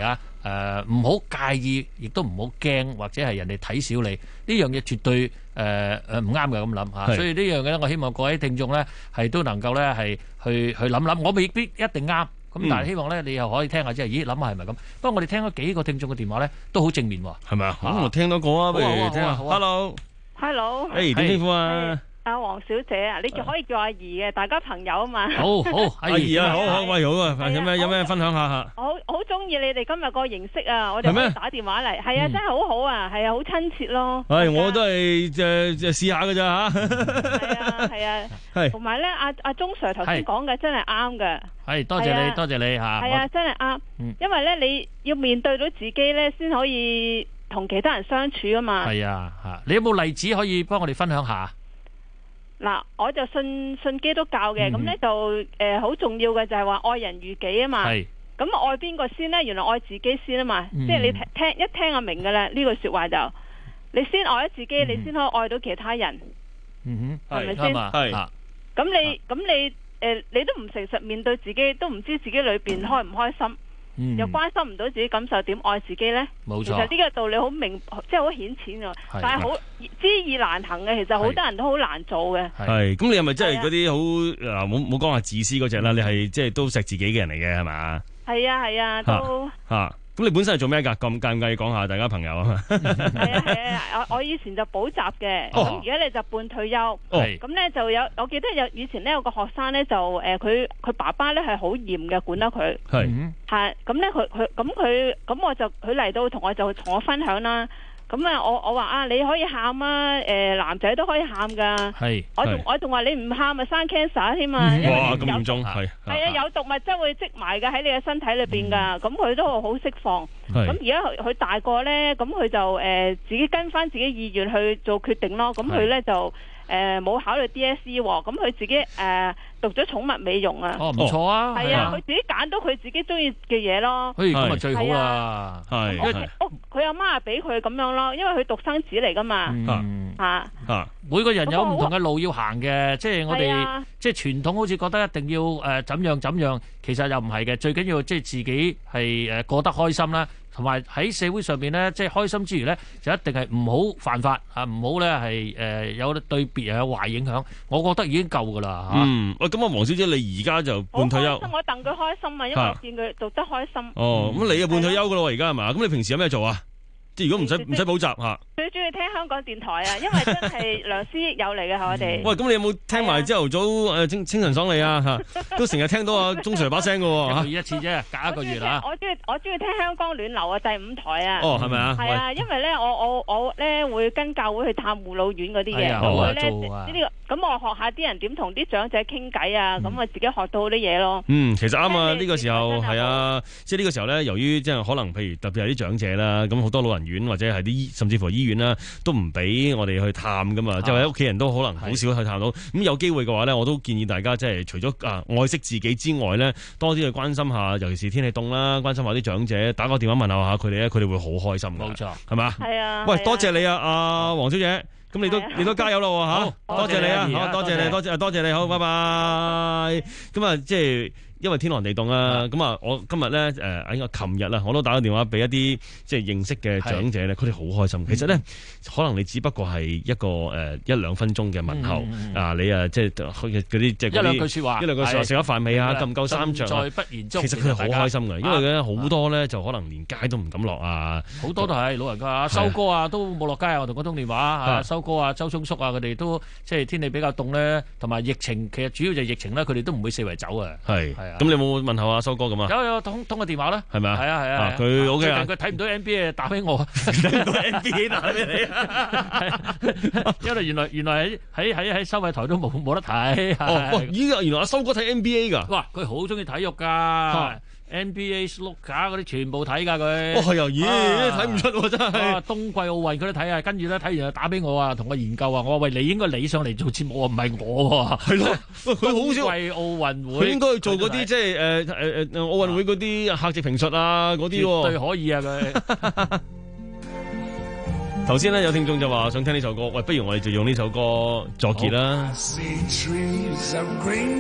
T: 誒唔好介意，亦都唔好驚，或者係人哋睇小你呢樣嘢，絕對誒誒唔啱嘅咁諗嚇。所以呢樣嘢咧，我希望各位聽眾咧係都能夠咧係去去諗諗，我未必一定啱。咁但係希望咧，你又可以聽下即係，咦諗下係咪咁？不過我哋聽咗幾個聽眾嘅電話咧，都好正面喎，
S: 係咪啊？咁我聽多個啊，不如聽下。
N: Hello，Hello，
S: 誒點稱呼啊？
N: 阿黃小姐啊，你仲可以叫阿姨嘅，大家朋友啊嘛。
S: 好好，阿姨啊，好好，喂，好啊，有咩有咩分享下嚇？
N: 我好中意你哋今日個形式啊，我哋可以打電話嚟，係啊，真係好好啊，係啊，好親切咯。
S: 係，我都係誒誒試下㗎咋嚇。
N: 係啊，係啊，係。同埋咧，阿阿鐘 Sir 頭先講嘅真係啱嘅。
T: 係，多謝你，多謝你嚇。
N: 係啊，真係啱。因為咧，你要面對到自己咧，先可以同其他人相處啊嘛。
T: 係啊，嚇！你有冇例子可以幫我哋分享下？
N: 嗱，我就信信基督教嘅，咁咧、嗯、就誒好、呃、重要嘅就係話愛人如己啊嘛。係。咁愛邊個先咧？原來愛自己先啊嘛。嗯、即係你聽聽一聽就明噶啦，呢句說話就你先愛咗自己，嗯、你先可以愛到其他人。嗯哼，係咪先？係。咁你咁你誒、呃，你都唔誠實面對自己，都唔知自己裏邊開唔開心。嗯、又關心唔到自己感受，點愛自己呢？冇錯，其實呢個道理好明，即係好顯淺嘅，但係好知易難行嘅。其實好多人都好難做嘅。係，咁你係咪真係嗰啲好嗱？冇冇講話自私嗰隻啦？你係即係都錫自己嘅人嚟嘅係嘛？係啊係啊，都嚇。咁你本身係做咩㗎？咁介唔介意講下大家朋友啊？係啊係啊，我我以前就補習嘅，咁而家咧就半退休。咁咧、哦、就有，我記得有以前咧有個學生咧就誒，佢、呃、佢爸爸咧係好嚴嘅，管得佢。係。係。咁咧佢佢咁佢咁我就佢嚟到同我就同我分享啦。咁啊，我我話啊，你可以喊啊，誒、呃，男仔都可以喊噶。係，我仲我仲話你唔喊咪生 cancer 添啊！哇，咁嚴重係。係啊，有毒物質會積埋嘅喺你嘅身體裏邊噶，咁佢、嗯、都好釋放。咁而家佢佢大個咧，咁佢就誒、呃、自己跟翻自己意願去做決定咯。咁佢咧就。誒，冇、呃、考慮 D S E 喎，咁佢自己誒、呃、讀咗寵物美容啊。哦，唔錯啊。係啊，佢自己揀到佢自己中意嘅嘢咯。嘿，咁咪最好啦。係。屋佢阿媽係俾佢咁樣咯，因為佢獨生子嚟噶嘛。嗯。吓吓、啊，每個人有唔同嘅路要行嘅，即係我哋、啊、即係傳統好似覺得一定要誒、呃、怎樣怎樣，其實又唔係嘅。最緊要即係自己係誒過得開心啦。同埋喺社會上邊咧，即係開心之餘咧，就一定係唔好犯法啊，唔好咧係誒有對別人有壞影響。我覺得已經夠噶啦嚇。嗯，喂，咁啊，黃小姐，你而家就半退休。我開心，我戥佢開心啊，因為我見佢讀得開心。哦，咁你啊半退休噶咯喎，而家係嘛？咁你平時有咩做啊？即係如果唔使唔使補習嚇。最中意聽香港電台啊，因為真係良師益友嚟嘅我哋。喂，咁你有冇聽埋朝頭早誒清清晨爽利啊？嚇，都成日聽到阿鐘 Sir 把聲嘅喎。一個月一次啫，隔一個月啦。我中意我中意聽香港暖流啊，第五台啊。哦，係咪啊？係啊，因為咧，我我我咧會跟教會去探護老院嗰啲嘢，咁佢咧呢啲咁我學下啲人點同啲長者傾偈啊，咁我自己學到好多嘢咯。嗯，其實啱啊，呢個時候係啊，即係呢個時候咧，由於即係可能譬如特別係啲長者啦，咁好多老人院或者係啲甚至乎醫院啦，都唔俾我哋去探噶嘛，即係屋企人都可能好少去探到。咁有機會嘅話咧，我都建議大家即係除咗啊愛惜自己之外咧，多啲去關心下，尤其是天氣凍啦，關心下啲長者，打個電話問候下佢哋咧，佢哋會好開心嘅。冇錯，係嘛？係啊。喂，多謝你啊，阿黃小姐。咁你都你都加油咯喎嚇！多謝你啊，好多謝你，多謝多謝你，好，拜拜。咁啊，即係。因為天寒地凍啊，咁啊，我今日咧誒，應該琴日啦，我都打個電話俾一啲即係認識嘅長者咧，佢哋好開心。其實咧，可能你只不過係一個誒一兩分鐘嘅問候啊，你啊即係嗰啲即係一兩句説話，一兩句説話食咗飯未啊？夠唔夠衫著？再不言中，其實佢哋好開心嘅，因為咧好多咧就可能連街都唔敢落啊。好多都係老人家啊，修哥啊都冇落街啊，我同佢通電話啊，修哥啊、周聰叔啊，佢哋都即係天氣比較凍咧，同埋疫情其實主要就係疫情咧，佢哋都唔會四圍走啊。係係啊。咁你有冇問候阿修哥咁啊？有有通通個電話啦，係咪啊？係啊係啊，佢 OK 啊。佢睇唔到 N B A 打俾我，睇唔到 N B A 打俾你啊！因為原來原來喺喺喺喺收費台都冇冇得睇。哦，依家原來阿修哥睇 N B A 噶。哇，佢好中意體育噶。N B A、Snooker 嗰啲全部睇噶佢。哦係啊，咦睇唔出喎真係。冬季奧運佢都睇啊，跟住咧睇完就打俾我啊，同我研究啊。我話喂，你應該你上嚟做節目啊，唔係我喎。係咯，佢好少。冬季奧運會，佢應該去做嗰啲即係誒誒誒奧運會嗰啲客席評述啊嗰啲。絕對可以啊佢。頭先咧有聽眾就話想聽呢首歌，喂，不如我哋就用呢首歌作結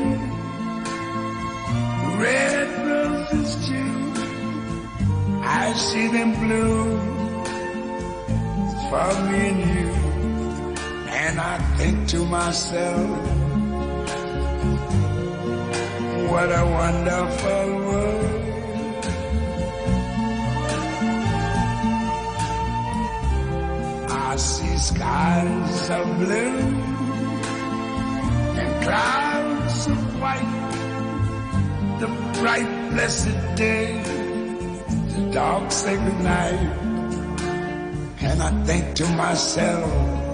N: 啦。Red roses too. I
K: see them bloom for me and you, and I think to myself, what a wonderful world. I see skies of blue and clouds of white, the bright blessed day, the dark sacred night, and I think to myself,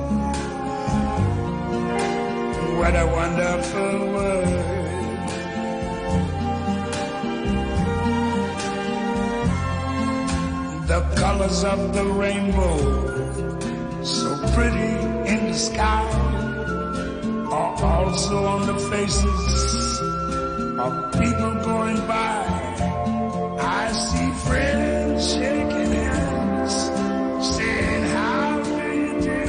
K: what a wonderful world. The colors of the rainbow, so pretty in the sky, are also on the faces of people going by. I see friends shaking hands, saying, how do you do?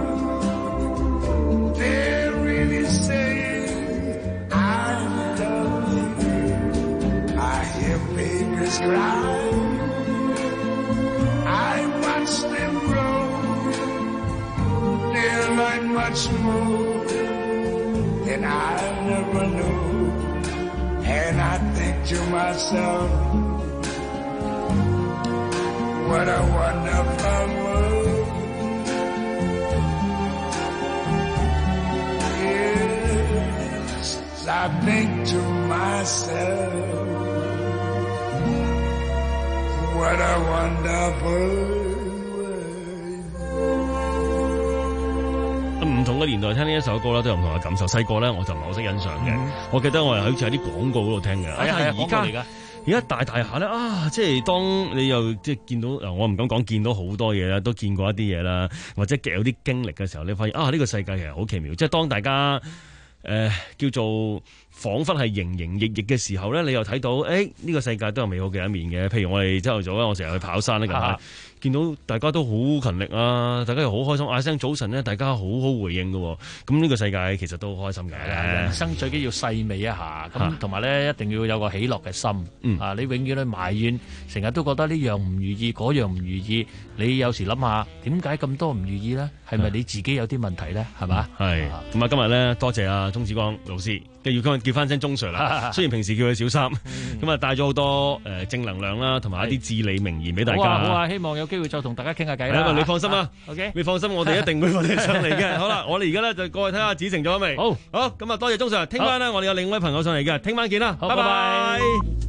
K: They're really saying, I love you. I hear babies cry, I watch them grow, they'll learn much more than I never knew. And I think to myself, what a wonderful world. Yes, I think to myself, what a wonderful world.
S: 唔同嘅年代聽呢一首歌咧，都有唔同嘅感受。細個咧，我就唔係好識欣賞嘅。嗯、我記得我係好似喺啲廣告嗰度聽嘅。
T: 係啊係啊，廣告嚟㗎。
S: 而家大大下咧啊，即係當你又即係見到嗱，我唔敢講見到好多嘢啦，都見過一啲嘢啦，或者有啲經歷嘅時候，你發現啊，呢、呢個世界其實好奇妙。即係當大家誒、呃、叫做彷彿係營營役役嘅時候咧，你又睇到誒呢、欸呢個世界都有美好嘅一面嘅。譬如我哋朝頭早咧，我成日去跑山咧，近排見到大家都好勤力啊，大家又好開心，嗌聲早晨咧，大家好好回應嘅。咁呢個世界其實都好開心嘅。
T: 人生最緊要細味一下，咁同埋咧一定要有個喜樂嘅心。嗯、啊，你永遠去埋怨，成日都覺得呢樣唔如意，嗰樣唔如意。你有時諗下，點解咁多唔如意咧？係咪你自己有啲問題咧？係嘛？係。咁啊，今日咧多謝阿鍾志光老師，要今日叫翻聲鍾 Sir 啦。雖然平時叫佢小三，咁啊帶咗好多誒正能量啦，同埋一啲至理名言俾大家。好啊，好啊，希望有機會再同大家傾下偈啦。你放心啦 ，OK， 你放心，我哋一定會揾你上嚟嘅。好啦，我哋而家咧就過去睇下子成咗未？好，好，咁啊多謝鍾 Sir，聽晚咧我哋有另一位朋友上嚟嘅，聽晚見啦，拜拜。